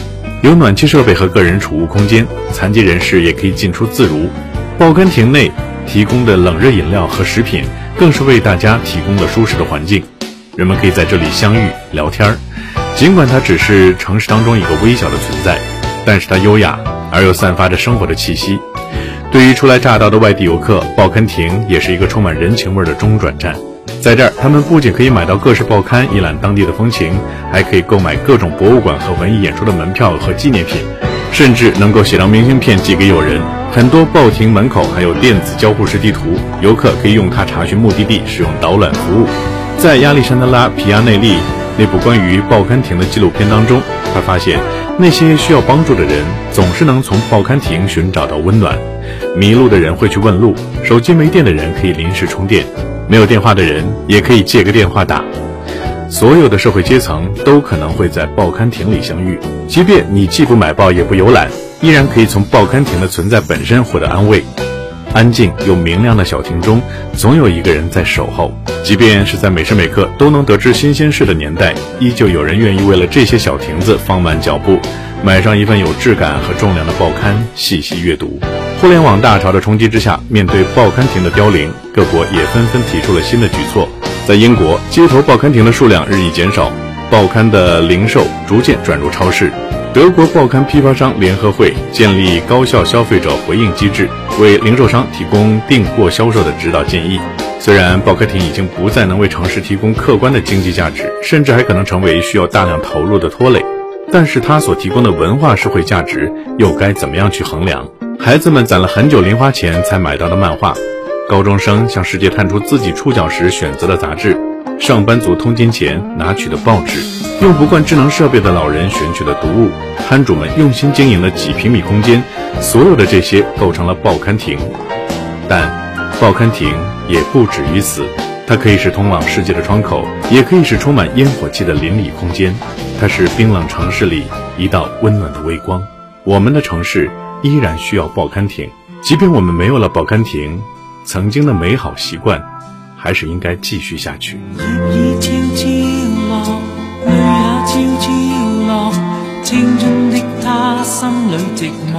有暖气设备和个人储物空间，残疾人士也可以进出自如。报刊亭内提供的冷热饮料和食品更是为大家提供了舒适的环境，人们可以在这里相遇聊天。尽管它只是城市当中一个微小的存在，但是它优雅而又散发着生活的气息。对于初来乍到的外地游客，报刊亭也是一个充满人情味的中转站。在这儿，他们不仅可以买到各式报刊，一览当地的风情，还可以购买各种博物馆和文艺演出的门票和纪念品，甚至能够写张明信片寄给友人。很多报亭门口还有电子交互式地图，游客可以用它查询目的地，使用导览服务。在亚历山德拉·皮亚内利那部关于报刊亭的纪录片当中，他发现那些需要帮助的人总是能从报刊亭寻找到温暖。迷路的人会去问路，手机没电的人可以临时充电，没有电话的人也可以借个电话打。所有的社会阶层都可能会在报刊亭里相遇，即便你既不买报也不游览，依然可以从报刊亭的存在本身获得安慰。安静又明亮的小亭中，总有一个人在守候。即便是在每时每刻都能得知新鲜事的年代，依旧有人愿意为了这些小亭子放慢脚步，买上一份有质感和重量的报刊，细细阅读。互联网大潮的冲击之下，面对报刊亭的凋零，各国也纷纷提出了新的举措。在英国，街头报刊亭的数量日益减少，报刊的零售逐渐转入超市。德国报刊批发商联合会建立高效消费者回应机制，为零售商提供订货销售的指导建议。虽然报刊亭已经不再能为城市提供客观的经济价值，甚至还可能成为需要大量投入的拖累，但是它所提供的文化社会价值又该怎么样去衡量？孩子们攒了很久零花钱才买到的漫画，高中生向世界探出自己触角时选择的杂志，上班族通勤前拿取的报纸，用不惯智能设备的老人选取的读物，摊主们用心经营的几平米空间，所有的这些构成了报刊亭。但报刊亭也不止于此，它可以是通往世界的窗口，也可以是充满烟火气的邻里空间。它是冰冷城市里一道温暖的微光。我们的城市依然需要报刊亭，即便我们没有了報刊亭，曾經的美好習慣還是應該繼續下去。 葉悄悄落，淚也悄悄落，青春的他心裏寂寞。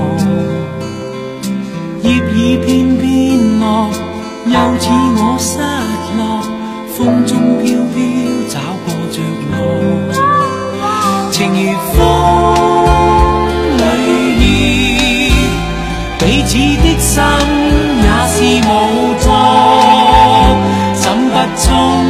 葉已片片落，又似我失落，風中飄飄找過着落，情如風彼此的心也是無助，怎不衝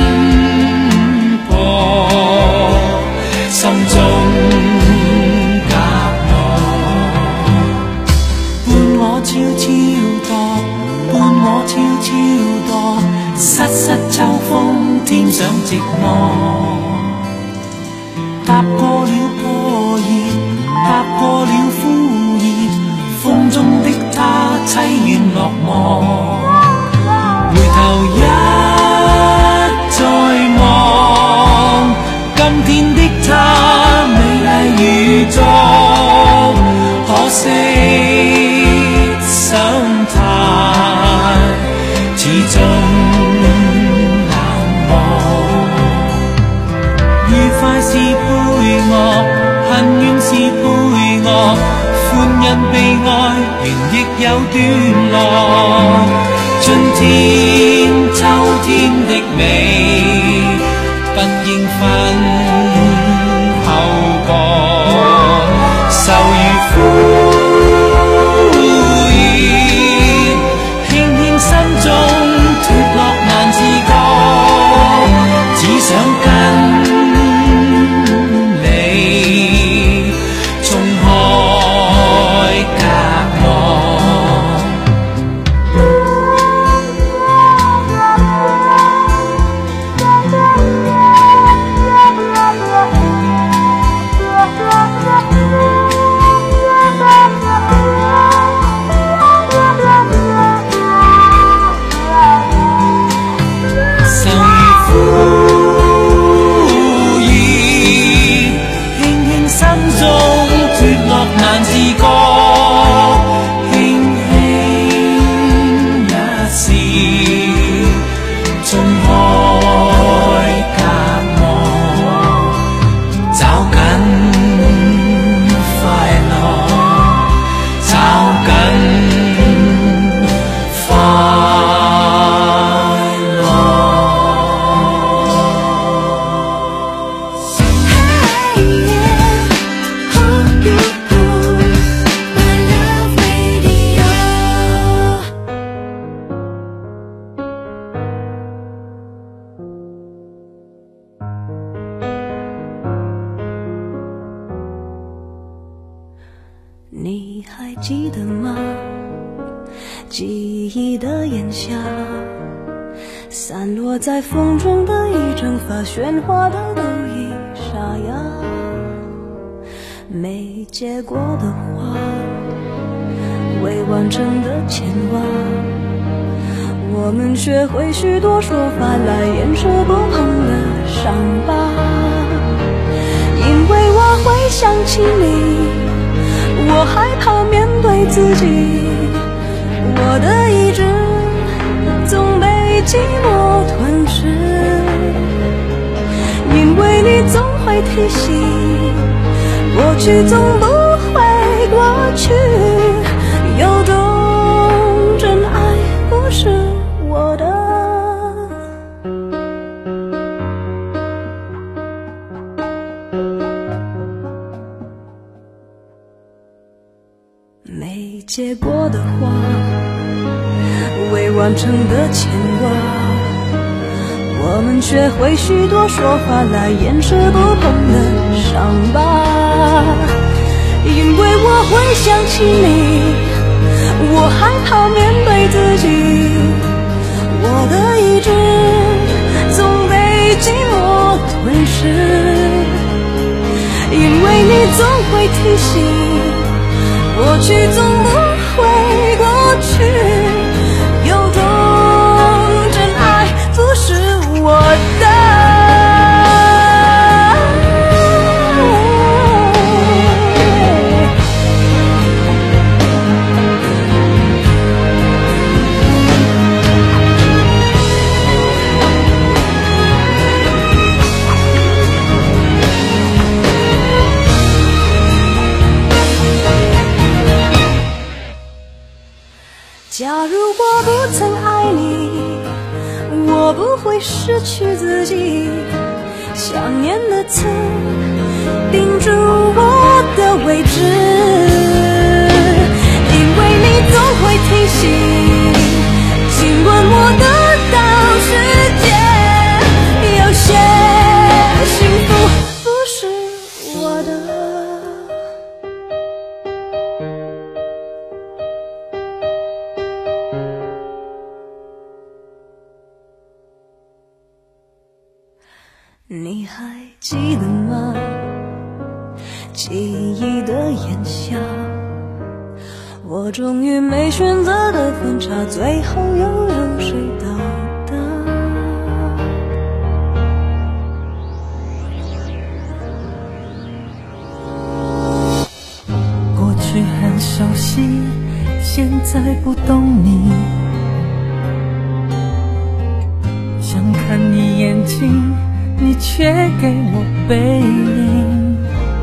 破心中隔膜？伴我悄悄墮，伴我悄悄墮，瑟瑟秋風添上寂寞。踏過了破葉，踏過了枯葉，風中的他凄怨落寞，回頭一再望，今天的他美麗如昨，可惜心態始終冷漠。愉快是配樂，恨怨是配樂，歡欣悲哀原亦有段落，春天秋天的美不應分後果，愁如枯葉輕輕心中脫落難自覺，只想跟你衝開隔膜。 记得吗？记忆的炎夏，散落在风中的一整发，喧哗的都已沙哑。没结果的花，未完成的牵挂，我们学会许多说法来掩饰不碰的伤疤。因为我会想起你，我害怕面对自己，我的意志总被寂寞吞噬。因为你总会提醒，过去总不会过去，有种真爱不是我的。没结果的花，未完成的牵挂，我们学会许多说法来掩饰不碰的伤疤。因为我会想起你，我害怕面对自己，我的意志总被寂寞吞噬。因为你总会提醒，过去总不会过去，有种真爱不是我的。假如我不曾爱你，我不会失去自己，想念的刺钉住我的位置。因为你总会提醒，尽管我得到世界，有些幸福不是我的。你还记得吗？记忆的炎夏，我终于没选择的分岔，最后又有谁到达？ 过去很熟悉，现在不懂你，想看你眼睛，你却给我背影，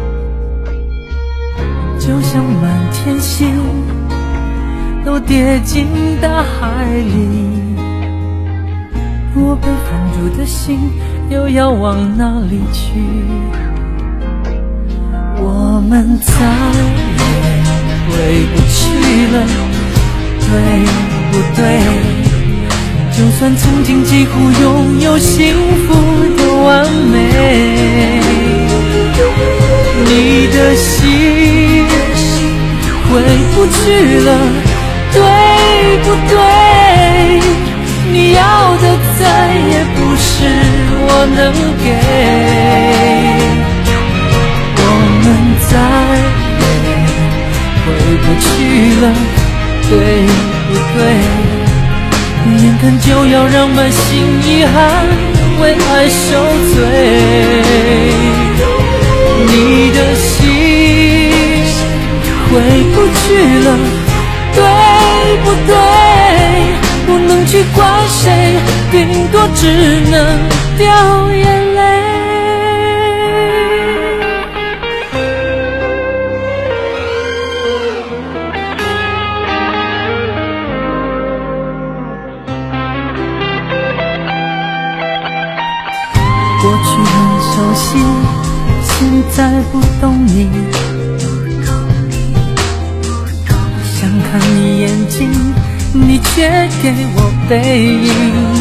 就像满天星都跌进大海里，我被放逐的心又要往哪里去？我们再也回不去了，对不对？就算曾经几乎拥有幸福的完美，你的心回不去了，对不对？你要的再也不是我能给，我们再也回不去了，对不对？眼看就要让满心遗憾为爱受罪，你的心回不去了，对不对？不能去怪谁，顶多只能掉眼泪。过去很熟悉，现在不懂你，想看你眼睛，你却给我背影，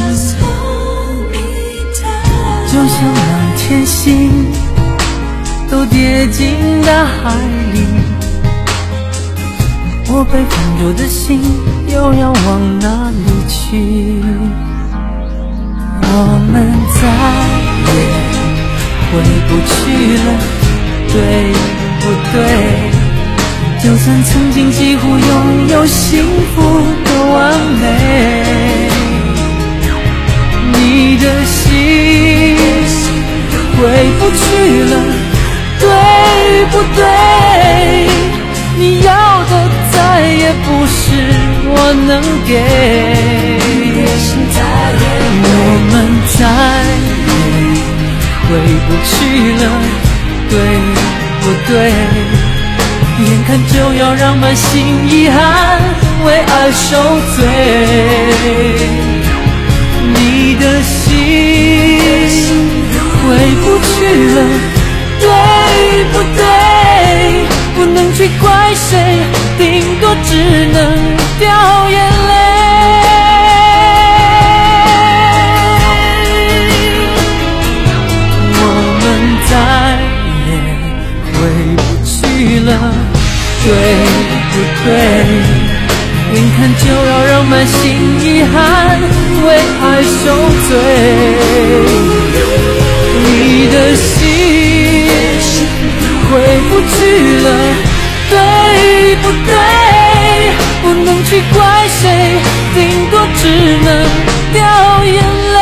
就像满天星都跌进大海里， 我被放逐的心又要往哪里去？我们再也回不去了，对不对？就算曾经几乎拥有幸福的完美，你的心回不去了，对不对？你要的再也不是我能给，我们再也回不去了，对不对？眼看就要让满心遗憾为爱受罪，你的心回不去了，对不对？不能去怪谁，顶多只能掉眼泪。我们再也回不去了，对不对？眼看就要让满心遗憾为爱受罪，你的心回不去了，对不对？不能去怪谁，顶多只能掉眼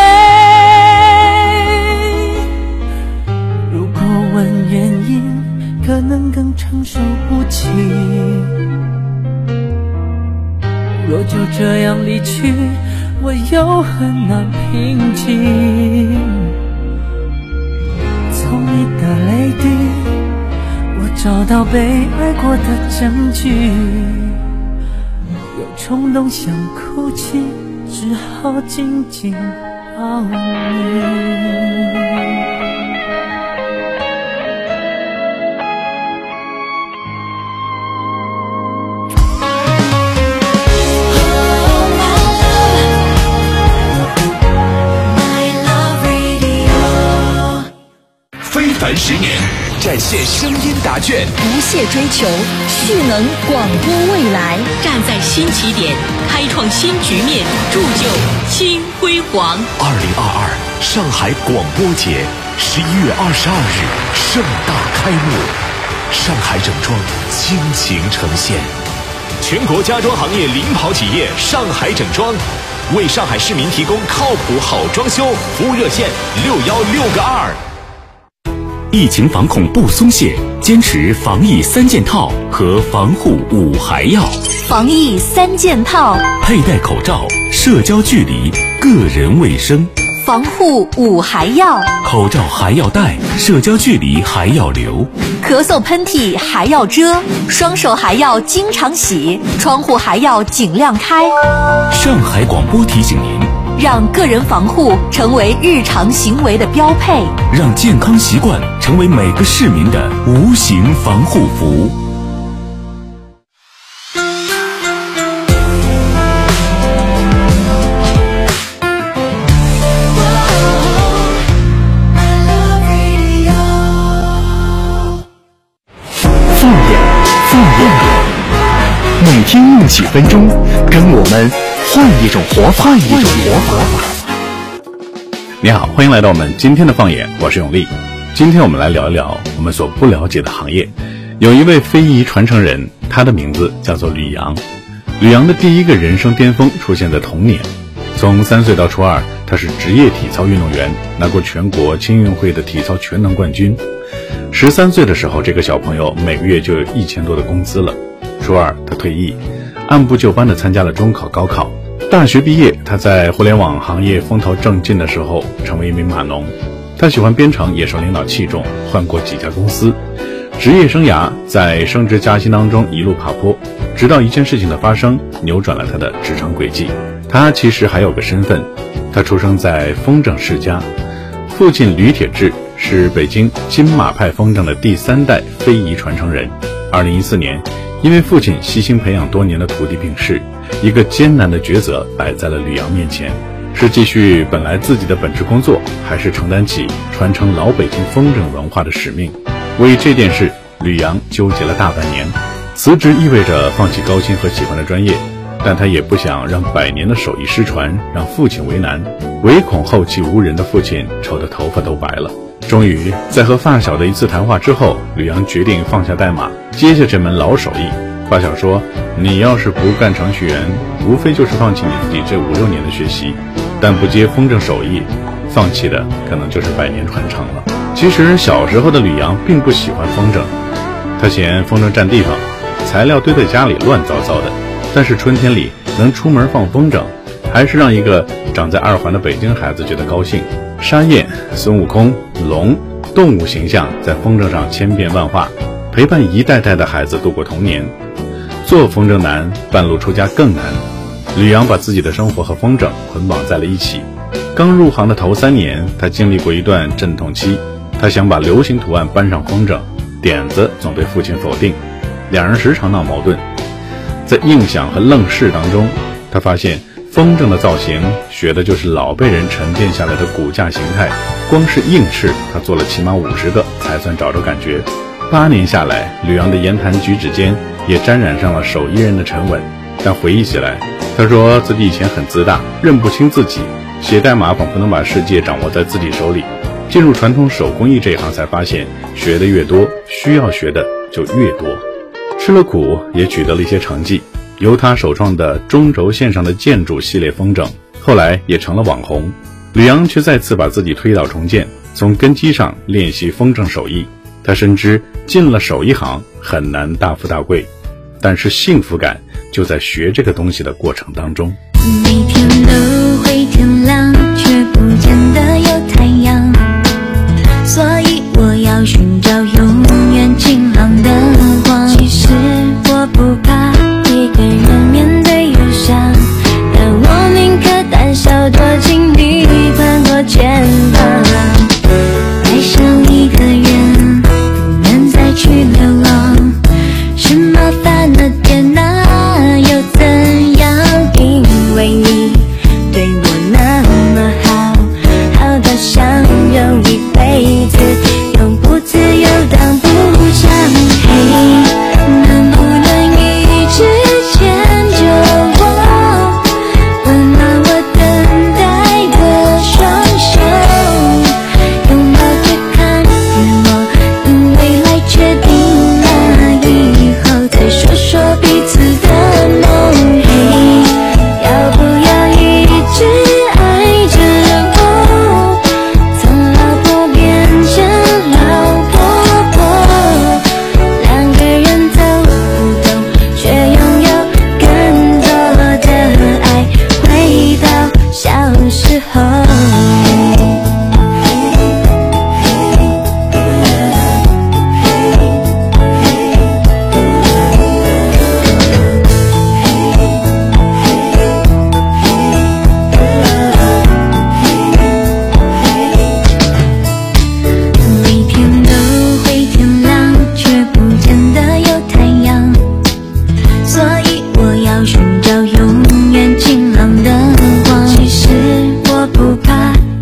泪。如果问原因，可能更承受不起。若就这样离去，我又很难平静。从你的泪滴，我找到被爱过的证据。有冲动想哭泣，只好紧紧抱你。 10年，展现声音答卷， 不懈追求，蓄能广播未来，站在新起点，开创新局面，铸就新辉煌。 2022上海广播节11月22日盛大开幕，上海整装倾情呈现。全国家装行业领跑企业上海整装，为上海市民提供靠谱好装修，服务热线616个2。 疫情防控不松懈，坚持防疫3件套和防护5还要。 防疫3件套： 佩戴口罩、社交距离、个人卫生。 防护5还要： 口罩还要戴，社交距离还要留， 咳嗽喷嚏还要遮，双手还要经常洗，窗户还要尽量开。 上海广播提醒您， 让个人防护成为日常行为的标配， 让健康习惯成为每个市民的无形防护服。 每天用几分钟，跟我们换一种活法。 你好，欢迎来到我们今天的放眼，我是永利。今天我们来聊一聊我们所不了解的行业。有一位非遗传承人，他的名字叫做吕阳。吕阳的第一个人生巅峰出现在童年，从3岁到初2，他是职业体操运动员，拿过全国青运会的体操全能冠军。13岁的时候，这个小朋友每个月就有1000多的工资了。初2他退役，按部就班地参加了中考、高考。大学毕业，他在互联网行业风头正劲的时候，成为一名码农。他喜欢编程，也受领导器重，换过几家公司。职业生涯在升职加薪当中一路爬坡，直到一件事情的发生，扭转了他的职场轨迹。他其实还有个身份，他出生在丰正世家，父亲吕铁志是北京金马派风筝的第3代非遗传承人。2014年，因为父亲悉心培养多年的徒弟病逝，一个艰难的抉择摆在了吕阳面前，是继续本来自己的本职工作，还是承担起传承老北京风筝文化的使命？为这件事，吕阳纠结了大半年。 辞职意味着放弃高薪和喜欢的专业，但他也不想让100年的手艺失传，让父亲为难，唯恐后继无人的父亲愁得头发都白了。终于在和发小的一次谈话之后，吕阳决定放下代码，接下这门老手艺。发小说，你要是不干程序员，无非就是放弃你自己这5-6年的学习，但不接风筝手艺，放弃的可能就是100年传承了。其实小时候的吕阳并不喜欢风筝，他嫌风筝占地方，材料堆在家里乱糟糟的。但是春天里能出门放风筝，还是让一个长在2环的北京孩子觉得高兴。沙燕、孙悟空、龙，动物形象在风筝上千变万化，陪伴一代代的孩子度过童年。做风筝难，半路出家更难。吕阳把自己的生活和风筝捆绑在了一起。刚入行的头3年，他经历过一段阵痛期。他想把流行图案搬上风筝，点子总被父亲否定，两人时常闹矛盾。在硬想和愣试当中，他发现风筝的造型学的就是老辈人沉淀下来的骨架形态，光是硬式他做了起码50个才算找着感觉。8年下来，吕阳的言谈举止间也沾染上了手艺人的沉稳。但回忆起来，他说自己以前很自大，认不清自己，写代码仿佛能把世界掌握在自己手里。进入传统手工艺这一行才发现，学的越多，需要学的就越多。吃了苦也取得了一些成绩，由他首创的中轴线上的建筑系列风筝，后来也成了网红。吕阳却再次把自己推倒重建，从根基上练习风筝手艺。他深知进了手艺行很难大富大贵，但是幸福感就在学这个东西的过程当中。 每天都会天亮，却不见得有太阳，所以我要寻找永远晴朗的光。其实我不怕一个人面对忧伤，但我宁可胆小躲进你宽阔肩膀。爱上一个人不能再去流浪，是麻烦了点啊，又怎样？因为你对我那么好，好到想用一辈子，永不自由当不想。嘿，能不能一直牵着我，温暖我等待的双手，拥抱着看日落，等未来确定了以后，再说说彼此的梦。嘿，要不要一直爱着我，从老婆变成老婆婆，两个人走不动，却拥有更多的爱，回到小时候。每天都会天亮，却不见得有太阳，所以我要寻找永远晴朗的光。其实我不怕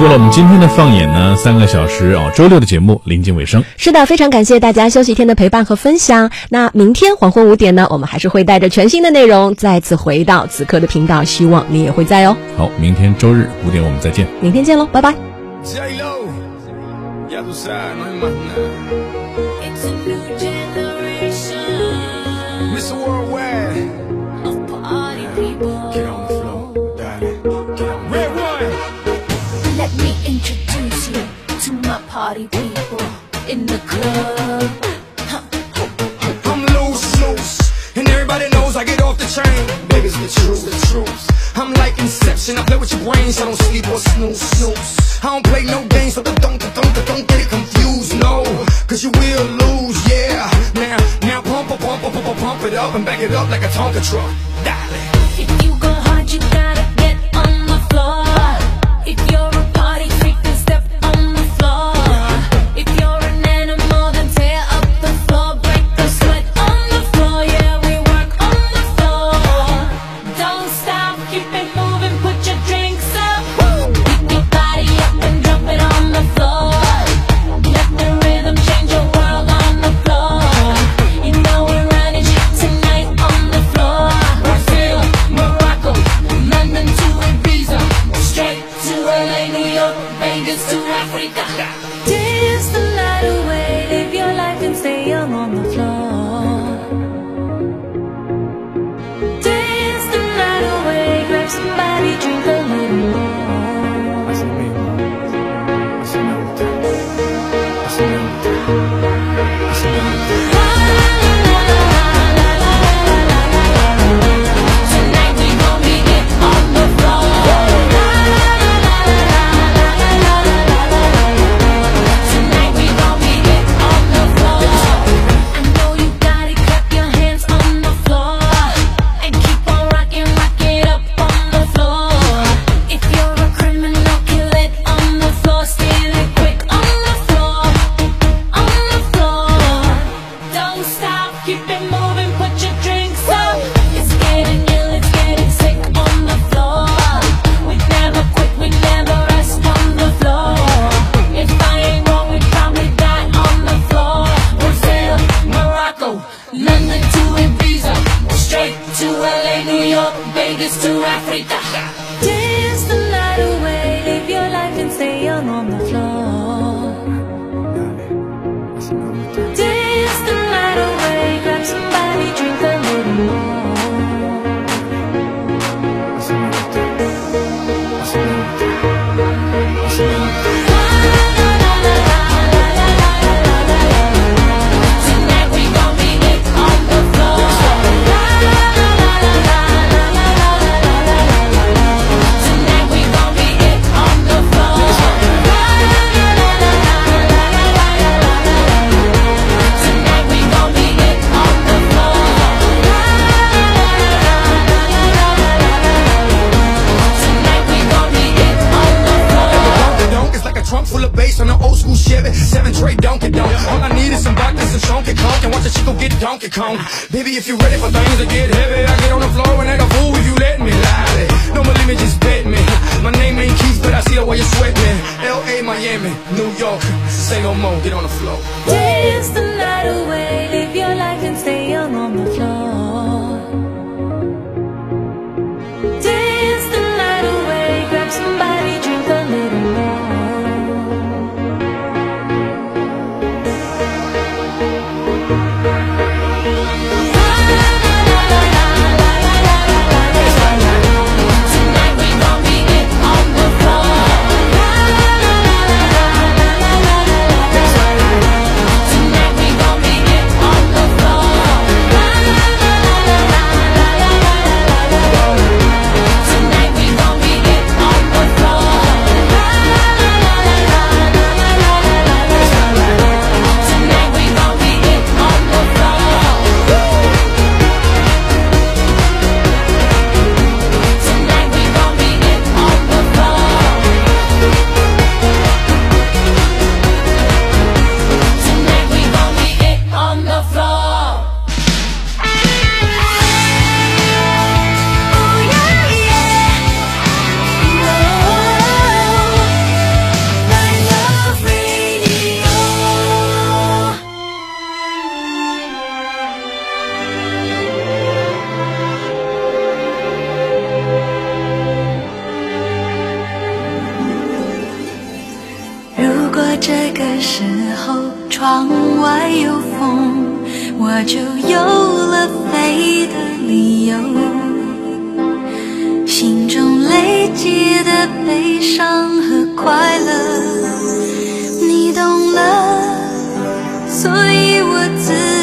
了，我们今天的放眼呢3个小时周六的节目临近尾声。 是的，非常感谢大家休息天的陪伴和分享。那明天黄昏5点呢，我们还是会带着全新的内容再次回到此刻的频道，希望你也会在哦。 好，明天周日5点我们再见。 明天见喽，拜拜。 Mr. Worldwide of party people. Get on the floor, darling. Get on. Red one. Let me introduce you to my party people in the club. I'm loose, and everybody knows I get off the train. Baby's the truth. I'm like Inception. I play with your brains, I don't sleep or snooze. I don't play no games, so don't get it confused. No, 'cause you will lose, yeah. Now pump it up and back it up like a Tonka truck. Darling. If you go hard, you gotta get on the floor. If you're a party freak, then step on the floor. If you're an animal, then tear up the floor. Break the sweat on the floor, yeah, we work on the floor. Don't stop, keep it moving, put your drinks up. Pick your body up and drop it on the floor. Let the rhythm change your world on the floor. You know we're running tonight on the floor. Brazil, Morocco, London to Ibiza, straight to LA, New York, Vegas to Africa. Dance the night away, live your life and stay young on the floor. Dance the night away, grab somebody, drink a little more. To Africa. Dance the night away, live your life and stay young on the floor. Dance the night away, grab somebody, drink a little more. Tonight we gon' be lit on the floor. On an old school Chevy, 7 tray Donkey Donk. All I need is some vodka, some Chonky Conk, and watch a chico get Donkey Kong. Baby, if you're ready for things to get heavy, I get on the floor and act a fool if you let me. Lie. No more limit, just bet me. My name ain't Keith, but I see the way you sweat me. L.A., Miami, New York, say no more, get on the floor. Dance the night away, live your life and stay young on the floor. Dance the night away, grab somebody, drink a little more. Tonight we gon' be lit on the floor. 果这个时候窗外有风，我就有了飞的理由。心中累积的悲伤和快乐，你懂了，所以我自